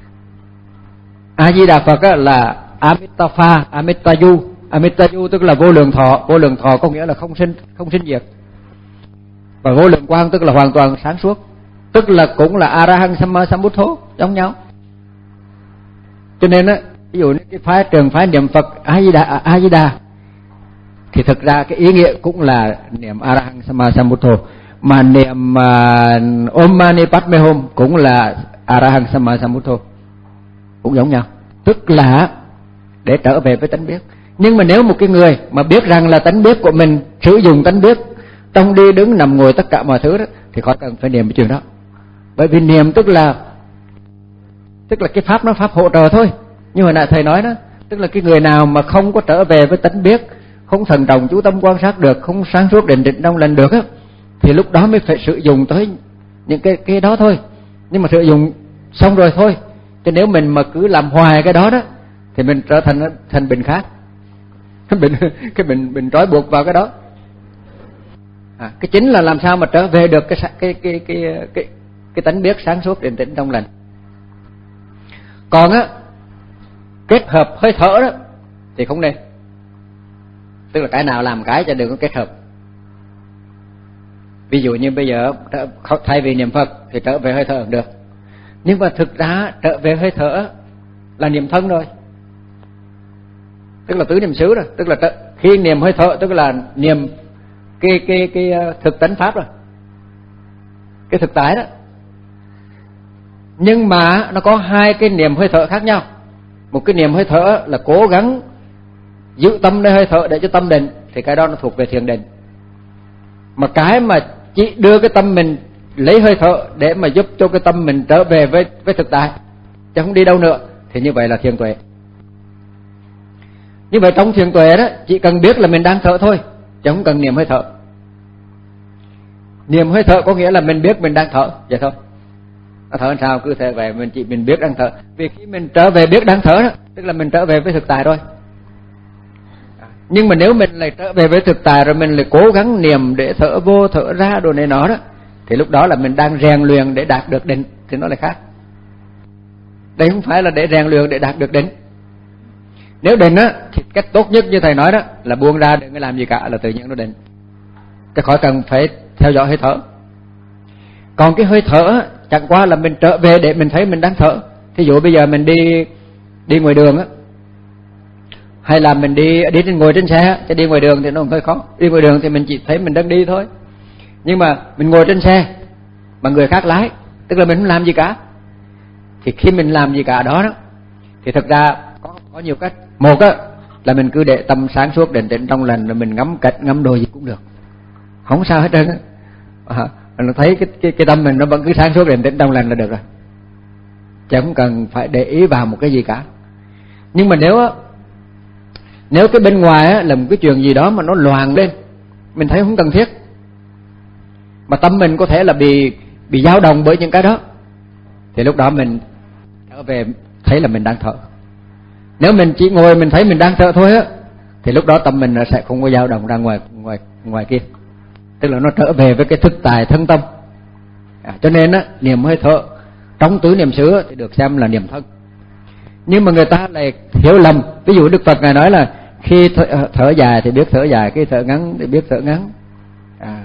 A Di Đà Phật á, là Amitabha, Amitayu, Amitayu tức là vô lượng thọ, vô lượng thọ có nghĩa là không sinh không sinh diệt. Và vô lượng quang tức là hoàn toàn sáng suốt, tức là cũng là Arahant Samma Sambuddho, giống nhau. Cho nên á, ví dụ như cái phái trường phái niệm Phật A Di Đà A Di Đà thì thực ra cái ý nghĩa cũng là niệm Arahant Samma Sambuddho, mà niệm uh, Om Mani Padme Hum cũng là Arahant Samma Sambuddho, cũng giống nhau, tức là để trở về với tánh biết. Nhưng mà nếu một cái người mà biết rằng là tánh biết của mình, sử dụng tánh biết trong đi đứng nằm ngồi tất cả mọi thứ đó, thì khỏi cần phải niệm cái chuyện đó. Bởi vì niệm tức là tức là cái pháp nó pháp hỗ trợ thôi. Như hồi nãy thầy nói đó, tức là cái người nào mà không có trở về với tánh biết, không thần trọng chú tâm quan sát được, không sáng suốt định định trong lành được á, thì lúc đó mới phải sử dụng tới những cái cái đó thôi. Nhưng mà sử dụng xong rồi thôi. Chứ nếu mình mà cứ làm hoài cái đó đó thì mình trở thành thành bệnh khác, cái bệnh cái bệnh bệnh trói buộc vào cái đó. À, cái chính là làm sao mà trở về được cái cái cái cái cái cái tánh biết sáng suốt định tĩnh trong lành. Còn á kết hợp hơi thở đó thì không nên. Tức là cái nào làm cái cho đừng có kết hợp. Ví dụ như bây giờ thay vì niệm Phật thì trở về hơi thở được, nhưng mà thực ra trở về hơi thở là niệm thân rồi, tức là tứ niệm xứ rồi. Tức là khi niệm hơi thở tức là niệm cái cái cái thực tánh pháp rồi, cái thực tại đó. Nhưng mà nó có hai cái niệm hơi thở khác nhau. Một cái niệm hơi thở là cố gắng giữ tâm nơi hơi thở để cho tâm định, thì cái đó nó thuộc về thiền định. Mà cái mà chỉ đưa cái tâm mình lấy hơi thở để mà giúp cho cái tâm mình trở về với với thực tại, chứ không đi đâu nữa, thì như vậy là thiền tuệ. Như vậy trong thiền tuệ đó chỉ cần biết là mình đang thở thôi, chứ không cần niệm hơi thở. Niệm hơi thở có nghĩa là mình biết mình đang thở, vậy thôi. Nó thở làm sao cứ thế vậy, mình chỉ mình biết đang thở. Vì khi mình trở về biết đang thở đó, tức là mình trở về với thực tại rồi. Nhưng mà nếu mình lại trở về với thực tại rồi mình lại cố gắng niệm để thở vô thở ra đồ này nọ đó, thì lúc đó là mình đang rèn luyện để đạt được định, thì nó lại khác. Đây không phải là để rèn luyện để đạt được định. Nếu định á thì cách tốt nhất như thầy nói đó là buông ra, đừng có làm gì cả, là tự nhiên nó định, chứ khỏi cần phải theo dõi hơi thở. Còn cái hơi thở chẳng qua là mình trở về để mình thấy mình đang thở. Thí dụ bây giờ mình đi đi ngoài đường á, hay là mình đi đi trên ngồi trên xe, chứ đi ngoài đường thì nó hơi khó. Đi ngoài đường thì mình chỉ thấy mình đang đi thôi. Nhưng mà mình ngồi trên xe mà người khác lái, tức là mình không làm gì cả. Thì khi mình làm gì cả đó đó, thì thực ra có có nhiều cách. Một á là mình cứ để tâm sáng suốt định tĩnh trong lành, rồi mình ngắm cảnh ngắm đồ gì cũng được, không sao hết trơn á. À, mình thấy cái cái cái tâm mình nó vẫn cứ sáng suốt định tĩnh trong lành là được rồi, chứ không cần phải để ý vào một cái gì cả. Nhưng mà nếu á nếu cái bên ngoài á là một cái chuyện gì đó mà nó loạn lên, mình thấy không cần thiết, mà tâm mình có thể là bị bị dao động bởi những cái đó, thì lúc đó mình trở về thấy là mình đang thở. Nếu mình chỉ ngồi mình thấy mình đang thở thôi á, thì lúc đó tâm mình nó sẽ không có dao động ra ngoài ngoài ngoài kia, tức là nó trở về với cái thực tại thân tâm. À, cho nên á niệm hơi thở trong tứ niệm xứ thì được xem là niệm thân. Nhưng mà người ta lại hiểu lầm. Ví dụ Đức Phật ngài nói là khi thở, thở dài thì biết thở dài, khi thở ngắn thì biết thở ngắn. À,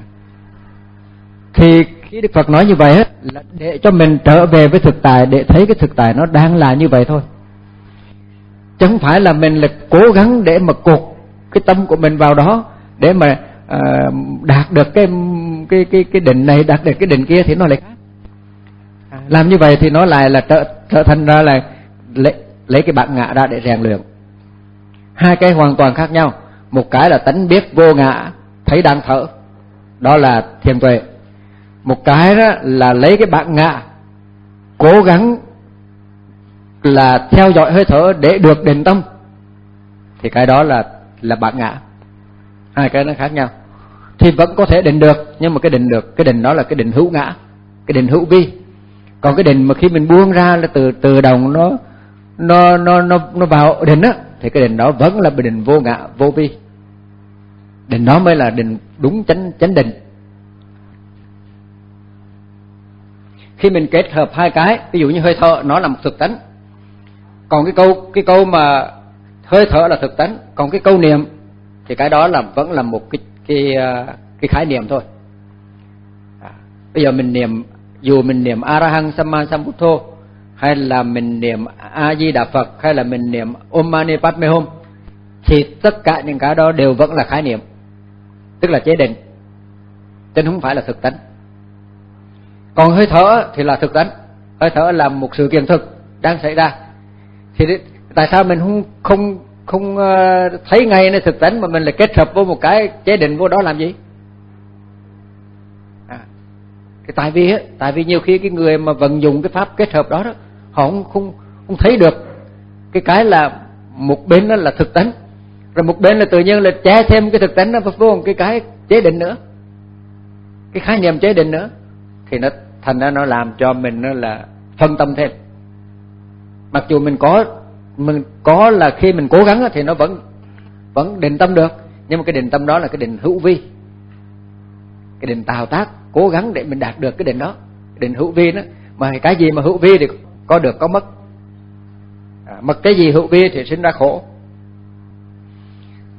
thì khi Đức Phật nói như vậy hết là để cho mình trở về với thực tại, để thấy cái thực tại nó đang là như vậy thôi, chứ không phải là mình là cố gắng để mà cột cái tâm của mình vào đó để mà à, đạt được cái cái cái cái định này, đạt được cái định kia, thì nó lại khác. À, làm như vậy thì nó lại là trở trở thành ra là lấy lấy cái bản ngã ra để rèn luyện. Hai cái hoàn toàn khác nhau. Một cái là tánh biết vô ngã, thấy đang thở, đó là thiền tuệ. Một cái đó là lấy cái bản ngã, cố gắng là theo dõi hơi thở để được định tâm, thì cái đó là là bản ngã. Hai cái nó khác nhau. Thì vẫn có thể định được, nhưng mà cái định được, cái định đó là cái định hữu ngã, cái định hữu vi. Còn cái định mà khi mình buông ra là từ từ đồng nó nó nó nó nó vào định á, thì cái định đó vẫn là định vô ngã vô vi. Định đó mới là định đúng chánh chánh định. Khi mình kết hợp hai cái, ví dụ như hơi thở nó là một thực tánh, còn cái câu cái câu mà hơi thở là thực tánh, còn cái câu niệm thì cái đó là vẫn là một cái cái cái khái niệm thôi. À, bây giờ mình niệm, dù mình niệm Arahang Samma Sambuddho, hay là mình niệm A Di Đà Phật, hay là mình niệm Om Mani Padme Hum, thì tất cả những cái đó đều vẫn là khái niệm, tức là chế định, chứ không phải là thực tánh. Còn hơi thở thì là thực tánh, hơi thở là một sự kiện thực đang xảy ra. Thì tại sao mình không không không thấy ngay nơi thực tánh mà mình lại kết hợp với một cái chế định vô đó làm gì? À, cái tại vì á, tại vì nhiều khi cái người mà vận dụng cái pháp kết hợp đó đó, họ không không không thấy được cái cái là một bên đó là thực tánh, rồi một bên là tự nhiên là che thêm cái thực tánh nó vô cái cái chế định nữa, cái khái niệm chế định nữa, thì nó thành ra nó làm cho mình nó là phân tâm thêm. Mặc dù mình có mình có là khi mình cố gắng thì nó vẫn vẫn định tâm được, nhưng mà cái định tâm đó là cái định hữu vi, cái định tạo tác cố gắng để mình đạt được cái định đó, cái định hữu vi đó. Mà cái gì mà hữu vi thì có được có mất, à, mất cái gì hữu vi thì sinh ra khổ.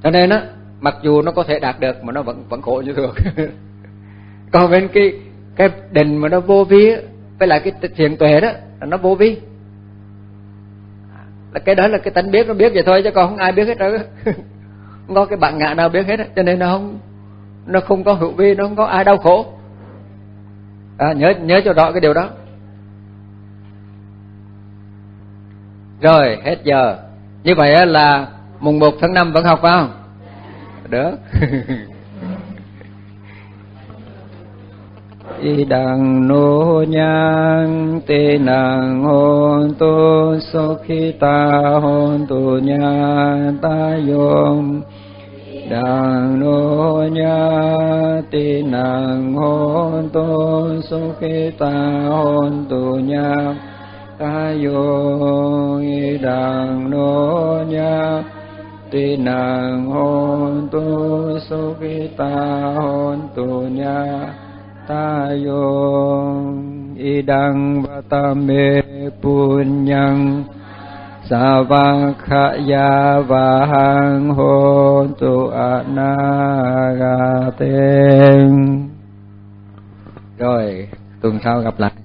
Cho nên á, mặc dù nó có thể đạt được mà nó vẫn vẫn khổ như thường. Còn bên cái cái định mà nó vô vi, với lại cái thiền tuệ đó nó vô vi, là cái đó là cái tánh biết, nó biết vậy thôi chứ còn không ai biết hết trơn. Không có cái bạn ngã nào biết hết, cho nên nó không nó không có hữu vi, nó không có ai đau khổ. À, nhớ nhớ cho rõ cái điều đó. Rồi hết giờ. Như vậy là mùng một tháng năm vẫn học phải không? Được. Y đằng nô nhang tê nàng hôn tu sukhita hôn tu nha ta yom đằng nô nha tê nàng hôn tu sukhita hôn tu nha ta yom y đằng nô nha tê nàng hôn tu sukhita hôn tu nha ta yo idang vatame punyang savakhaya vahang hontu anagaten. Rồi tuần sau gặp lại.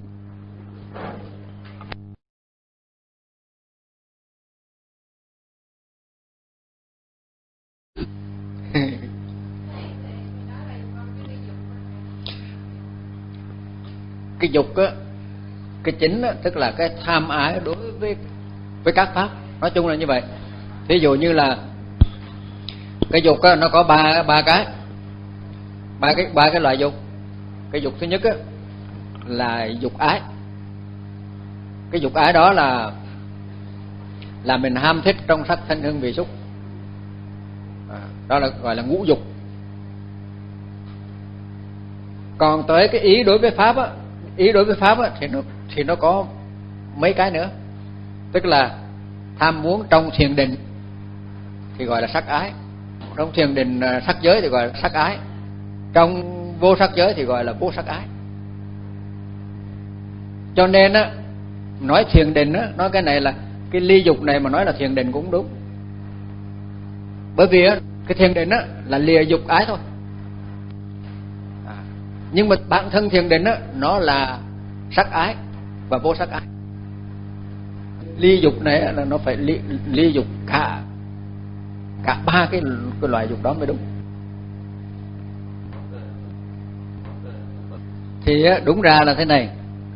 Cái dục á, cái chính á, tức là cái tham ái đối với với các pháp, nói chung là như vậy. Ví dụ như là cái dục á, nó có ba ba cái, ba cái ba cái loại dục. Cái dục thứ nhất á, là dục ái. Cái dục ái đó là là mình ham thích trong sắc thanh hương vị xúc, à, đó là gọi là ngũ dục. Còn tới cái ý đối với pháp á, ý đối với pháp á, thì nó thì nó có mấy cái nữa, tức là tham muốn trong thiền định thì gọi là sắc ái, trong thiền định sắc giới thì gọi là sắc ái, trong vô sắc giới thì gọi là vô sắc ái. Cho nên á, nói thiền định á, nói cái này là cái ly dục này mà nói là thiền định cũng đúng, bởi vì á, cái thiền định á là lìa dục ái thôi. Nhưng mà bản thân thiền định á, nó là sắc ái và vô sắc ái. Ly dục này là nó phải ly, ly dục cả cả ba cái, cái loại dục đó mới đúng. Thì á, đúng ra là thế này,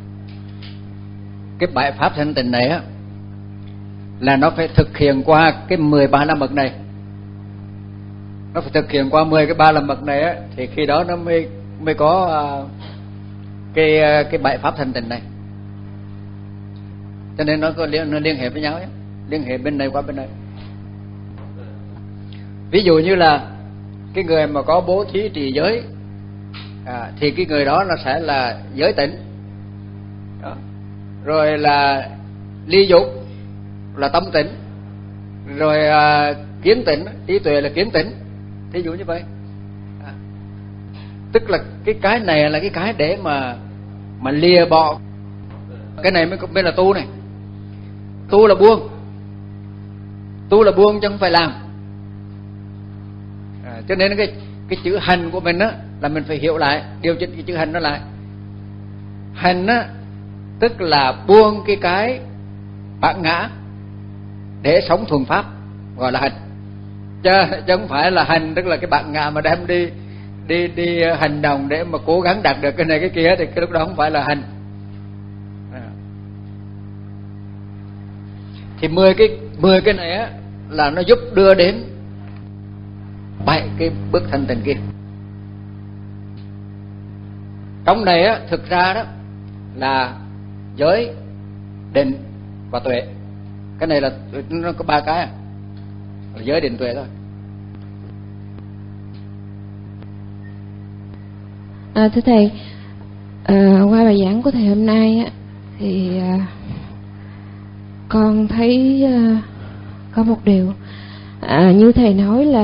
cái bài pháp thanh tịnh này á, là nó phải thực hiện qua cái mười ba la mật này. Nó phải thực hiện qua mười cái ba la mật này á, thì khi đó nó mới mới có uh, cái cái bài pháp thanh tịnh này. Cho nên nó có liên, nó liên hệ với nhau ấy, liên hệ bên này qua bên này. Ví dụ như là cái người mà có bố thí trì giới, à, thì cái người đó nó sẽ là giới tịnh. Đó. Rồi là ly dục là tâm tịnh, rồi à, kiến tịnh, trí tuệ là kiến tịnh. Thí dụ như vậy. À, tức là cái cái này là cái cái để mà mà lìa bỏ. Cái này mới mới là tu này. Tu là buông, tu là buông chứ không phải làm. À, cho nên cái cái chữ hành của mình á là mình phải hiểu lại, điều chỉnh cái chữ hành nó lại. Hành á tức là buông cái cái bản ngã để sống thuần pháp, gọi là hành. Chứ, chứ không phải là hành tức là cái bản ngã mà đem đi đi đi hành động để mà cố gắng đạt được cái này cái kia, thì cái lúc đó không phải là hành. À. Thì mười cái mười cái này á là nó giúp đưa đến bảy cái bước thanh tịnh kia. Trong này á thực ra đó là giới, định và tuệ. Cái này là nó có ba cái à. Giới, định, tuệ thôi. À, thưa thầy, à, qua bài giảng của thầy hôm nay á, thì à, con thấy à, có một điều, à, như thầy nói là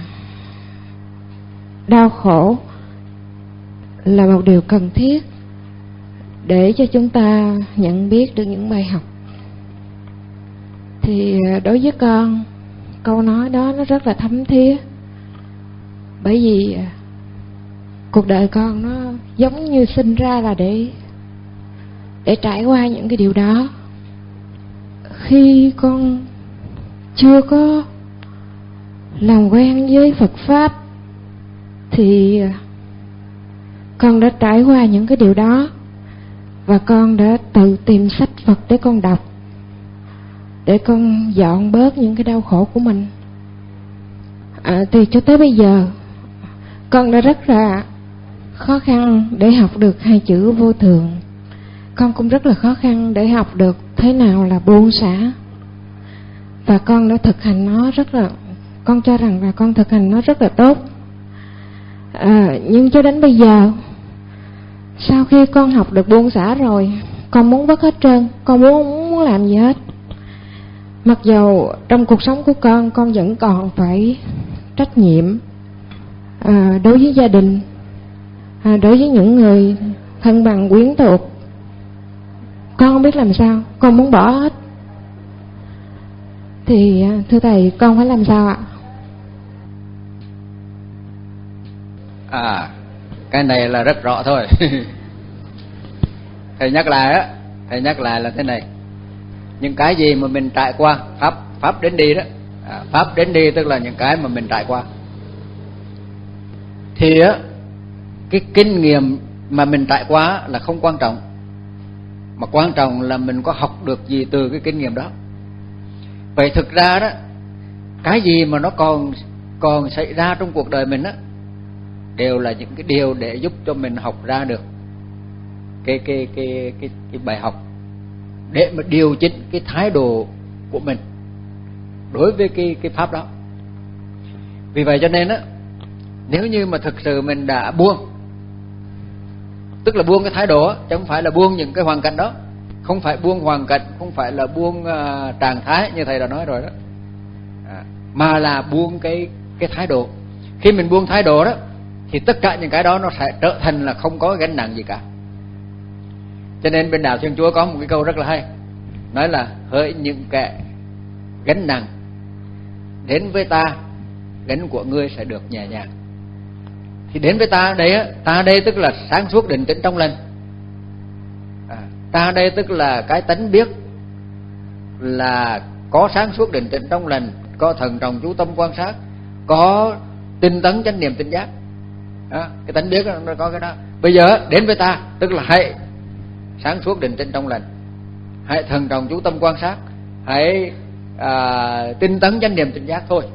đau khổ là một điều cần thiết để cho chúng ta nhận biết được những bài học. Thì đối với con, câu nói đó nó rất là thấm thía. Bởi vì cuộc đời con nó giống như sinh ra là để để trải qua những cái điều đó. Khi con chưa có làm quen với Phật Pháp thì con đã trải qua những cái điều đó, và con đã tự tìm sách Phật để con đọc, để con dọn bớt những cái đau khổ của mình. À, thì cho tới bây giờ con đã rất là khó khăn để học được hai chữ vô thường. Con cũng rất là khó khăn để học được thế nào là buông xả. Và con đã thực hành nó rất là, con cho rằng là con thực hành nó rất là tốt. À, nhưng cho đến bây giờ, sau khi con học được buông xả rồi, con muốn vứt hết trơn, con muốn không muốn làm gì hết. Mặc dù trong cuộc sống của con, con vẫn còn phải trách nhiệm à, đối với gia đình, à, đối với những người thân bằng quyến thuộc. Con không biết làm sao, con muốn bỏ hết. Thì thưa thầy, con phải làm sao ạ? À, cái này là rất rõ thôi. Thầy nhắc lại á, thầy nhắc lại là thế này. Những cái gì mà mình trải qua, pháp pháp đến đi đó, à, pháp đến đi tức là những cái mà mình trải qua. Thì á, cái kinh nghiệm mà mình trải qua là không quan trọng, mà quan trọng là mình có học được gì từ cái kinh nghiệm đó. Vậy thực ra đó, cái gì mà nó còn còn xảy ra trong cuộc đời mình á, đều là những cái điều để giúp cho mình học ra được cái cái cái cái cái bài học, để mà điều chỉnh cái thái độ của mình đối với cái cái pháp đó. Vì vậy cho nên á, nếu như mà thực sự mình đã buông, tức là buông cái thái độ, chứ không phải là buông những cái hoàn cảnh đó, không phải buông hoàn cảnh, không phải là buông uh, trạng thái như thầy đã nói rồi đó, à, mà là buông cái cái thái độ. Khi mình buông thái độ đó, thì tất cả những cái đó nó sẽ trở thành là không có gánh nặng gì cả. Cho nên bên đạo Thiên Chúa có một cái câu rất là hay, nói là hỡi những kẻ gánh nặng đến với ta, gánh của ngươi sẽ được nhẹ nhàng. Thì đến với ta đây á, ta đây tức là sáng suốt định tĩnh trong lành. À, ta đây tức là cái tánh biết là có sáng suốt định tĩnh trong lành, có thần trọng chú tâm quan sát, có tinh tấn chánh niệm tỉnh giác. Đó, cái tánh biết nó có cái đó. Bây giờ đến với ta tức là hãy sáng suốt định tĩnh trong lành, hãy thần trọng chú tâm quan sát, hãy à, tinh tấn chánh niệm tỉnh giác thôi.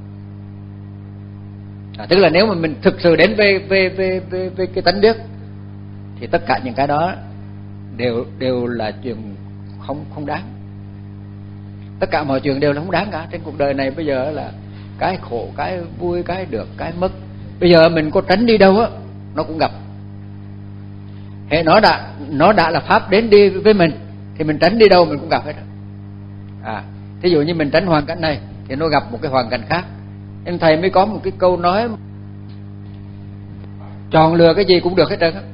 À, tức là nếu mà mình thực sự đến với với với với, với cái tánh biết, thì tất cả những cái đó đều đều là chuyện không không đáng. Tất cả mọi chuyện đều là không đáng cả. Trên cuộc đời này bây giờ là cái khổ, cái vui, cái được, cái mất. Bây giờ mình có tránh đi đâu á, nó cũng gặp. Hệ nó đã nó đã là pháp đến đi với mình, thì mình tránh đi đâu mình cũng gặp hết. À, thí dụ như mình tránh hoàn cảnh này, thì nó gặp một cái hoàn cảnh khác. Nên thầy mới có một cái câu nói, chọn lựa cái gì cũng được hết trơn á.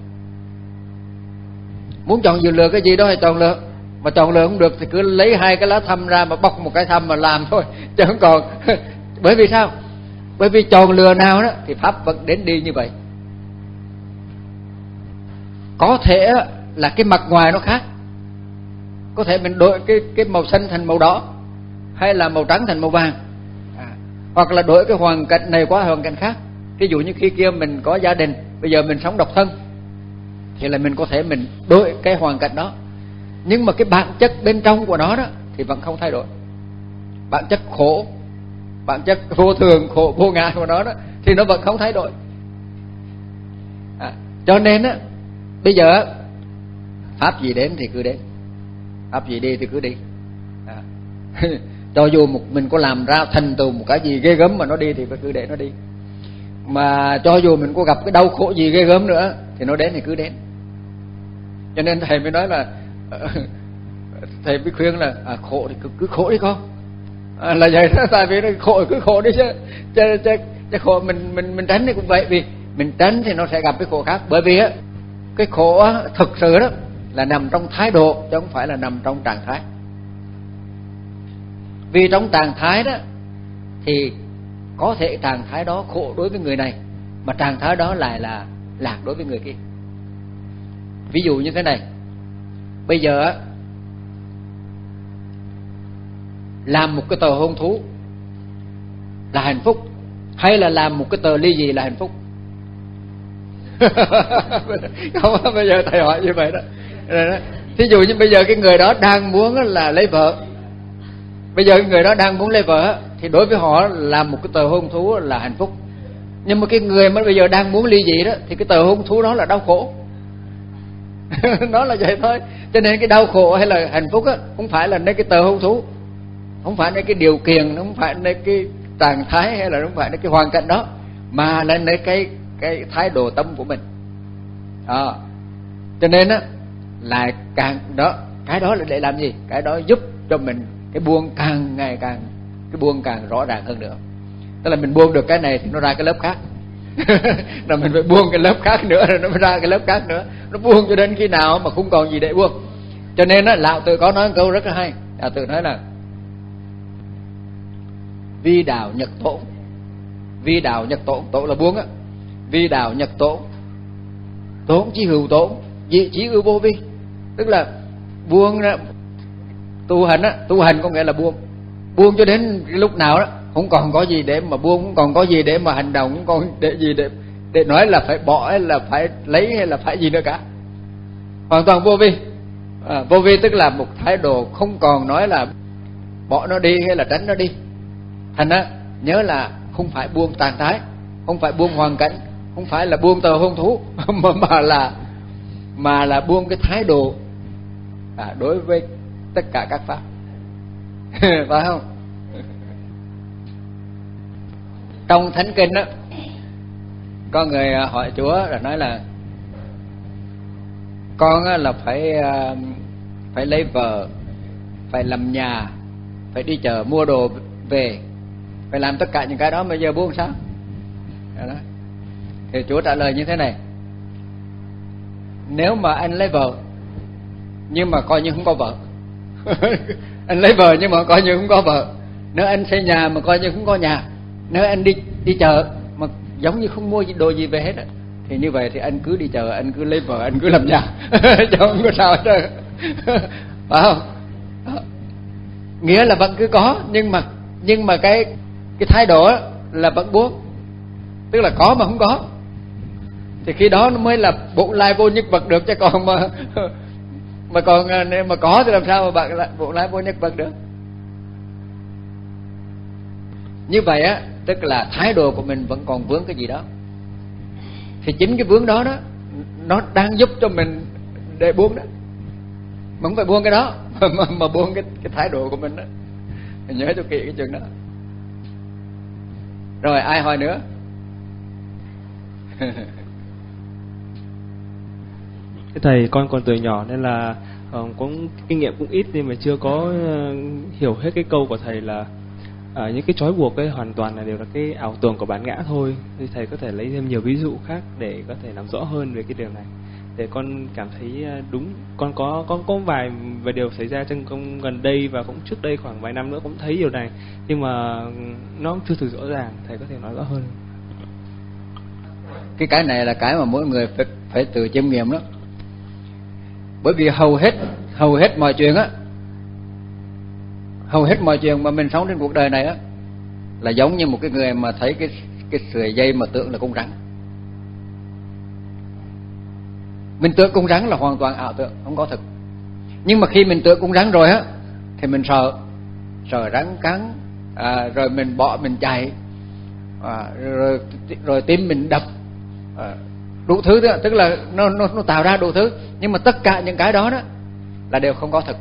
Muốn chọn vừa lựa cái gì đó thì chọn lựa, mà chọn lựa không được thì cứ lấy hai cái lá thăm ra mà bóc một cái thăm mà làm thôi, chứ không còn. Bởi vì sao? Bởi vì chọn lựa nào đó thì pháp vẫn đến đi như vậy. Có thể là cái mặt ngoài nó khác, có thể mình đổi cái cái màu xanh thành màu đỏ, hay là màu trắng thành màu vàng, à, hoặc là đổi cái hoàn cảnh này qua hoàn cảnh khác. Ví dụ như khi kia mình có gia đình, bây giờ mình sống độc thân, thì là mình có thể mình đổi cái hoàn cảnh đó, nhưng mà cái bản chất bên trong của nó đó thì vẫn không thay đổi. Bản chất khổ, bản chất vô thường, khổ vô ngã của nó đó thì nó vẫn không thay đổi. À, cho nên á, bây giờ pháp gì đến thì cứ đến, pháp gì đi thì cứ đi. À, cho dù một mình có làm ra thành tựu một cái gì ghê gớm mà nó đi thì cứ để nó đi. Mà cho dù mình có gặp cái đau khổ gì ghê gớm nữa thì nó đến thì cứ đến. Cho nên thầy mới nói là thầy mới khuyên là à, khổ thì cứ, cứ khổ đi con, à, là vậy đó. Tại vì nó khổ cứ khổ đi chứ, chứ, chứ, chứ khổ mình mình mình tránh thì cũng vậy. Vì mình tránh thì nó sẽ gặp cái khổ khác. Bởi vì á, cái khổ á, thực sự đó là nằm trong thái độ, chứ không phải là nằm trong trạng thái. Vì trong trạng thái đó thì có thể trạng thái đó khổ đối với người này, mà trạng thái đó lại là lạc đối với người kia. Ví dụ như thế này, bây giờ làm một cái tờ hôn thú là hạnh phúc, hay là làm một cái tờ ly dị là hạnh phúc? Không, bây giờ thầy hỏi như vậy đó. Thí dụ như bây giờ cái người đó đang muốn là lấy vợ, bây giờ người đó đang muốn lấy vợ thì đối với họ làm một cái tờ hôn thú là hạnh phúc. Nhưng mà cái người mà bây giờ đang muốn ly dị đó thì cái tờ hôn thú đó là đau khổ. Nó là vậy thôi. Cho nên cái đau khổ hay là hạnh phúc á, không phải là nơi cái tờ hôn thú, không phải nơi cái điều kiện, không phải nơi cái trạng thái, hay là không phải nơi cái hoàn cảnh đó, mà là nơi cái cái thái độ tâm của mình. À, cho nên á là càng đó, cái đó là để làm gì? Cái đó giúp cho mình cái buông càng ngày càng cái buông càng rõ ràng hơn nữa. Tức là mình buông được cái này thì nó ra cái lớp khác. Rồi mình phải buông cái lớp khác nữa, rồi nó mới ra cái lớp khác nữa. Nó buông cho đến khi nào mà không còn gì để buông. Cho nên á, Lão Tử có nói một câu rất là hay. Lão Tử nói là vi đạo nhật tổn. Vi đạo nhật tổn, tổn là buông á. Vi đạo nhật tổn, tổn chí hữu tổn, dị chí ư vô vi. Tức là buông ra, tu hành á, tu hành có nghĩa là buông. Buông cho đến cái lúc nào đó không còn có gì để mà buông, không còn có gì để mà hành động, không còn để gì để để nói là phải bỏ hay là phải lấy hay là phải gì nữa cả. Hoàn toàn vô vi. À, vô vi tức là một thái độ không còn nói là bỏ nó đi hay là tránh nó đi. Thành á, nhớ là không phải buông tàn thái, không phải buông hoàn cảnh, không phải là buông tờ hôn thú, mà, mà là mà là buông cái thái độ à, đối với tất cả các pháp. Phải không? Trong Thánh Kinh đó, có người hỏi Chúa là nói là con là phải phải lấy vợ, phải làm nhà, phải đi chợ mua đồ về, phải làm tất cả những cái đó, bây giờ buông sao? Đó. Thì Chúa trả lời như thế này: nếu mà anh lấy vợ nhưng mà coi như không có vợ, anh lấy vợ nhưng mà coi như không có vợ, nếu anh xây nhà mà coi như không có nhà, nếu anh đi đi chợ mà giống như không mua đồ gì về hết á, thì như vậy thì anh cứ đi chợ, anh cứ lấy vợ, anh cứ làm nhà, chứ không có sao hết trơn. Phải không? Nghĩa là vẫn cứ có, nhưng mà nhưng mà cái cái thái độ á là vẫn buông, tức là có mà không có, thì khi đó nó mới là bổn lai vô nhất vật được, chứ còn mà mà còn nếu mà có thì làm sao mà bạn lại bổn lai vô nhất vật được? Như vậy á, tức là thái độ của mình vẫn còn vướng cái gì đó, thì chính cái vướng đó đó nó đang giúp cho mình để buông đó, mà không phải buông cái đó mà, mà, mà buông cái, cái thái độ của mình đó. Mình nhớ cho kỹ cái chuyện đó. Rồi ai hỏi nữa? Cái thầy con còn tuổi nhỏ nên là uh, cũng kinh nghiệm cũng ít, nhưng mà chưa có uh, hiểu hết cái câu của thầy là uh, những cái trói buộc ấy hoàn toàn là đều là cái ảo tưởng của bản ngã thôi. Thì thầy có thể lấy thêm nhiều ví dụ khác để có thể làm rõ hơn về cái điều này. Để con cảm thấy đúng, con có có có vài vài điều xảy ra trong công gần đây và cũng trước đây khoảng vài năm nữa cũng thấy điều này, nhưng mà nó chưa thực rõ ràng. Thầy có thể nói rõ hơn. Cái cái này là cái mà mỗi người phải, phải tự chiêm nghiệm đó. Bởi vì hầu hết hầu hết mọi chuyện á, hầu hết mọi chuyện mà mình sống trên cuộc đời này á là giống như một cái người mà thấy cái cái sợi dây mà tưởng là con rắn. Mình tưởng con rắn là hoàn toàn ảo tưởng, không có thực. Nhưng mà khi mình tưởng con rắn rồi á thì mình sợ, sợ rắn cắn, à, rồi mình bỏ mình chạy, à, rồi rồi tim mình đập, à, đủ thứ đó, tức là nó nó nó tạo ra đủ thứ. Nhưng mà tất cả những cái đó đó là đều không có thực.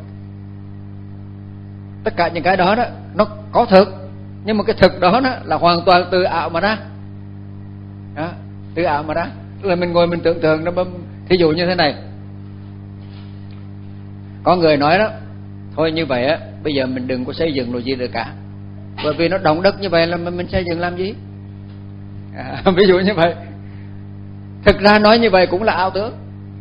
Tất cả những cái đó đó nó có thực, nhưng mà cái thực đó đó là hoàn toàn từ ảo mà ra. Đó, từ ảo mà ra. Tức là mình ngồi mình tưởng tượng nó. Thí dụ như thế này, có người nói đó, thôi như vậy á, bây giờ mình đừng có xây dựng đồ gì được cả, bởi vì nó động đất như vậy là mình xây dựng làm gì? À, ví dụ như vậy. Thực ra nói như vậy cũng là ảo tưởng,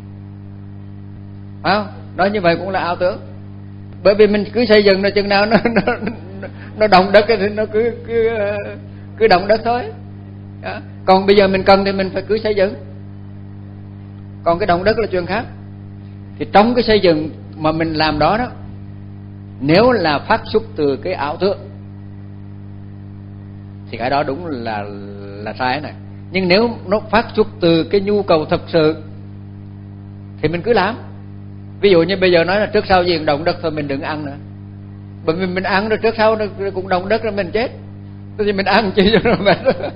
phải không? Nói như vậy cũng là ảo tưởng, bởi vì mình cứ xây dựng rồi chừng nào nó nó nó động đất thì nó cứ cứ cứ động đất thôi. Đó. Còn bây giờ mình cần thì mình phải cứ xây dựng. Còn cái động đất là chuyện khác. Thì trong cái xây dựng mà mình làm đó đó, nếu là phát xuất từ cái ảo tưởng thì cái đó đúng là là sai này. Nhưng nếu nó phát xuất từ cái nhu cầu thật sự thì mình cứ làm. Ví dụ như bây giờ nói là trước sau gì động đất thôi, mình đừng ăn nữa. Bởi vì mình ăn rồi trước sau nó cũng động đất rồi mình chết. Thì mình ăn chứ cho nó mệt.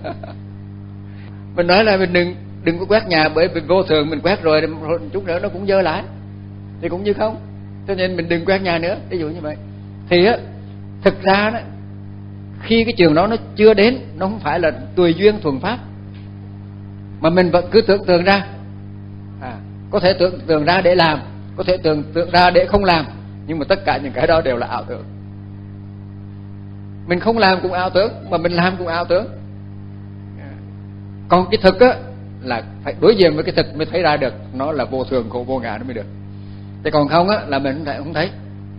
Mình nói là mình đừng đừng có quét nhà, bởi vì vô thường mình quét rồi, rồi chút nữa nó cũng dơ lại thì cũng như không. Cho nên mình đừng quét nhà nữa, ví dụ như vậy. Thì á, thực ra đó, khi cái trường đó nó chưa đến, nó không phải là tùy duyên thuần pháp, mà mình vẫn cứ tưởng tượng ra. À, có thể tưởng tượng ra để làm, có thể tưởng tượng ra để không làm, nhưng mà tất cả những cái đó đều là ảo tưởng. Mình không làm cũng ảo tưởng, mà mình làm cũng ảo tưởng. Còn cái thực á là phải đối diện với cái thực mới thấy ra được nó là vô thường khổ vô ngã nó mới được. Thế còn không á là mình không thấy.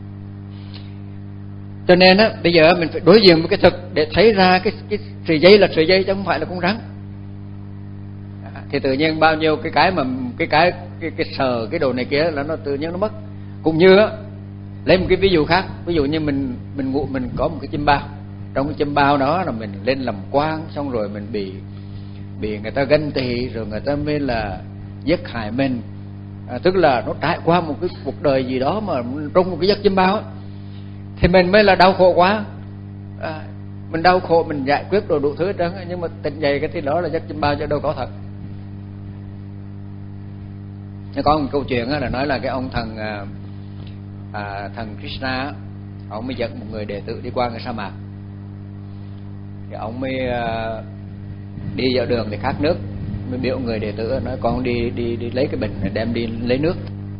Cho nên á bây giờ mình phải đối diện với cái thực để thấy ra cái cái sợi dây là sợi dây chứ không phải là con rắn. À, thì tự nhiên bao nhiêu cái cái mà cái cái cái cái sờ cái đồ này kia là nó tự nhiên nó mất. Cũng như á, lấy một cái ví dụ khác, ví dụ như mình mình ngủ mình có một cái chim bao, trong cái chim bao đó là mình lên làm quan, xong rồi mình bị bị người ta ganh tị, rồi người ta mới là giết hại mình. À, tức là nó trải qua một cái cuộc đời gì đó mà trong một cái giấc chim bao ấy, thì mình mới là đau khổ quá. À, mình đau khổ, mình giải quyết đồ đủ thứ hết trơn, nhưng mà tỉnh dậy cái thì đó là giấc chim bao chứ đâu có thật. Có một câu chuyện là nói là cái ông thần à, thần Krishna, ông mới dẫn một người đệ tử đi qua cái sa mạc, thì ông mới à, đi vào đường thì khát nước, mới biểu người đệ tử nói con đi đi đi lấy cái bình này đem đi lấy nước.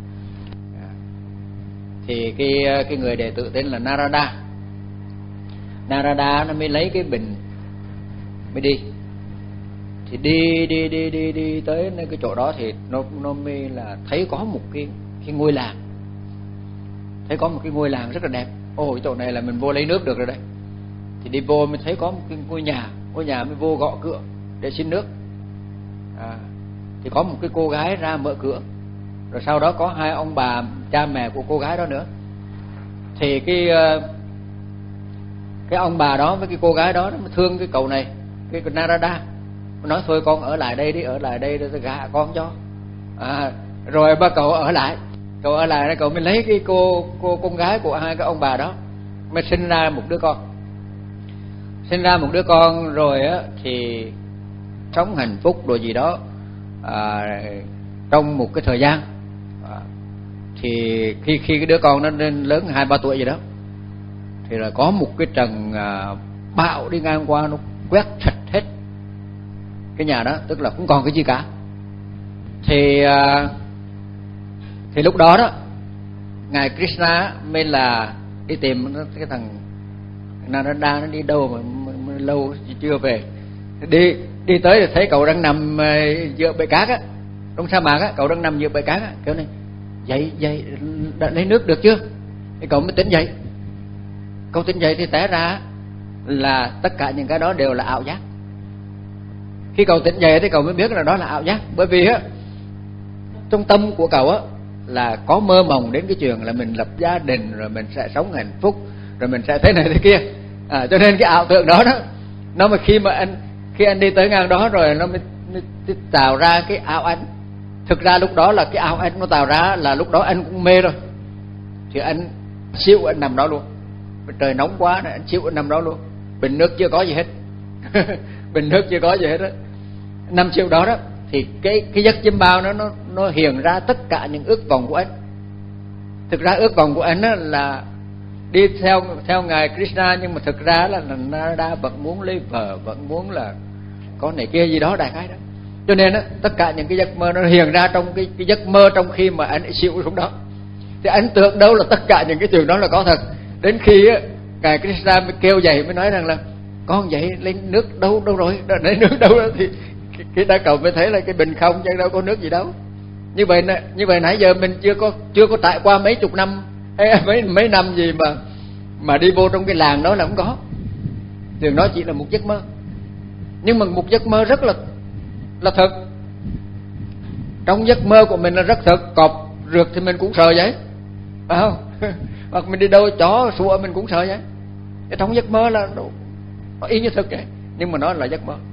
Thì cái cái người đệ tử tên là Narada, Narada nó mới lấy cái bình mới đi. Thì đi đi đi đi đi tới cái chỗ đó thì nó nó mới là thấy có một cái cái ngôi làng, thấy có một cái ngôi làng rất là đẹp. Ồ, chỗ này là mình vô lấy nước được rồi đấy. Thì đi vô mới thấy có một cái ngôi nhà, ngôi nhà mới vô gõ cửa để xin nước. À, thì có một cái cô gái ra mở cửa, rồi sau đó có hai ông bà cha mẹ của cô gái đó nữa. Thì cái cái ông bà đó với cái cô gái đó nó thương cái cậu này, cái Narada, nói thôi con ở lại đây đi, ở lại đây để gả con cho. À, rồi ba cậu ở lại, cậu ở lại cậu mới lấy cái cô cô con gái của hai cái ông bà đó, mới sinh ra một đứa con. Sinh ra một đứa con rồi á thì sống hạnh phúc rồi gì đó. À, trong một cái thời gian à, thì khi khi cái đứa con nó lên lớn hai ba tuổi gì đó, thì là có một cái trận à, bão đi ngang qua, nó quét sạch hết cái nhà đó, tức là không còn cái gì cả. Thì à, thì lúc đó đó ngài Krishna mới là đi tìm cái thằng Narada, nó đi đâu mà, mà, mà lâu chưa về. Đi đi tới thì thấy cậu đang nằm giữa bãi cát á, trong sa mạc á, cậu đang nằm giữa bãi cát á, kêu này dậy dậy đã lấy nước được chưa? Thì cậu mới tỉnh dậy. Cậu tỉnh dậy thì té ra là tất cả những cái đó đều là ảo giác. Khi cậu tỉnh dậy thì cậu mới biết là đó là ảo giác, bởi vì á trong tâm của cậu á là có mơ mộng đến cái chuyện là mình lập gia đình, rồi mình sẽ sống hạnh phúc, rồi mình sẽ thế này thế kia. À, cho nên cái ảo tưởng đó đó, nó mà khi mà anh khi anh đi tới ngang đó rồi nó mới, mới tạo ra cái ảo ảnh. Thực ra lúc đó là cái ảo ảnh nó tạo ra là lúc đó anh cũng mê rồi, thì anh xíu anh nằm đó luôn. Trời nóng quá này, anh xíu anh nằm đó luôn, bình nước chưa có gì hết. Bình nước chưa có gì hết đó. Năm xíu đó đó thì cái cái giấc chiêm bao nó nó nó hiện ra tất cả những ước vọng của anh. Thực ra ước vọng của anh đó là đi theo theo ngài Krishna, nhưng mà thực ra là Narada vẫn muốn lấy vợ, vẫn muốn là có này kia gì đó đại khái đó. Cho nên đó, tất cả những cái giấc mơ nó hiện ra trong cái, cái giấc mơ trong khi mà anh xỉu xuống đó. Thì anh tưởng đâu là tất cả những cái chuyện đó là có thật. Đến khi á, ngài Krishna mới kêu dậy, mới nói rằng là con dậy lấy nước đâu đâu rồi, lấy nước đâu đó, thì cái đã cậu mới thấy là cái bình không chứ đâu có nước gì đâu. Như vậy như vậy nãy giờ mình chưa có chưa có trải qua mấy chục năm hay mấy mấy năm gì mà mà đi vô trong cái làng đó là không có. Thường đó chỉ là một giấc mơ. Nhưng mà một giấc mơ rất là là thật. Trong giấc mơ của mình là rất thật. Cọp rượt thì mình cũng sợ vậy, phải không? Hoặc mình đi đâu chó sủa mình cũng sợ vậy. Cái trong giấc mơ là nó, nó y như thực vậy, nhưng mà nó là giấc mơ.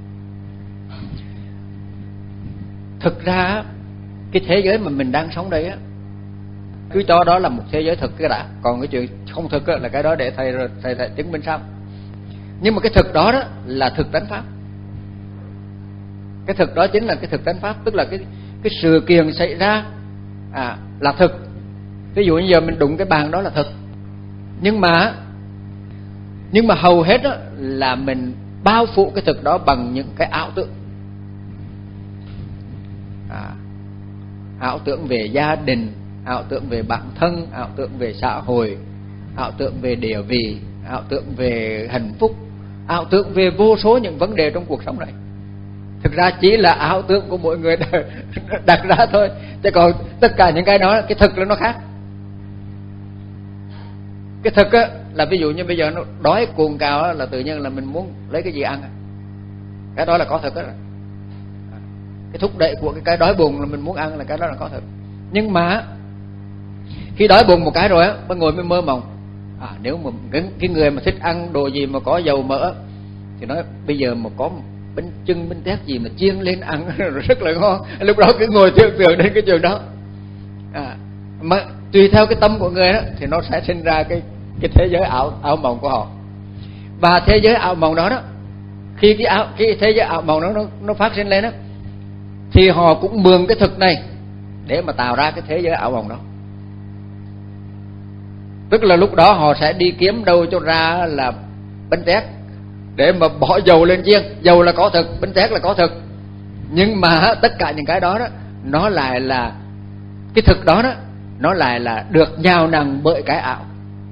Thực ra cái thế giới mà mình đang sống đây á, cứ cho đó là một thế giới thực cái đã. Còn cái chuyện không thực là cái đó để thầy thầy, thầy chứng minh sau. Nhưng mà cái thực đó đó là thực tánh pháp. Cái thực đó chính là cái thực tánh pháp, tức là cái cái sự kiện xảy ra à, là thực. Ví dụ như giờ mình đụng cái bàn đó là thực. Nhưng mà nhưng mà hầu hết đó là mình bao phủ cái thực đó bằng những cái ảo tưởng. À, ảo tưởng về gia đình, ảo tưởng về bản thân, ảo tưởng về xã hội, ảo tưởng về địa vị, ảo tưởng về hạnh phúc, ảo tưởng về vô số những vấn đề trong cuộc sống này. Thực ra chỉ là ảo tưởng của mỗi người đặt ra thôi, chứ còn tất cả những cái đó, cái thực là nó khác. Cái thực á, là ví dụ như bây giờ nó đói cuồng cào á, là tự nhiên là mình muốn lấy cái gì ăn. Cái đó là có thực đó. Cái thúc đẩy của cái cái đói buồn là mình muốn ăn là cái đó là có thực. Nhưng mà khi đói buồn một cái rồi á, mới ngồi mới mơ mộng. À, nếu mà cái, cái người mà thích ăn đồ gì mà có dầu mỡ thì nói bây giờ mà có bánh chưng bánh tét gì mà chiên lên ăn rất là ngon. Lúc đó cứ ngồi tưởng tượng đến cái chuyện đó. À, mà tùy theo cái tâm của người đó thì nó sẽ sinh ra cái cái thế giới ảo ảo mộng của họ. Và thế giới ảo mộng đó đó, khi cái ảo cái thế giới ảo mộng đó nó nó phát sinh lên đó, thì họ cũng mượn cái thực này để mà tạo ra cái thế giới ảo mộng đó. Tức là lúc đó họ sẽ đi kiếm đâu cho ra là bánh tét để mà bỏ dầu lên chiên. Dầu là có thực, bánh tét là có thực. Nhưng mà tất cả những cái đó đó, nó lại là cái thực đó đó, nó lại là được nhào nặn bởi cái ảo.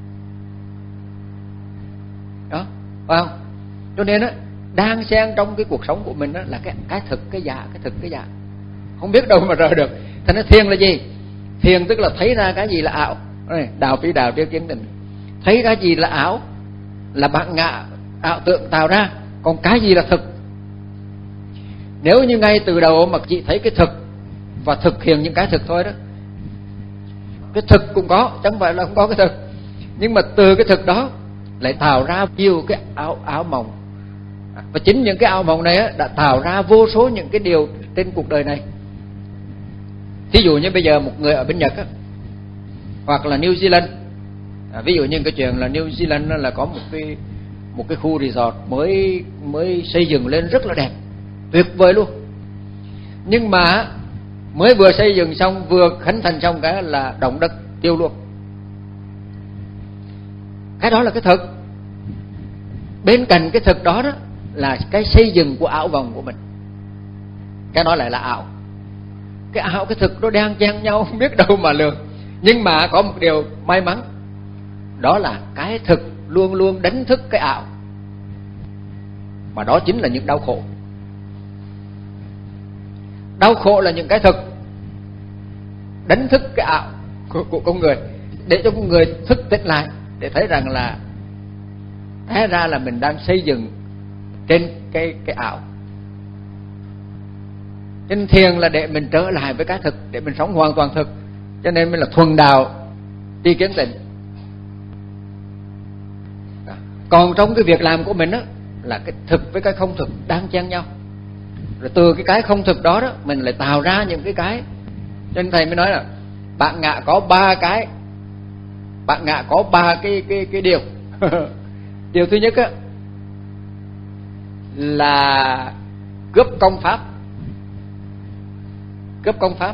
Đó, phải không? Cho nên á, đang xen trong cái cuộc sống của mình đó là cái cái thực cái giả, cái thực cái giả, không biết đâu mà rời được. Thành ra thiền là gì? Thiền tức là thấy ra cái gì là ảo. Đạo phi đạo triết kiến tình, thấy cái gì là ảo là bạn ngạ ảo tưởng tạo ra, còn cái gì là thực. Nếu như ngay từ đầu mà chị thấy cái thực và thực hiện những cái thực thôi đó, cái thực cũng có, chẳng phải là không có cái thực, nhưng mà từ cái thực đó lại tạo ra nhiều cái ảo ảo mộng. Và chính những cái ảo mộng này á, đã tạo ra vô số những cái điều trên cuộc đời này. Ví dụ như bây giờ một người ở bên Nhật á, hoặc là New Zealand, à, ví dụ như cái chuyện là New Zealand là có một cái một cái khu resort mới mới xây dựng lên rất là đẹp, tuyệt vời luôn. Nhưng mà mới vừa xây dựng xong, vừa khánh thành xong cái là động đất tiêu luôn. Cái đó là cái thực. Bên cạnh cái thực đó đó là cái xây dựng của ảo vọng của mình. Cái đó lại là ảo. Cái ảo cái thực nó đang chen nhau không biết đâu mà lường. Nhưng mà có một điều may mắn, đó là cái thực luôn luôn đánh thức cái ảo. Mà đó chính là những đau khổ. Đau khổ là những cái thực đánh thức cái ảo của, của con người, để cho con người thức tỉnh lại, để thấy rằng là thế ra là mình đang xây dựng trên cái cái ảo. Trên thiền là để mình trở lại với cái thực, để mình sống hoàn toàn thực. Cho nên mới là thuần đạo tri kiến tịnh. Còn trong cái việc làm của mình đó, là cái thực với cái không thực đang chen nhau. Rồi từ cái cái không thực đó đó, mình lại tạo ra những cái cái. Cho nên thầy mới nói là bạn ngạ có ba cái, bạn ngạ có ba cái cái cái điều. Điều thứ nhất á là cướp công pháp. Cướp công pháp,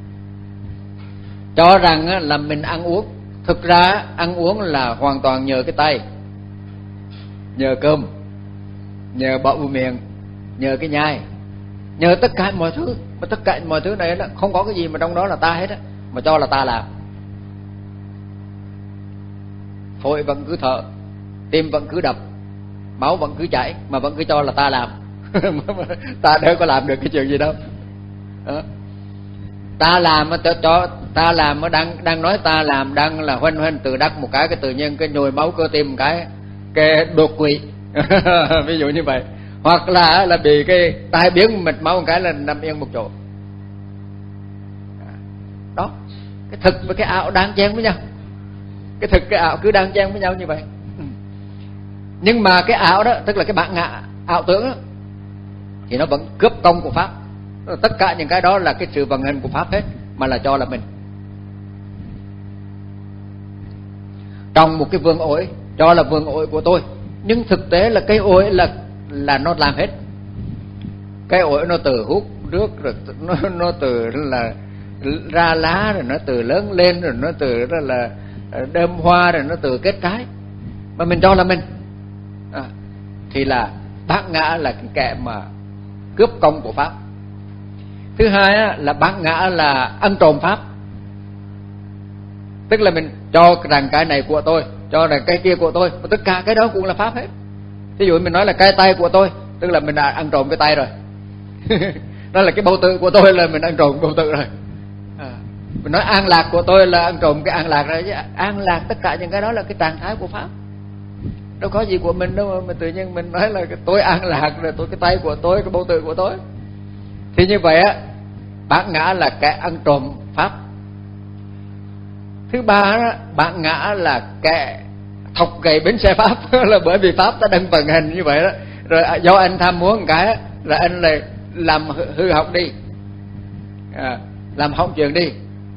cho rằng là mình ăn uống. Thực ra ăn uống là hoàn toàn nhờ cái tay, nhờ cơm, nhờ bọ miệng, nhờ cái nhai, nhờ tất cả mọi thứ. Mà tất cả mọi thứ này đó, không có cái gì mà trong đó là ta hết á, mà cho là ta làm. Phổi vẫn cứ thở, tim vẫn cứ đập, máu vẫn cứ chảy, mà vẫn cứ cho là ta làm. Ta đâu có làm được cái chuyện gì đâu. Đó. Ta làm mà cho ta làm mà đang đang nói ta làm, đang là huênh huênh từ đắc một cái cái tự nhiên cái nhồi máu cơ tim một cái cái đột quỵ. Ví dụ như vậy. hoặc là là bị cái tai biến mạch máu một cái là nằm yên một chỗ. Đó, cái thực và cái ảo đang chen với nhau, cái thực cái ảo cứ đang chen với nhau như vậy. Nhưng mà cái ảo đó, tức là cái bản ngã ảo tưởng đó, thì nó vẫn cướp công của pháp. Tất cả những cái đó là cái sự vận hành của pháp hết, mà là cho là mình. Trong một cái vườn ổi cho là vườn ổi của tôi, nhưng thực tế là cây ổi là là nó làm hết. Cây ổi nó từ hút nước, rồi nó nó từ là ra lá, rồi nó từ lớn lên, rồi nó từ đó là đơm hoa, rồi nó từ kết trái, mà mình cho là mình. À, thì là bát ngã là cái kẻ mà cướp công của pháp. Thứ hai á, là bát ngã là ăn trộm pháp, tức là mình cho rằng cái này của tôi, cho rằng cái kia của tôi, mà tất cả cái đó cũng là pháp hết. Ví dụ mình nói là cái tay của tôi, tức là mình đã ăn trộm cái tay rồi. Đó là cái bầu tự của tôi, là mình ăn trộm bầu tự rồi. À, mình nói an lạc của tôi là ăn trộm cái an lạc rồi chứ. An lạc, tất cả những cái đó là cái trạng thái của pháp, đâu có gì của mình đâu mà tự nhiên mình nói là cái tôi an lạc, rồi tôi cái tay của tôi, cái bầu tự của tôi. Thì như vậy á, bát ngã là kẻ ăn trộm pháp. Thứ ba đó, bát ngã là kẻ thọc gậy bánh xe pháp. Là bởi vì pháp ta đang vận hành như vậy đó, rồi do anh tham muốn một cái là anh lại làm hư hỏng đi, à, làm hỏng chuyện đi.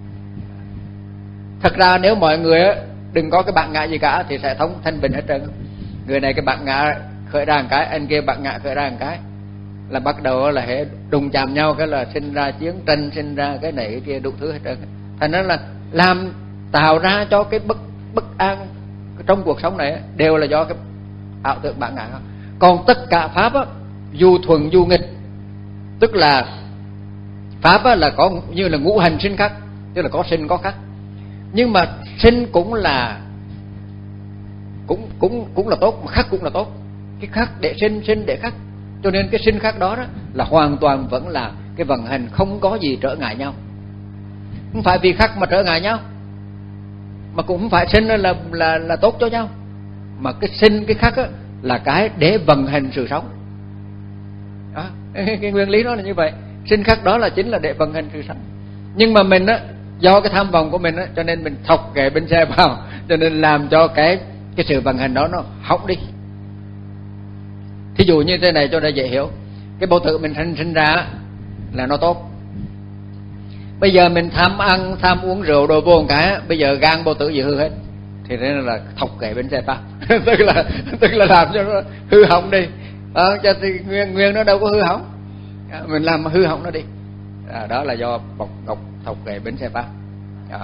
Thật ra nếu mọi người đừng có cái bát ngã gì cả thì sẽ thống thanh bình hết trơn. Người này cái bát ngã khởi ra một cái, anh kia bát ngã khởi ra một cái, là bắt đầu là hệ đụng chạm nhau, cái là sinh ra chiến tranh, sinh ra cái này cái kia đủ thứ hết trơn. Thành ra là làm tạo ra cho cái bất bất an trong cuộc sống này đều là do cái ảo tưởng bát ngã. Còn tất cả pháp á, dù thuần dù nghịch, tức là pháp á, là có như là ngũ hành sinh khắc, tức là có sinh có khắc. Nhưng mà sinh cũng là cũng cũng cũng là tốt, mà khắc cũng là tốt. Cái khắc để sinh, sinh để khắc. Cho nên cái sinh khắc đó, đó là hoàn toàn vẫn là cái vận hành, không có gì trở ngại nhau. Không phải vì khắc mà trở ngại nhau, mà cũng không phải sinh là là là tốt cho nhau, mà cái sinh cái khắc á, là cái để vận hành sự sống. Đó, cái nguyên lý đó là như vậy. Sinh khắc đó là chính là để vận hành sự sống. Nhưng mà mình á, do cái tham vọng của mình á, cho nên mình thọc cái bên xe vào, cho nên làm cho cái cái sự vận hành đó nó hỏng đi. Thí dụ như thế này cho nó dễ hiểu, cái bầu tự mình sinh sinh ra là nó tốt. Bây giờ mình tham ăn, tham uống rượu đồ vô một cái, bây giờ gan bầu tự gì hư hết, thì thế là thọc kệ bên xe pháp. tức là tức là làm cho nó hư hỏng đi. À, cho thì nguyên nguyên nó đâu có hư hỏng, à, mình làm hư hỏng nó đi. À, đó là do bọc ngọc thọc kệ bên xe pháp. À.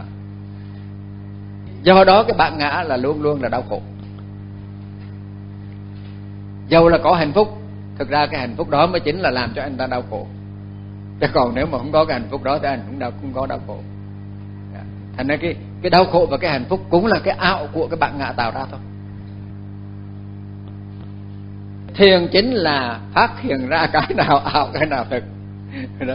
Do đó cái bát ngã là luôn luôn là đau khổ. Dầu là có hạnh phúc, thực ra cái hạnh phúc đó mới chính là làm cho anh ta đau khổ. Chứ còn nếu mà không có cái hạnh phúc đó thì anh cũng đau, cũng có đau khổ. Thành ra cái cái đau khổ và cái hạnh phúc cũng là cái ảo của cái bát ngã tạo ra thôi. Thiền chính là phát hiện ra cái nào ảo, cái nào thực. Đó.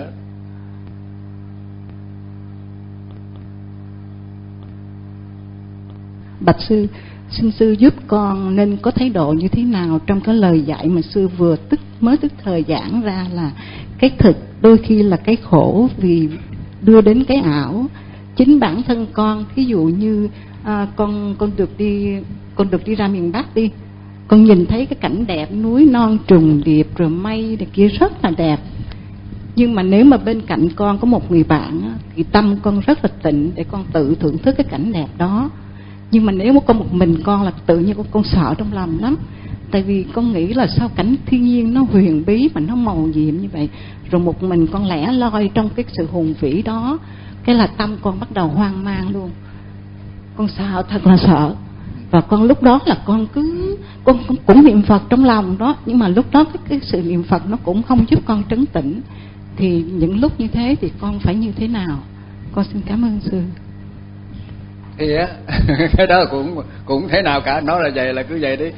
Bạch sư, xin sư giúp con nên có thái độ như thế nào trong cái lời dạy mà sư vừa tức mới tức thời giảng ra, là cái thực đôi khi là cái khổ vì đưa đến cái ảo. Chính bản thân con, ví dụ như à, con con được đi con được đi ra miền Bắc đi, con nhìn thấy cái cảnh đẹp núi non trùng điệp rồi mây này kia rất là đẹp. Nhưng mà nếu mà bên cạnh con có một người bạn thì tâm con rất là tịnh để con tự thưởng thức cái cảnh đẹp đó. Nhưng mà nếu mà con một mình con là tự nhiên con, con sợ trong lòng lắm. Tại vì con nghĩ là sao cảnh thiên nhiên nó huyền bí mà nó màu nhiệm như vậy, rồi một mình con lẻ loi trong cái sự hùng vĩ đó, cái là tâm con bắt đầu hoang mang luôn. Con sợ, thật là sợ. Và con lúc đó là con cứ con, con cũng niệm Phật trong lòng đó, nhưng mà lúc đó cái, cái sự niệm Phật nó cũng không giúp con trấn tĩnh. Thì những lúc như thế thì con phải như thế nào? Con xin cảm ơn sư. Thì á, cái đó cũng cũng thế nào cả, nó là vậy là cứ vậy đi.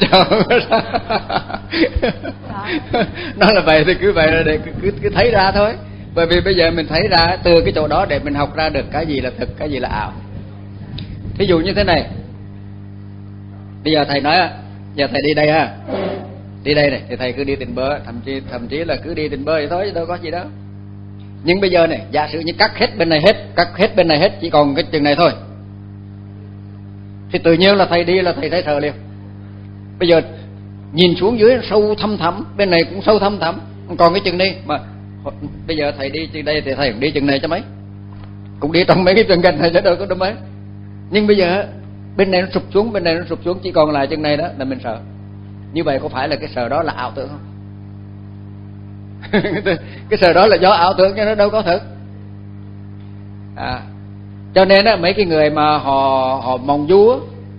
Nó là vậy thì cứ vậy là để cứ, cứ cứ thấy ra thôi. Bởi vì bây giờ mình thấy ra từ cái chỗ đó để mình học ra được cái gì là thực, cái gì là ảo. Thí dụ như thế này, bây giờ thầy nói, giờ thầy đi đây ha, đi đây này thì thầy cứ đi tình bơ, thậm chí thậm chí là cứ đi tình bơ vậy thôi, đâu có gì đâu. Nhưng bây giờ này, giả sử như cắt hết bên này hết, cắt hết bên này hết, chỉ còn cái chừng này thôi, thì tự nhiên là thầy đi là thầy thấy sợ liền. Bây giờ nhìn xuống dưới sâu thăm thẳm, bên này cũng sâu thăm thẳm, còn cái chừng này mà bây giờ thầy đi chừng đây thì thầy cũng đi chừng này cho mấy, cũng đi trong mấy cái chừng gần này chứ đâu có đâu mấy. Nhưng bây giờ bên này nó sụp xuống, bên này nó sụp xuống, chỉ còn lại chừng này đó là mình sợ. Như vậy có phải là cái sợ đó là ảo tưởng không? Cái sợ đó là do ảo tưởng chứ nó đâu có thật. À, cho nên á, mấy cái người mà họ họ mong vú,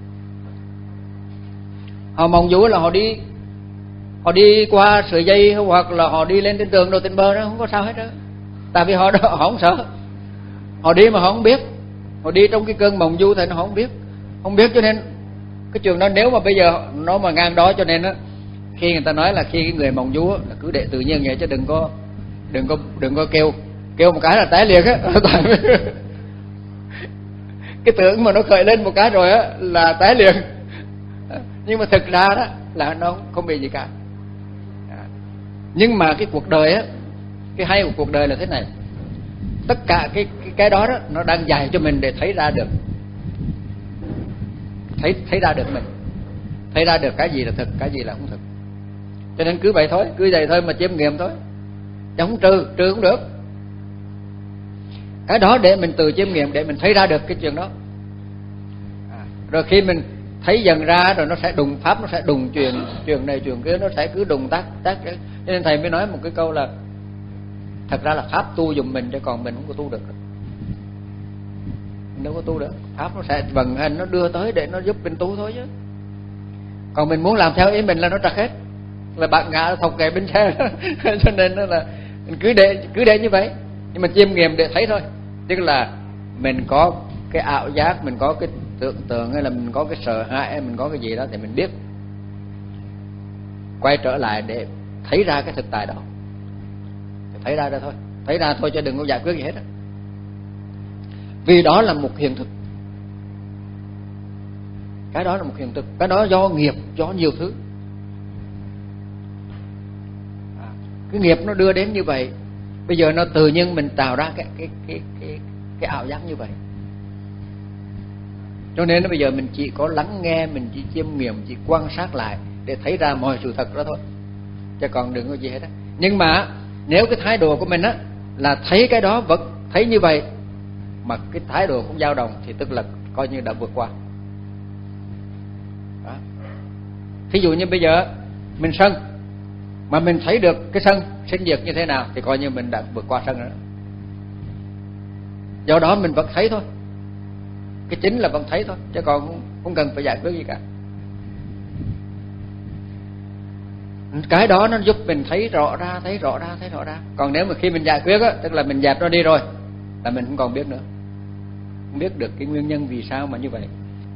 họ mong vú là họ đi họ đi qua sợi dây hoặc là họ đi lên trên tường đồ tình bơ, nó không có sao hết đó. Tại vì họ, họ không sợ, họ đi mà họ không biết, họ đi trong cái cơn mộng du thì nó không biết, không biết cho nên cái trường đó nếu mà bây giờ nó mà ngang đó, cho nên á khi người ta nói là khi cái người mộng du là cứ để tự nhiên vậy chứ đừng có đừng có đừng có kêu kêu một cái là té liền á. Tại vì cái tưởng mà nó khởi lên một cái rồi á là té liền, nhưng mà thực ra đó là nó không bị gì cả. Nhưng mà cái cuộc đời á, cái hay của cuộc đời là thế này, tất cả cái cái, cái đó đó nó đang dạy cho mình để thấy ra được thấy thấy ra được mình, thấy ra được cái gì là thực, cái gì là không thực. Cho nên cứ vậy thôi, cứ vậy thôi mà chiêm nghiệm thôi, chứ không trừ, trừ không được. Cái đó để mình tự chiêm nghiệm, để mình thấy ra được cái chuyện đó. À, rồi khi mình thấy dần ra rồi nó sẽ đùng pháp, nó sẽ đùng chuyện chuyện này chuyện kia, nó sẽ cứ đùng tác tác. Cho nên thầy mới nói một cái câu là thật ra là pháp tu dùm mình, chứ còn mình không có tu được. Mình đâu có tu được, pháp nó sẽ vận hành, nó đưa tới để nó giúp mình tu thôi chứ. Còn mình muốn làm theo ý mình là nó trật hết, là bạn ngã thọc kệ bên xe. Cho nên nó là mình cứ để cứ để như vậy, nhưng mà chiêm nghiệm để thấy thôi. Tức là mình có cái ảo giác, mình có cái tưởng tượng, hay là mình có cái sợ hãi, mình có cái gì đó thì mình biết quay trở lại để thấy ra cái thực tại đó, thấy ra đó thôi, thấy ra thôi chứ đừng có giải quyết gì hết đó. Vì đó là một hiện thực, cái đó là một hiện thực, cái đó do nghiệp, do nhiều thứ. À, cái nghiệp nó đưa đến như vậy, bây giờ nó tự nhiên mình tạo ra cái cái cái cái cái ảo giác như vậy. Cho nên bây giờ mình chỉ có lắng nghe, mình chỉ chiêm nghiệm, chỉ quan sát lại để thấy ra mọi sự thật đó thôi, chứ còn đừng có gì hết á. Nhưng mà nếu cái thái độ của mình á là thấy cái đó vẫn thấy như vậy, mà cái thái độ không dao động, thì tức là coi như đã vượt qua đó. Thí dụ như bây giờ mình sân, mà mình thấy được cái sân sinh diệt như thế nào, thì coi như mình đã vượt qua sân rồi đó. Do đó mình vẫn thấy thôi, cái chính là vẫn thấy thôi, chứ còn không, không cần phải giải quyết gì cả. Cái đó nó giúp mình thấy rõ ra, thấy rõ ra, thấy rõ ra. Còn nếu mà khi mình giải quyết á, tức là mình dẹp nó đi rồi, là mình không còn biết nữa, không biết được cái nguyên nhân vì sao mà như vậy.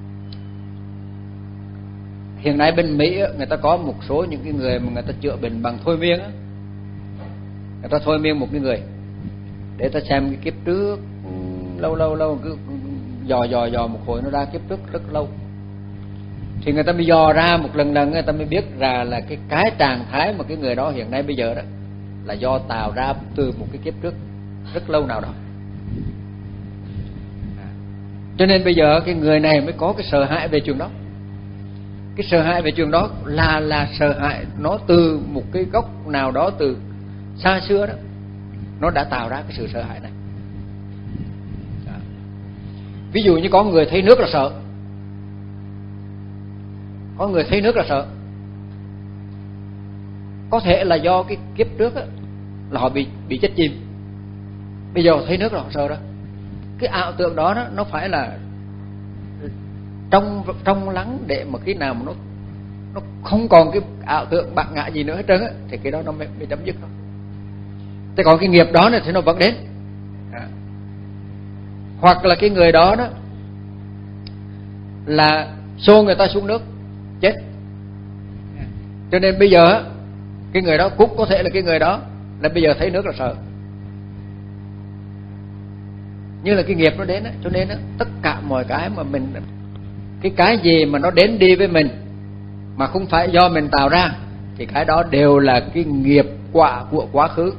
Hiện nay bên Mỹ á, người ta có một số những cái người mà người ta chữa bệnh bằng thôi miên á. Người ta thôi miên một cái người để ta xem cái kiếp trước, lâu lâu lâu cứ dò dò dò một hồi nó ra kiếp trước rất lâu, thì người ta mới dò ra một lần lần, người ta mới biết ra là cái cái trạng thái mà cái người đó hiện nay bây giờ đó là do tạo ra từ một cái kiếp trước rất lâu nào đó. Cho nên bây giờ cái người này mới có cái sợ hãi về chuyện đó. Cái sợ hãi về chuyện đó là là sợ hãi nó từ một cái gốc nào đó từ xa xưa đó, nó đã tạo ra cái sự sợ hãi này. Ví dụ như có người thấy nước là sợ, có người thấy nước là sợ, có thể là do cái kiếp trước á, là họ bị bị chết chìm, bây giờ thấy nước là họ sợ đó. Cái ảo tưởng đó, đó nó phải là trong trong lắng để mà khi nào mà nó nó không còn cái ảo tưởng bạc ngã gì nữa hết trơn á, thì cái đó nó mới, mới chấm dứt thôi. Thế còn cái nghiệp đó này thì nó vẫn đến. À. Hoặc là cái người đó đó là xô người ta xuống nước chết, cho nên bây giờ cái người đó cũng có thể là cái người đó là bây giờ thấy nước là sợ, như là cái nghiệp nó đến đó. Cho nên đó, tất cả mọi cái mà mình, cái cái gì mà nó đến đi với mình mà không phải do mình tạo ra thì cái đó đều là cái nghiệp quả của quá khứ.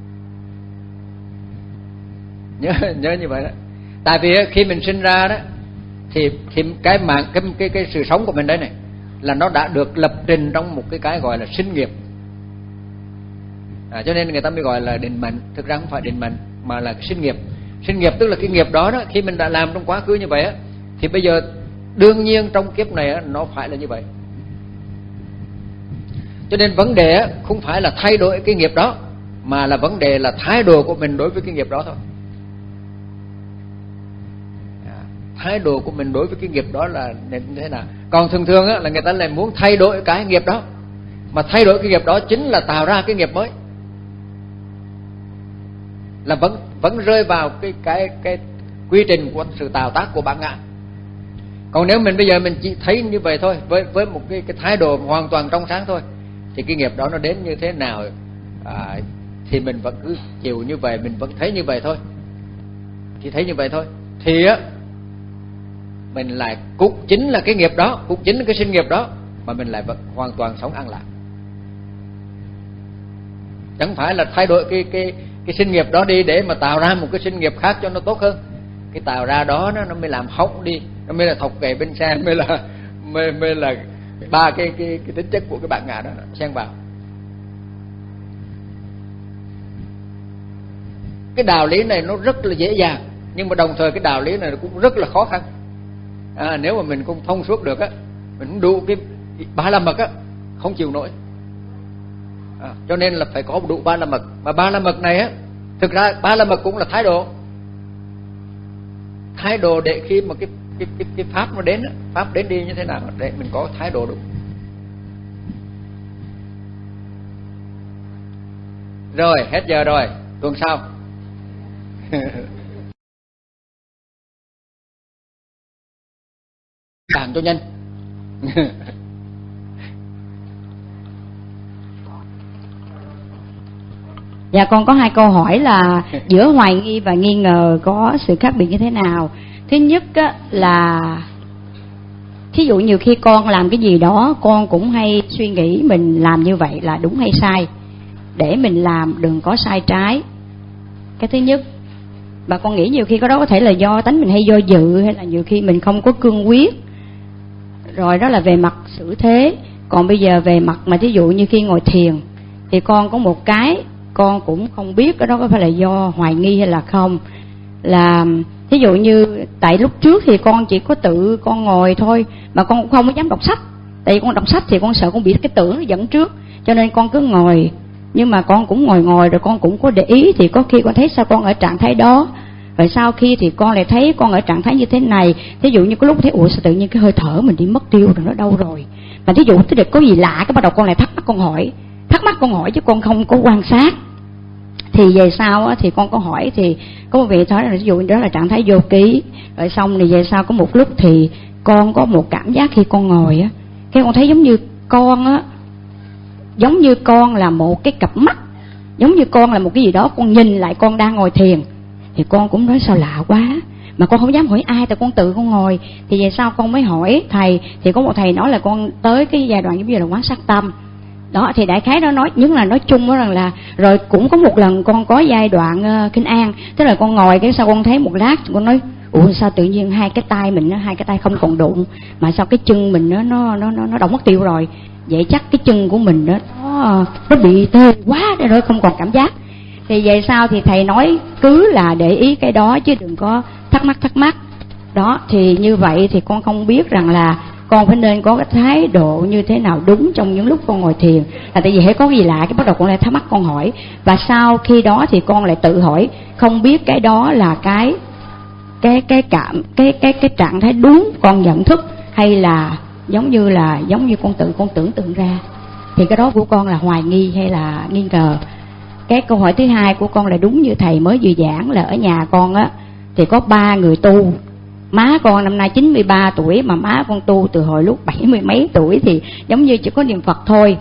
Nhớ nhớ như vậy đó. Tại vì khi mình sinh ra đó thì thì cái mạng cái cái cái sự sống của mình đấy này là nó đã được lập trình trong một cái cái gọi là sinh nghiệp. À, cho nên người ta mới gọi là định mệnh. Thực ra không phải định mệnh mà là sinh nghiệp. Sinh nghiệp tức là cái nghiệp đó đó, khi mình đã làm trong quá khứ như vậy á, thì bây giờ đương nhiên trong kiếp này á, nó phải là như vậy. Cho nên vấn đề á, không phải là thay đổi cái nghiệp đó, mà là vấn đề là thái độ của mình đối với cái nghiệp đó thôi. À, thái độ của mình đối với cái nghiệp đó là như thế nào. Còn thường thường á, là người ta lại muốn thay đổi cái nghiệp đó, mà thay đổi cái nghiệp đó chính là tạo ra cái nghiệp mới, là vẫn vẫn rơi vào cái cái cái quy trình của sự tạo tác của bản ngã. Còn nếu mình bây giờ mình chỉ thấy như vậy thôi, với với một cái cái thái độ hoàn toàn trong sáng thôi, thì cái nghiệp đó nó đến như thế nào à, thì mình vẫn cứ chịu như vậy, mình vẫn thấy như vậy thôi, chỉ thấy như vậy thôi. Thì á mình lại cũng chính là cái nghiệp đó, cũng chính là cái sinh nghiệp đó mà mình lại vẫn hoàn toàn sống an lạc. Chẳng phải là thay đổi cái cái cái sinh nghiệp đó đi để mà tạo ra một cái sinh nghiệp khác cho nó tốt hơn. Cái tạo ra đó nó, nó mới làm hỏng đi, nó mới là thọc kệ bên xe, mới là mới, mới là ba cái cái cái tính chất của cái bản ngã đó xen vào. Cái đạo lý này nó rất là dễ dàng, nhưng mà đồng thời cái đạo lý này cũng rất là khó khăn. À, nếu mà mình không thông suốt được á, mình không đủ cái ba la mật á, không chịu nổi. À, cho nên là phải có đủ ba la mật. Mà ba la mật này á, thực ra ba la mật cũng là thái độ, thái độ để khi mà cái cái cái, cái pháp nó đến á, pháp đến đi như thế nào để mình có thái độ đúng. Rồi hết giờ rồi, tuần sau. Làm cho nhanh. Dạ con có hai câu hỏi là giữa hoài nghi và nghi ngờ có sự khác biệt như thế nào. Thứ nhất á, là thí dụ nhiều khi con làm cái gì đó, con cũng hay suy nghĩ mình làm như vậy là đúng hay sai, để mình làm đừng có sai trái. Cái thứ nhất. Và con nghĩ nhiều khi cái đó có thể là do tánh mình hay do dự, hay là nhiều khi mình không có cương quyết. Rồi đó là về mặt xử thế. Còn bây giờ về mặt mà thí dụ như khi ngồi thiền, thì con có một cái con cũng không biết cái đó có phải là do hoài nghi hay là không. Là thí dụ như tại lúc trước thì con chỉ có tự con ngồi thôi, mà con cũng không có dám đọc sách. Tại vì con đọc sách thì con sợ con bị cái tưởng nó dẫn trước, cho nên con cứ ngồi. Nhưng mà con cũng ngồi ngồi rồi con cũng có để ý, thì có khi con thấy sao con ở trạng thái đó, rồi sau khi thì con lại thấy con ở trạng thái như thế này. Thí dụ như có lúc thấy ủa sao tự nhiên cái hơi thở mình đi mất tiêu rồi, nó đâu rồi. Mà thí dụ thấy được có gì lạ, cái bắt đầu con lại thắc mắc con hỏi, thắc mắc con hỏi chứ con không có quan sát. Thì về sau á, thì con có hỏi thì có một vị nói là ví dụ đó là trạng thái vô ký. Rồi xong thì về sau có một lúc thì con có một cảm giác khi con ngồi á, cái con thấy giống như con á, giống như con là một cái cặp mắt, giống như con là một cái gì đó, con nhìn lại con đang ngồi thiền. Thì con cũng nói sao lạ quá, mà con không dám hỏi ai, tại con tự con ngồi. Thì về sau con mới hỏi thầy, thì có một thầy nói là con tới cái giai đoạn giống như là quán sát tâm đó. Thì đại khái đó nói, nhưng là nói chung đó rằng là rồi cũng có một lần con có giai đoạn uh, kinh an, tức là con ngồi cái sau con thấy một lát con nói ủa sao tự nhiên hai cái tay mình nó hai cái tay không còn đụng, mà sao cái chân mình nó nó nó nó đâu mất tiêu rồi. Vậy chắc cái chân của mình đó, nó nó bị tê quá để rồi không còn cảm giác. Thì về sau thì thầy nói cứ là để ý cái đó chứ đừng có thắc mắc thắc mắc đó. Thì như vậy thì con không biết rằng là con phải nên có cái thái độ như thế nào đúng trong những lúc con ngồi thiền. Là tại vì hễ có gì lạ cái bắt đầu con lại thắc mắc con hỏi, và sau khi đó thì con lại tự hỏi không biết cái đó là cái cái cái cảm cái cái cái trạng thái đúng con nhận thức, hay là giống như là giống như con tự con tưởng tượng ra. Thì cái đó của con là hoài nghi hay là nghi ngờ. Cái câu hỏi thứ hai của con là đúng như thầy mới vừa giảng, là ở nhà con á thì có ba người tu. Má con năm nay chín mươi ba tuổi, mà má con tu từ hồi lúc bảy mươi mấy tuổi, thì giống như chỉ có niệm Phật thôi.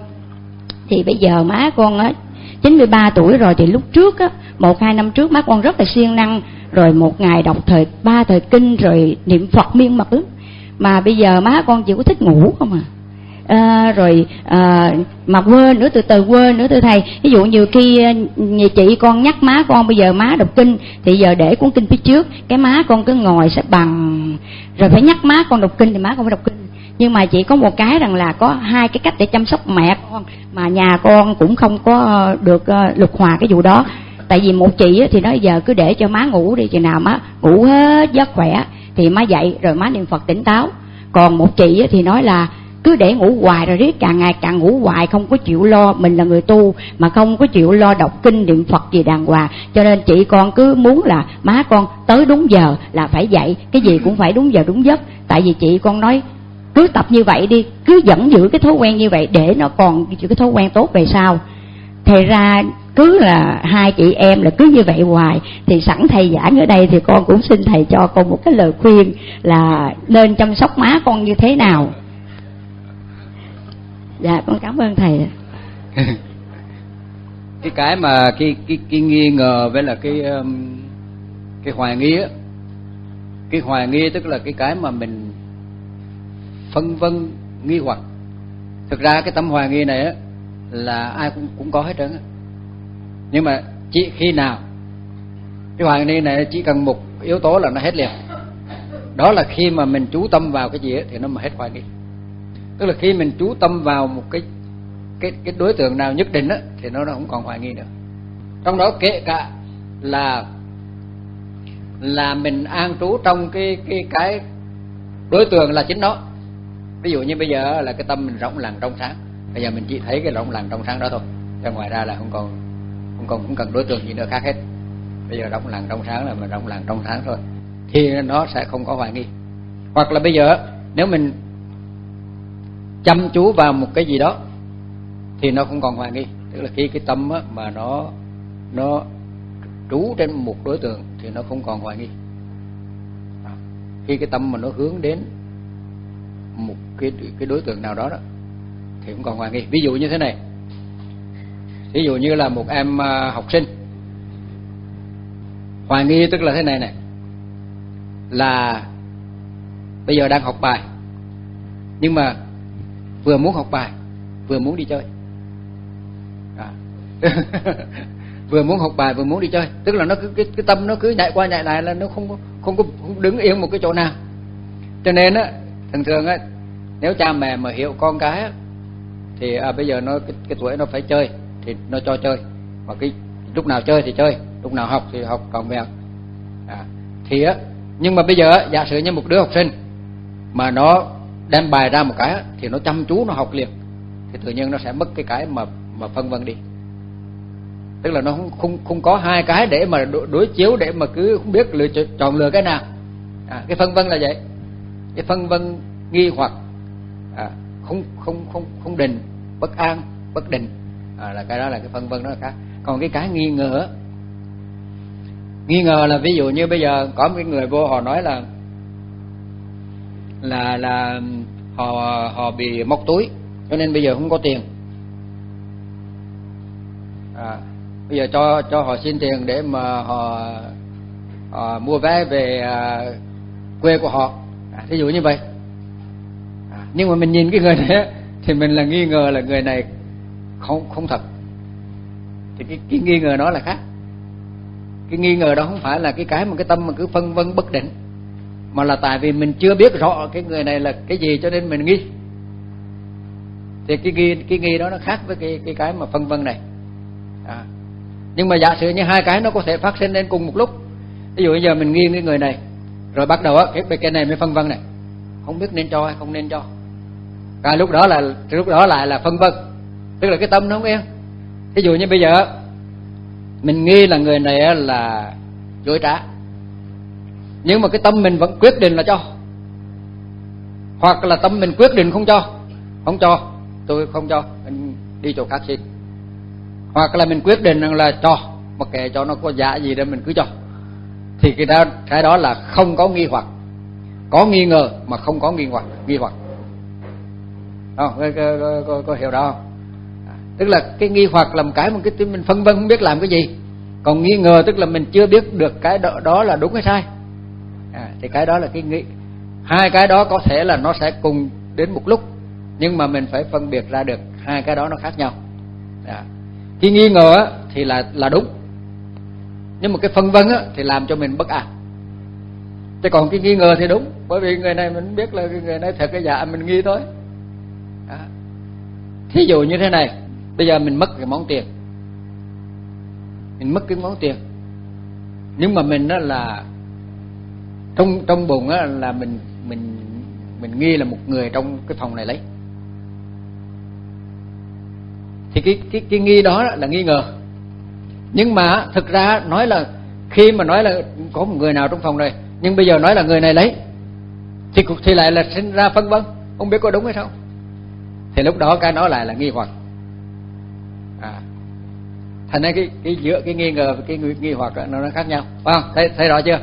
Thì bây giờ má con á chín mươi ba tuổi rồi, thì lúc trước á, một hai năm trước má con rất là siêng năng, rồi một ngày đọc thời ba thời kinh rồi niệm Phật miên mật lắm. Mà bây giờ má con chỉ có thích ngủ không à. à, rồi à, mà quên nữa, từ từ quên nữa thưa thầy. Ví dụ nhiều khi nhà chị con nhắc má con bây giờ má đọc kinh, thì giờ để cuốn kinh phía trước, cái má con cứ ngồi xếp bằng, rồi phải nhắc má con đọc kinh thì má con phải đọc kinh. Nhưng mà chị có một cái rằng là có hai cái cách để chăm sóc mẹ con mà nhà con cũng không có được uh, lục hòa cái vụ đó. Tại vì một chị thì nói giờ cứ để cho má ngủ đi, chừng nào má ngủ hết giấc khỏe thì má dậy rồi má niệm Phật tỉnh táo. Còn một chị thì nói là cứ để ngủ hoài rồi riết càng ngày càng ngủ hoài, không có chịu lo, mình là người tu mà không có chịu lo đọc kinh niệm Phật gì đàng hoàng, cho nên chị con cứ muốn là má con tới đúng giờ là phải dậy, cái gì cũng phải đúng giờ đúng giấc. Tại vì chị con nói cứ tập như vậy đi, cứ vẫn giữ cái thói quen như vậy để nó còn giữ cái thói quen tốt về sau. Thì ra cứ là hai chị em là cứ như vậy hoài. Thì sẵn thầy giảng ở đây thì con cũng xin thầy cho con một cái lời khuyên là nên chăm sóc má con như thế nào. Dạ con cảm ơn thầy. Cái cái mà cái cái cái nghi ngờ với là cái cái hoài nghi á, cái hoài nghi tức là cái cái mà mình phân vân nghi hoặc. Thực ra cái tâm hoài nghi này á là ai cũng cũng có hết trơn á. Nhưng mà chỉ khi nào cái hoài nghi này chỉ cần một yếu tố là nó hết liền. Đó là khi mà mình chú tâm vào cái gì ấy, thì nó mà hết hoài nghi. Tức là khi mình chú tâm vào một cái cái cái đối tượng nào nhất định á, thì nó nó không còn hoài nghi nữa. Trong đó kể cả là là mình an trú trong cái cái cái đối tượng là chính nó. Ví dụ như bây giờ là cái tâm mình rộng lặng trong sáng, bây giờ mình chỉ thấy cái rộng lặng trong sáng đó thôi, ra ngoài ra là không còn không còn không cần đối tượng gì nữa khác hết. Bây giờ rộng lặng trong sáng là mình rộng lặng trong sáng thôi, thì nó sẽ không có hoài nghi. Hoặc là bây giờ nếu mình chăm chú vào một cái gì đó thì nó không còn hoài nghi. Tức là khi cái tâm á, mà nó nó trú trên một đối tượng thì nó không còn hoài nghi. Khi cái tâm mà nó hướng đến một cái cái đối tượng nào đó đó thì không còn hoài nghi. Ví dụ như thế này, ví dụ như là một em học sinh hoài nghi, tức là thế này này, là bây giờ đang học bài nhưng mà vừa muốn học bài vừa muốn đi chơi. À. Vừa muốn học bài vừa muốn đi chơi, tức là nó cứ cái, cái tâm nó cứ nhảy qua nhảy lại, là nó không có không có không đứng yên một cái chỗ nào. Cho nên á, thường thường á, nếu cha mẹ mà hiểu con cái á, thì à, bây giờ nó cái, cái tuổi nó phải chơi thì nó cho chơi, và cái lúc nào chơi thì chơi, lúc nào học thì học còn việc. À, thì á, nhưng mà bây giờ á, giả sử như một đứa học sinh mà nó đem bài ra một cái á, thì nó chăm chú nó học liền, thì tự nhiên nó sẽ mất cái cái mà mà phân vân đi. Tức là nó không không không có hai cái để mà đối, đối chiếu, để mà cứ không biết lựa chọn lựa cái nào. À, cái phân vân là vậy, cái phân vân nghi hoặc, à, không không không không định, bất an, bất định, à, là cái đó là cái phân vân đó là khác. Còn cái cái nghi ngờ, nghi ngờ là ví dụ như bây giờ có một người vô họ nói là là là họ họ bị móc túi cho nên bây giờ không có tiền. À, bây giờ cho cho họ xin tiền để mà họ, họ mua vé về à, quê của họ, à, ví dụ như vậy. À, nhưng mà mình nhìn cái người này thì mình là nghi ngờ là người này không không thật. Thì cái, cái nghi ngờ đó là khác. Cái nghi ngờ đó không phải là cái cái mà cái tâm mà cứ phân vân bất định, mà là tại vì mình chưa biết rõ cái người này là cái gì cho nên mình nghi. Thì cái nghi cái nghi đó nó khác với cái cái cái mà phân vân này. À, nhưng mà giả sử như hai cái nó có thể phát sinh lên cùng một lúc. Ví dụ bây giờ mình nghi cái người này, rồi bắt đầu á cái cái này mới phân vân này, không biết nên cho hay không nên cho. Cái lúc đó là lúc đó lại là phân vân, tức là cái tâm nó không yên. Ví dụ như bây giờ mình nghi là người này là dối trá, nhưng mà cái tâm mình vẫn quyết định là cho. Hoặc là tâm mình quyết định không cho, không cho, tôi không cho, mình đi chỗ khác xin. Hoặc là mình quyết định là cho, mặc kệ cho nó có giá gì đó mình cứ cho. Thì cái đó, cái đó là không có nghi hoặc. Có nghi ngờ mà không có nghi hoặc, nghi hoặc. Không, có, có, có, có, có hiểu đó không? À, tức là cái nghi hoặc là một cái mà cái mình phân vân không biết làm cái gì. Còn nghi ngờ tức là mình chưa biết được cái đó, đó là đúng hay sai. À, thì cái đó là cái nghi. Hai cái đó có thể là nó sẽ cùng đến một lúc, nhưng mà mình phải phân biệt ra được hai cái đó nó khác nhau. Đó. Cái nghi ngờ á, thì là là đúng, nhưng mà cái phân vân á, thì làm cho mình bất an. Chứ còn cái nghi ngờ thì đúng, bởi vì người này mình biết là người này thật cái dạ mình nghi thôi. Đó. Thí dụ như thế này, bây giờ mình mất cái món tiền, mình mất cái món tiền, nhưng mà mình đó là trong trong bụng á là mình mình mình nghi là một người trong cái phòng này lấy, thì cái cái cái nghi đó là nghi ngờ. Nhưng mà thực ra nói là khi mà nói là có một người nào trong phòng này, nhưng bây giờ nói là người này lấy, thì thì lại là sinh ra phân vân, không biết có đúng hay không. Thì lúc đó cái nó lại là nghi hoặc. À, thành ra cái cái giữa cái nghi ngờ và cái nghi, nghi hoặc đó, nó khác nhau, phải không? Thấy thấy rõ chưa?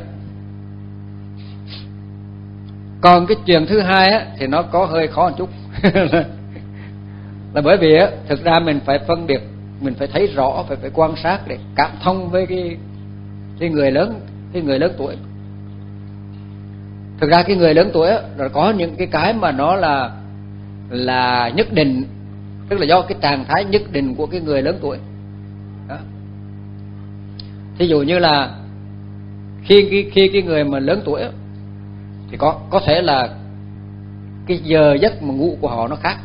Còn cái chuyện thứ hai á, thì nó có hơi khó một chút. Là bởi vì á, thực ra mình phải phân biệt, mình phải thấy rõ, phải phải quan sát để cảm thông với cái cái người lớn, cái người lớn tuổi. Thực ra cái người lớn tuổi á, rồi có những cái cái mà nó là là nhất định, tức là do cái trạng thái nhất định của cái người lớn tuổi. Đó. Thí dụ như là khi khi khi cái người mà lớn tuổi á, thì có có thể là cái giờ giấc mà ngủ của họ nó khác,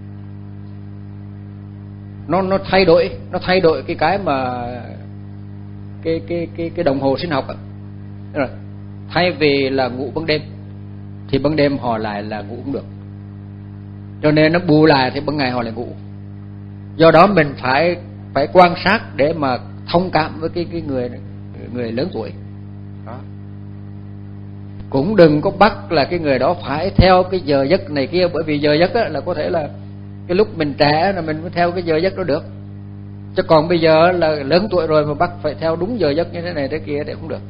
nó nó thay đổi, nó thay đổi cái cái mà cái cái cái cái đồng hồ sinh học á. Rồi thay vì là ngủ ban đêm thì ban đêm họ lại là ngủ cũng được, cho nên nó bù lại thì ban ngày họ lại ngủ. Do đó mình phải phải quan sát để mà thông cảm với cái cái người người lớn tuổi. Đó. Cũng đừng có bắt là cái người đó phải theo cái giờ giấc này kia, bởi vì giờ giấc á, là có thể là cái lúc mình trẻ là mình mới theo cái giờ giấc đó được, chứ còn bây giờ là lớn tuổi rồi mà bắt phải theo đúng giờ giấc như thế này thế kia thì không được.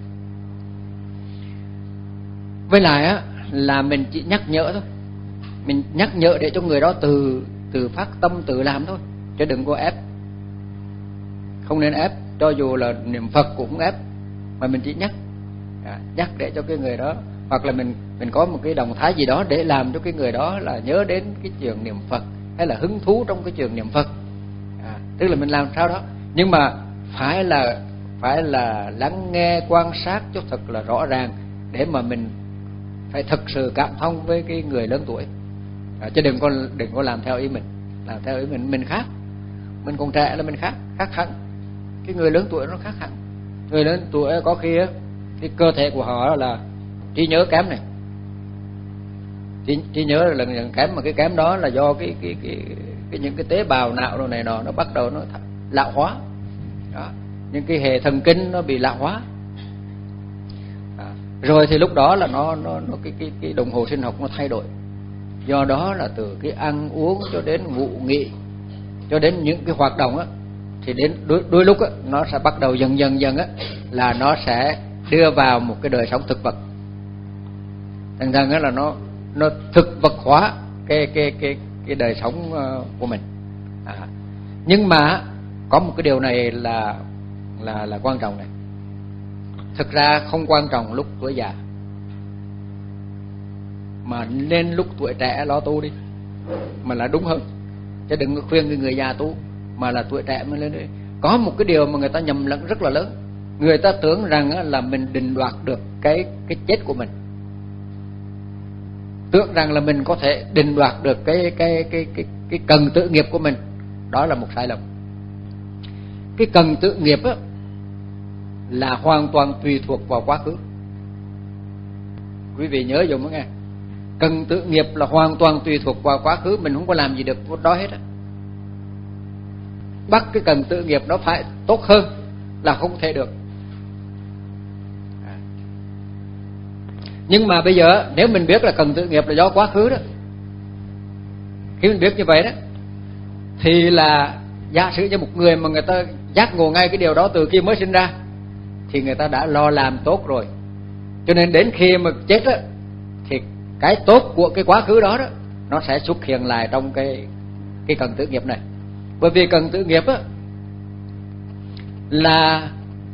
Với lại á, là mình chỉ nhắc nhở thôi, mình nhắc nhở để cho người đó từ từ phát tâm tự làm thôi, chứ đừng có ép. Không nên ép, cho dù là niệm Phật cũng không ép, mà mình chỉ nhắc, à, nhắc để cho cái người đó, hoặc là mình mình có một cái động thái gì đó để làm cho cái người đó là nhớ đến cái chuyện niệm Phật, hay là hứng thú trong cái chuyện niệm Phật. À, tức là mình làm sao đó, nhưng mà phải là phải là lắng nghe, quan sát cho thật là rõ ràng, để mà mình phải thực sự cảm thông với cái người lớn tuổi. À, chứ đừng có đừng có làm theo ý mình, làm theo ý mình mình khác, mình còn trẻ là mình khác khác hẳn, cái người lớn tuổi nó khác hẳn. Người lớn tuổi có khi á, cái cơ thể của họ là trí nhớ kém này, trí, trí nhớ là lần kém, mà cái kém đó là do cái cái cái, cái những cái tế bào não đồ này nọ nó bắt đầu nó lão hóa. Đó, những cái hệ thần kinh nó bị lão hóa. Đó. Rồi thì lúc đó là nó nó nó cái cái cái đồng hồ sinh học nó thay đổi. Do đó là từ cái ăn uống cho đến ngủ nghỉ, cho đến những cái hoạt động á, thì đến đôi, đôi lúc á, nó sẽ bắt đầu dần dần dần á, là nó sẽ đưa vào một cái đời sống thực vật. Thành ra á là nó nó thực vật hóa cái cái cái cái đời sống của mình. À, nhưng mà có một cái điều này là là là quan trọng này. Thực ra không quan trọng lúc tuổi già, mà nên lúc tuổi trẻ lo tu đi, mà là đúng hơn. Chứ đừng có khuyên người, người già tu, mà là tuổi trẻ mới lên đi. Có một cái điều mà người ta nhầm lẫn rất là lớn. Người ta tưởng rằng là mình định đoạt được cái cái chết của mình, tưởng rằng là mình có thể định đoạt được cái cái cái cái cái cần tự nghiệp của mình. Đó là một sai lầm. Cái cần tự nghiệp á là hoàn toàn tùy thuộc vào quá khứ. Quý vị nhớ dùng đó nghe. Cần tự nghiệp là hoàn toàn tùy thuộc vào quá khứ, mình không có làm gì được đó hết á. Bắt cái cần tự nghiệp nó phải tốt hơn là không thể được. Nhưng mà bây giờ nếu mình biết là cần tự nghiệp là do quá khứ đó, khi mình biết như vậy đó, thì là giả sử cho một người mà người ta giác ngộ ngay cái điều đó từ khi mới sinh ra, thì người ta đã lo làm tốt rồi. Cho nên đến khi mà chết á, thì cái tốt của cái quá khứ đó đó nó sẽ xuất hiện lại trong cái cái cần tự nghiệp này. Bởi vì cần tự nghiệp á là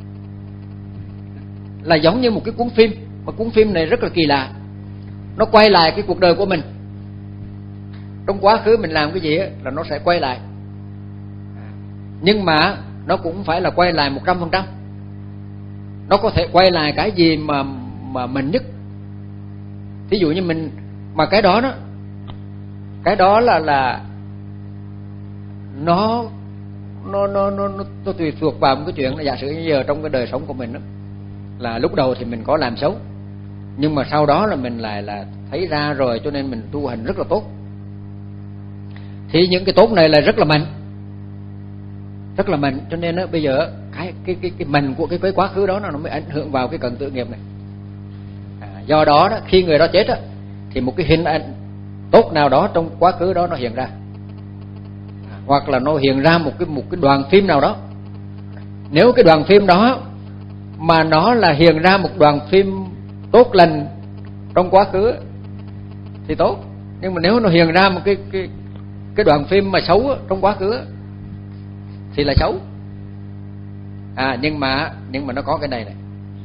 là giống như một cái cuốn phim, mà cuốn phim này rất là kỳ lạ. Nó quay lại cái cuộc đời của mình. trong quá khứ mình làm cái gì là nó sẽ quay lại, nhưng mà nó cũng phải là quay lại một trăm phần trăm. Nó có thể quay lại cái gì mà mà mình nhất. Thí dụ như mình mà cái đó đó, cái đó là là nó nó nó nó, nó, nó tùy thuộc vào một cái chuyện là giả sử như giờ trong cái đời sống của mình đó, là lúc đầu thì mình có làm xấu, nhưng mà sau đó là mình lại là thấy ra rồi, cho nên mình tu hành rất là tốt. Thì những cái tốt này là rất là mạnh, rất là mạnh, cho nên đó, bây giờ cái cái cái cái mạnh của cái cái quá khứ đó nó mới ảnh hưởng vào cái cần tự nghiệp này. À, do đó, đó khi người đó chết đó, thì một cái hình ảnh tốt nào đó trong quá khứ đó nó hiện ra, à, hoặc là nó hiện ra một cái một cái đoạn phim nào đó. Nếu cái đoạn phim đó mà nó là hiện ra một đoạn phim tốt lành trong quá khứ thì tốt, nhưng mà nếu nó hiện ra một cái cái cái đoạn phim mà xấu trong quá khứ thì là xấu. À, nhưng mà nhưng mà nó có cái này này,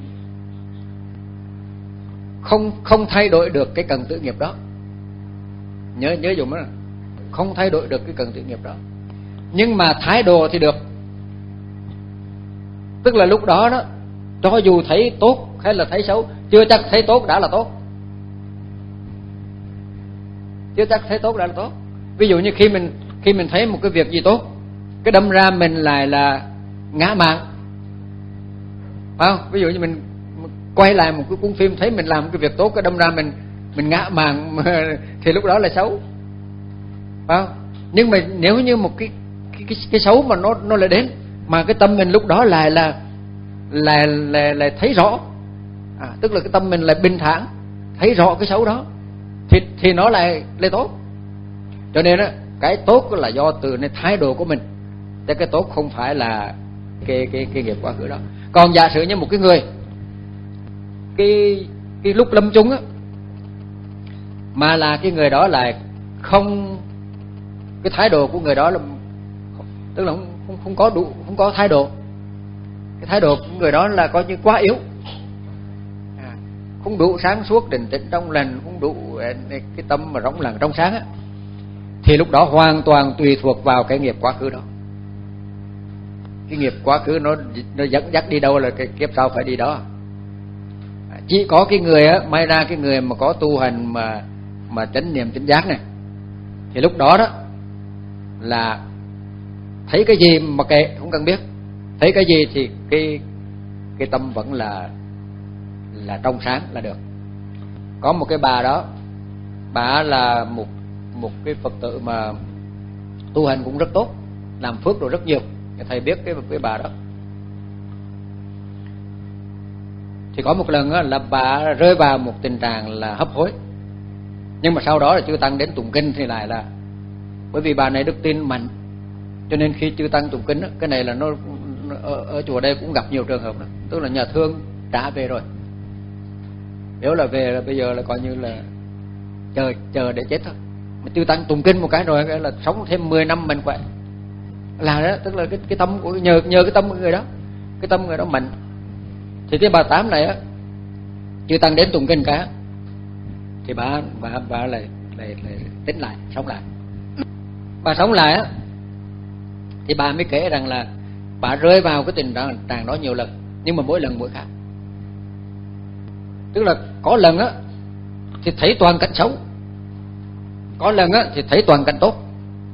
không không thay đổi được cái cần tự nghiệp đó. Nhớ nhớ dùng đó, không thay đổi được cái cần tự nghiệp đó, nhưng mà thái độ thì được. Tức là lúc đó đó, cho dù thấy tốt hay là thấy xấu, chưa chắc thấy tốt đã là tốt, chưa chắc thấy tốt đã là tốt. Ví dụ như khi mình khi mình thấy một cái việc gì tốt, cái đâm ra mình lại là ngã mạn, phải không? Ví dụ như mình quay lại một cái cuốn phim thấy mình làm cái việc tốt, cái đâm ra mình mình ngã mạn thì lúc đó là xấu, phải không? Nhưng mà nếu như một cái cái cái, cái xấu mà nó nó lại đến, mà cái tâm mình lúc đó lại là là là, là thấy rõ, à, tức là cái tâm mình lại bình thản, thấy rõ cái xấu đó, thì thì nó lại lại tốt. Cho nên á, cái tốt là do từในthái độ của mình, chứ cái tốt không phải là cái cái cái nghiệp quá khứ đó. Còn giả sử như một cái người cái cái lúc lâm chung á, mà là cái người đó lại không, cái thái độ của người đó là tức là không không, không có đủ, không có thái độ, cái thái độ của người đó là coi như quá yếu, à, không đủ sáng suốt định tĩnh trong lành, không đủ cái tâm mà rỗng lặng trong sáng á, thì lúc đó hoàn toàn tùy thuộc vào cái nghiệp quá khứ đó. Cái nghiệp quá khứ nó nó dẫn dắt đi đâu là cái kiếp sau phải đi đó. Chỉ có cái người á, may ra cái người mà có tu hành mà mà chánh niệm chánh giác này, thì lúc đó đó là thấy cái gì mà kệ, không cần biết, thấy cái gì thì cái cái tâm vẫn là là trong sáng là được. Có một cái bà đó, bà là một một cái Phật tử mà tu hành cũng rất tốt, làm phước rồi rất nhiều. Thầy biết cái cái bà đó. Thì có một lần là bà rơi vào một tình trạng là hấp hối, nhưng mà sau đó là chư tăng đến tụng kinh thì lại là, bởi vì bà này đức tin mạnh, cho nên khi chư tăng tụng kinh đó, cái này là nó, nó ở, ở chùa đây cũng gặp nhiều trường hợp đó. Tức là nhà thương trả về rồi, nếu là về là bây giờ là coi như là chờ chờ để chết thôi. Mà chư tăng tụng kinh một cái rồi cái là sống thêm mười năm mạnh khỏe, là đó. Tức là cái cái tâm của nhờ nhờ cái tâm của người đó, cái tâm người đó mạnh. Thì cái bà tám này á, chư tăng đến tụng kinh cả, thì bà bà bà lại lại lại tính lại, sống lại. Bà sống lại á, thì bà mới kể rằng là bà rơi vào cái tình trạng đó nhiều lần, nhưng mà mỗi lần mỗi khác. Tức là có lần á thì thấy toàn cảnh xấu, có lần á thì thấy toàn cảnh tốt.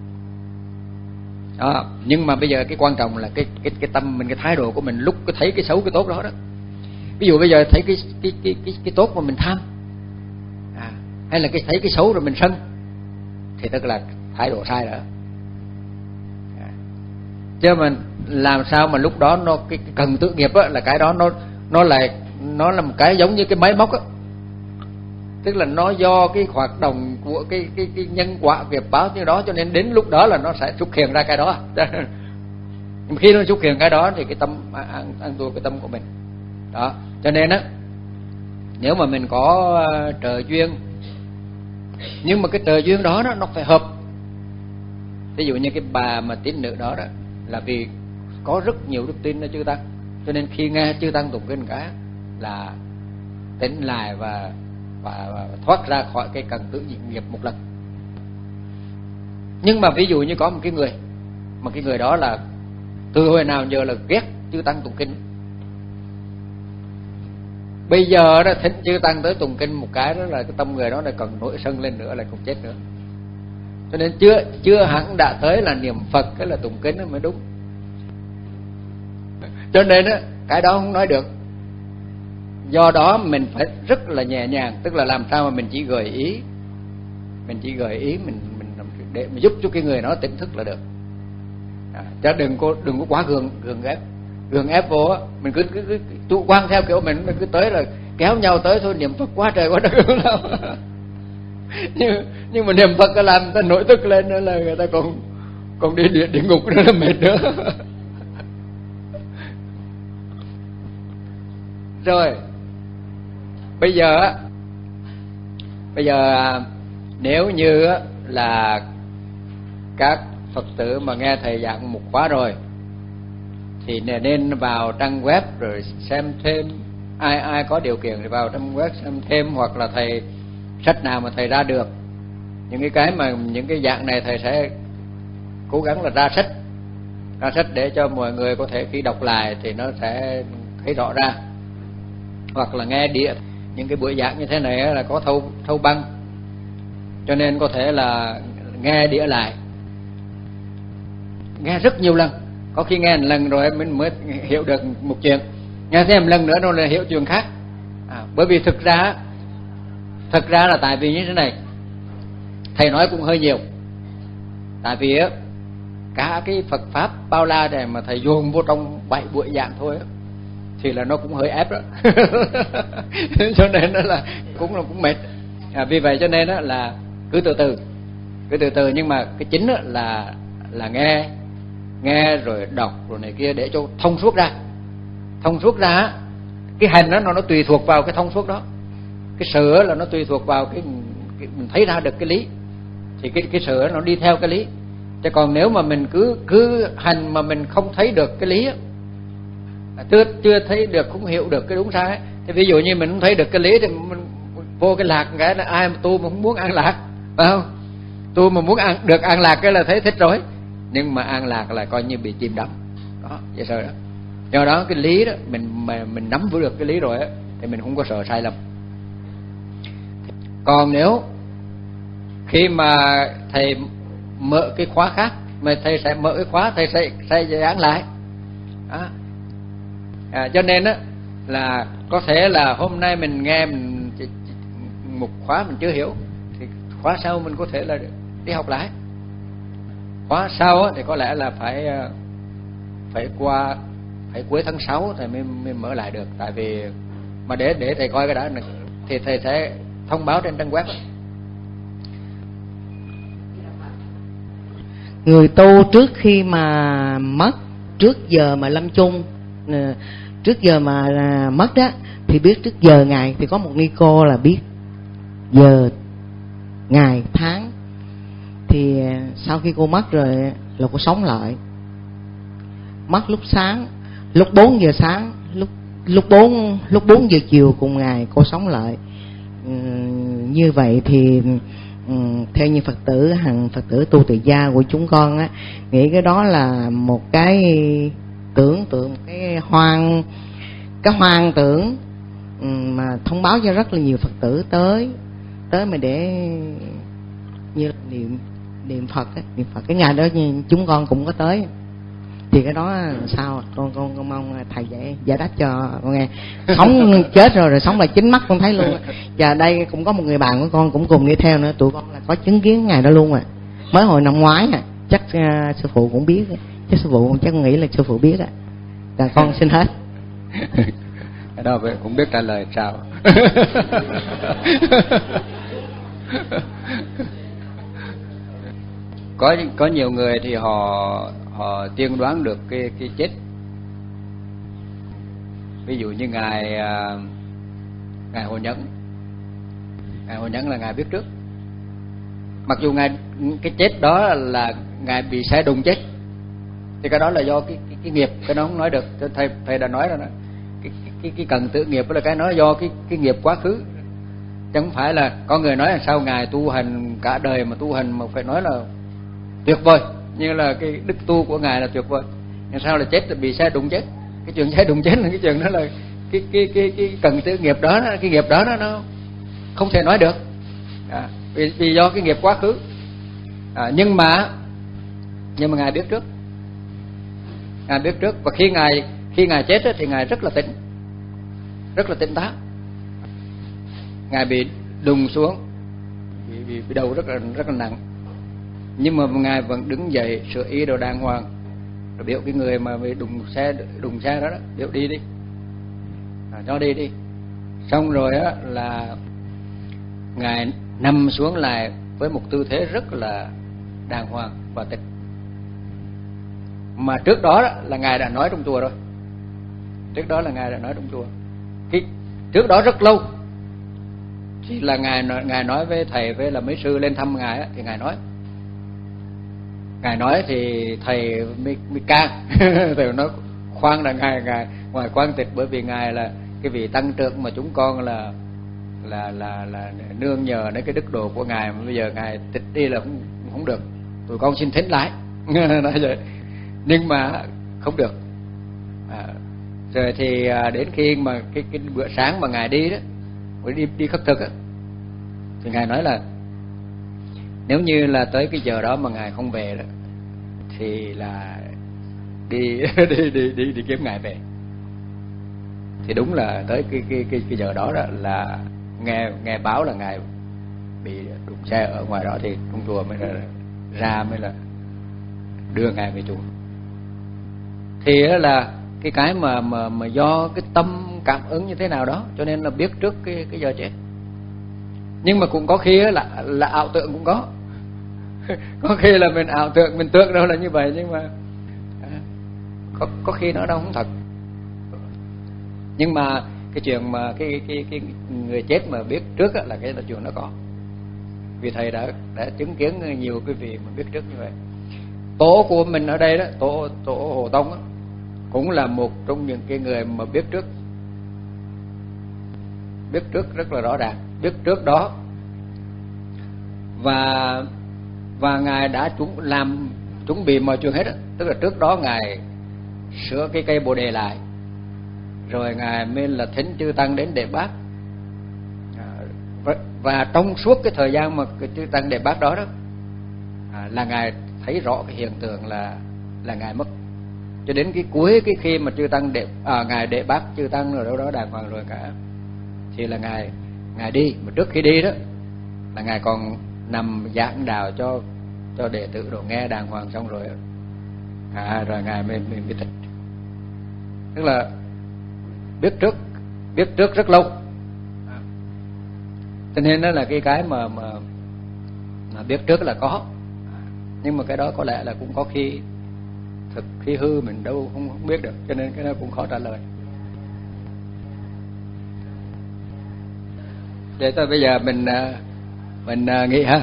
Đó, nhưng mà bây giờ cái quan trọng là cái cái cái tâm mình, cái thái độ của mình lúc cái thấy cái xấu cái tốt đó đó. Ví dụ bây giờ thấy cái cái cái cái, cái tốt mà mình tham, à, hay là cái thấy cái xấu rồi mình sân, thì tức là thái độ sai rồi. À, chứ mà làm sao mà lúc đó nó cái, cái cần tự nghiệp á, là cái đó nó nó là nó là một cái giống như cái máy móc á, tức là nó do cái hoạt động của cái cái cái nhân quả nghiệp báo như đó, cho nên đến lúc đó là nó sẽ xuất hiện ra cái đó. Nhưng khi nó xuất hiện cái đó thì cái tâm ăn ăn thua cái tâm của mình đó. Cho nên á, nếu mà mình có uh, trợ duyên, nhưng mà cái trợ duyên đó, đó nó phải hợp. Ví dụ như cái bà mà tín nữ đó đó là vì có rất nhiều đức tin ở chư tăng, cho nên khi nghe chư tăng tụng kinh cả là tỉnh lại và, và, và thoát ra khỏi cái cần tự nghiệp một lần. Nhưng mà ví dụ như có một cái người, mà cái người đó là từ hồi nào giờ là ghét chư tăng tụng kinh, bây giờ đó thỉnh chư tăng tới tụng kinh một cái đó là cái tâm người đó là còn nổi sân lên nữa, là còn chết nữa. Cho nên chưa chưa hẳn đã tới là niệm Phật cái là tụng kinh nó mới đúng. Cho nên á cái đó không nói được. Do đó mình phải rất là nhẹ nhàng, tức là làm sao mà mình chỉ gợi ý, mình chỉ gợi ý mình mình để mình giúp cho cái người đó tỉnh thức là được. À, chứ đừng có đừng có quá gượng gượng ép, gượng ép vô á, mình cứ cứ, cứ chủ quan theo kiểu mình, mình cứ tới là kéo nhau tới thôi, niệm Phật quá trời quá đất đâu. nhưng nhưng mà niệm Phật có làm người ta nổi tức lên nữa là người ta còn còn đi địa, địa ngục nữa là mệt nữa. Rồi bây giờ bây giờ nếu như là các Phật tử mà nghe thầy giảng một khóa rồi thì nên vào trang web rồi xem thêm, ai ai có điều kiện thì vào trang web xem thêm, hoặc là thầy sách nào mà thầy ra được những cái cái mà những cái dạng này thầy sẽ cố gắng là ra sách ra sách để cho mọi người có thể khi đọc lại thì nó sẽ thấy rõ ra, hoặc là nghe đĩa. Những cái buổi giảng như thế này là có thâu thâu băng, cho nên có thể là nghe đĩa lại, nghe rất nhiều lần, có khi nghe một lần rồi mình mới hiểu được một chuyện, nghe thêm một lần nữa rồi là hiểu chuyện khác. À, bởi vì thực ra thực ra là tại vì như thế này, thầy nói cũng hơi nhiều, tại vì á cả cái Phật pháp bao la này mà thầy dồn vô trong bảy buổi giảng thôi á thì là nó cũng hơi ép đó. Cho nên đó là cũng là cũng mệt. À, vì vậy cho nên đó là cứ từ từ cứ từ từ nhưng mà cái chính là là nghe nghe rồi đọc rồi này kia để cho thông suốt ra. Thông suốt ra cái hành đó nó nó tùy thuộc vào cái thông suốt đó, cái sự là nó tùy thuộc vào cái, cái mình thấy ra được cái lý thì cái cái sự nó đi theo cái lý. Chứ còn nếu mà mình cứ cứ hành mà mình không thấy được cái lý, chưa chưa thấy được, không hiểu được cái đúng sai ấy. Thì ví dụ như mình không thấy được cái lý thì mình vô cái lạc cái là ai mà tu mà không muốn an lạc, phải không? Tu mà muốn an, được an lạc cái là thấy thích rồi, nhưng mà an lạc là coi như bị chìm đắm đó, vậy sao đó. Do đó cái lý đó mình mà mình nắm vững được cái lý rồi á thì mình không có sợ sai lầm. Còn nếu khi mà thầy mở cái khóa khác, mà thầy sẽ mở cái khóa, thầy sẽ sẽ giảng lại đó. À, cho nên á là có thể là hôm nay mình nghe mình, một khóa mình chưa hiểu thì khóa sau mình có thể là đi học lại. Khóa sau á thì có lẽ là phải phải qua phải cuối tháng sáu thầy mới, mới mở lại được, tại vì mà để để thầy coi cái đó thì thầy sẽ thông báo trên trang web. Người tu trước khi mà mất, trước giờ mà lâm chung, trước giờ mà mất đó thì biết trước giờ ngày, thì có một ni cô là biết giờ ngày tháng. Thì sau khi cô mất rồi là cô sống lại, mất lúc sáng, lúc bốn giờ sáng, lúc lúc bốn lúc bốn giờ chiều cùng ngày cô sống lại. Ừ, như vậy thì ừ, theo như Phật tử hàng Phật tử tu tại gia của chúng con á, nghĩ cái đó là một cái tưởng tượng, cái hoang cái hoang tưởng ừ, mà thông báo cho rất là nhiều Phật tử tới tới mà để như niệm niệm Phật á, niệm Phật cái ngày đó chúng con cũng có tới. Thì cái đó sao con con con mong thầy giải giải đáp cho con nghe. Sống chết rồi rồi sống lại chính mắt con thấy luôn. Và đây cũng có một người bạn của con cũng cùng đi theo nữa, tụi con là có chứng kiến ngày đó luôn à, mới hồi năm ngoái à. Chắc uh, sư phụ cũng biết, chứ sư phụ chắc con nghĩ là sư phụ biết à. Là con xin hết. Cái đó cũng biết trả lời sao. có có nhiều người thì họ họ tiên đoán được cái cái chết. Ví dụ như ngài ngài Hồ Nhẫn, ngài Hồ Nhẫn là ngài biết trước. Mặc dù ngài cái chết đó là ngài bị xe đụng chết, thì cái đó là do cái cái, cái nghiệp, cái đó không nói được. Thầy thầy đã nói rồi đó. Cái cái cái cần tự nghiệp là cái nói do cái cái nghiệp quá khứ, chứ không phải là có người nói là sao ngài tu hành cả đời mà tu hành mà phải nói là tuyệt vời, như là cái đức tu của ngài là tuyệt vời. Nhưng sao là chết là bị xe đụng chết? Cái chuyện xe đụng chết là cái chuyện đó là cái cái cái cái cần cái nghiệp đó, cái nghiệp đó nó, nó không thể nói được, à, vì, vì do cái nghiệp quá khứ. À, nhưng mà nhưng mà ngài biết trước, ngài biết trước và khi ngài khi ngài chết thì ngài rất là tỉnh, rất là tỉnh táo. Ngài bị đùng xuống, bị, bị, bị đầu rất là rất là nặng, nhưng mà ngài vẫn đứng dậy sửa ý đồ đàng hoàng, rồi biểu cái người mà bị đùng xe đùng xe đó, đó biểu đi đi, à, cho đi đi. Xong rồi á là ngài nằm xuống lại với một tư thế rất là đàng hoàng và tịch. Mà trước đó, đó là ngài đã nói trong chùa rồi, trước đó là ngài đã nói trong chùa, cái trước đó rất lâu thì là ngài ngài nói với thầy với là mấy sư lên thăm ngài á, thì ngài nói ngài nói thì thầy mới, mới can thầy nói khoan là ngài ngài ngoài quan tịch, bởi vì ngài là cái vị tăng trưởng mà chúng con là là là là nương nhờ đến cái đức độ của ngài, mà bây giờ ngài tịch đi là không không được, tụi con xin thỉnh lại nói vậy. Nhưng mà không được, à, rồi thì đến khi mà cái cái bữa sáng mà ngài đi đó, đi đi khất thực á, thì ngài nói là nếu như là tới cái giờ đó mà ngài không về đó thì là đi đi đi đi đi kiếm ngài về. Thì đúng là tới cái cái cái, cái giờ đó, đó là nghe nghe báo là ngài bị đụng xe ở ngoài đó, thì trong chùa mới ra, ra mới là đưa ngài về chùa. Thì đó là cái cái mà mà mà do cái tâm cảm ứng như thế nào đó, cho nên là biết trước cái cái giờ chết. Nhưng mà cũng có khi là là ảo tưởng cũng có. Có khi là mình ảo tưởng, mình tưởng đâu là như vậy, nhưng mà có có khi nó đâu không thật. Nhưng mà cái chuyện mà cái cái cái người chết mà biết trước là cái là chuyện nó có. Vì thầy đã đã chứng kiến nhiều cái vị mà biết trước như vậy. Tổ của mình ở đây đó, tổ tổ Hồ Tông đó, cũng là một trong những cái người mà biết trước, biết trước rất là rõ ràng, biết trước đó. Và và ngài đã chúng làm chuẩn bị mọi chuyện hết đó. Tức là trước đó ngài sửa cái cây Bồ Đề lại, rồi ngài mới là thỉnh chư tăng đến để bác. À, và, và trong suốt cái thời gian mà cái chư tăng để bác đó đó, à, là ngài thấy rõ cái hiện tượng là là ngài mất. Cho đến cái cuối cái khi mà chư tăng để à, ngài để bác chư tăng rồi đâu đó đàng hoàng rồi cả, thì là ngài ngài đi. Mà trước khi đi đó là ngài còn nằm giảng đạo cho cho đệ tử đồ nghe đàng hoàng, xong rồi à, rồi ngài mới mới, mới tịch. Tức là biết trước, biết trước rất lâu. Cho nên đó là cái cái mà mà, mà biết trước là có, nhưng mà cái đó có lẽ là cũng có khi thực khi hư mình đâu không, không biết được, cho nên cái đó cũng khó trả lời. Để thôi bây giờ mình mình nghĩ ha.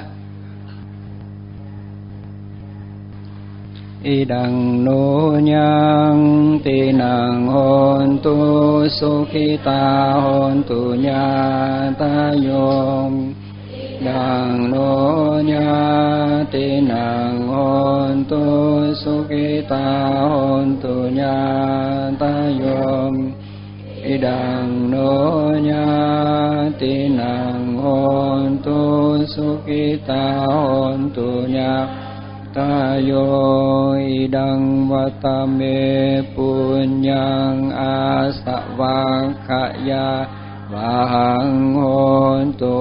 Idang no nyang tinang hontu sukhita hontu nyata yom. Idang no nya tinang hontu sukhita hontu nyata yom. Idang no nya tinang hontu sukhita hontu nyata tayo idang vatame punyang asavakaya vahang hontu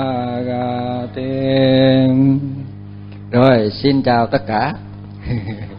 anagatem. Rồi xin chào tất cả.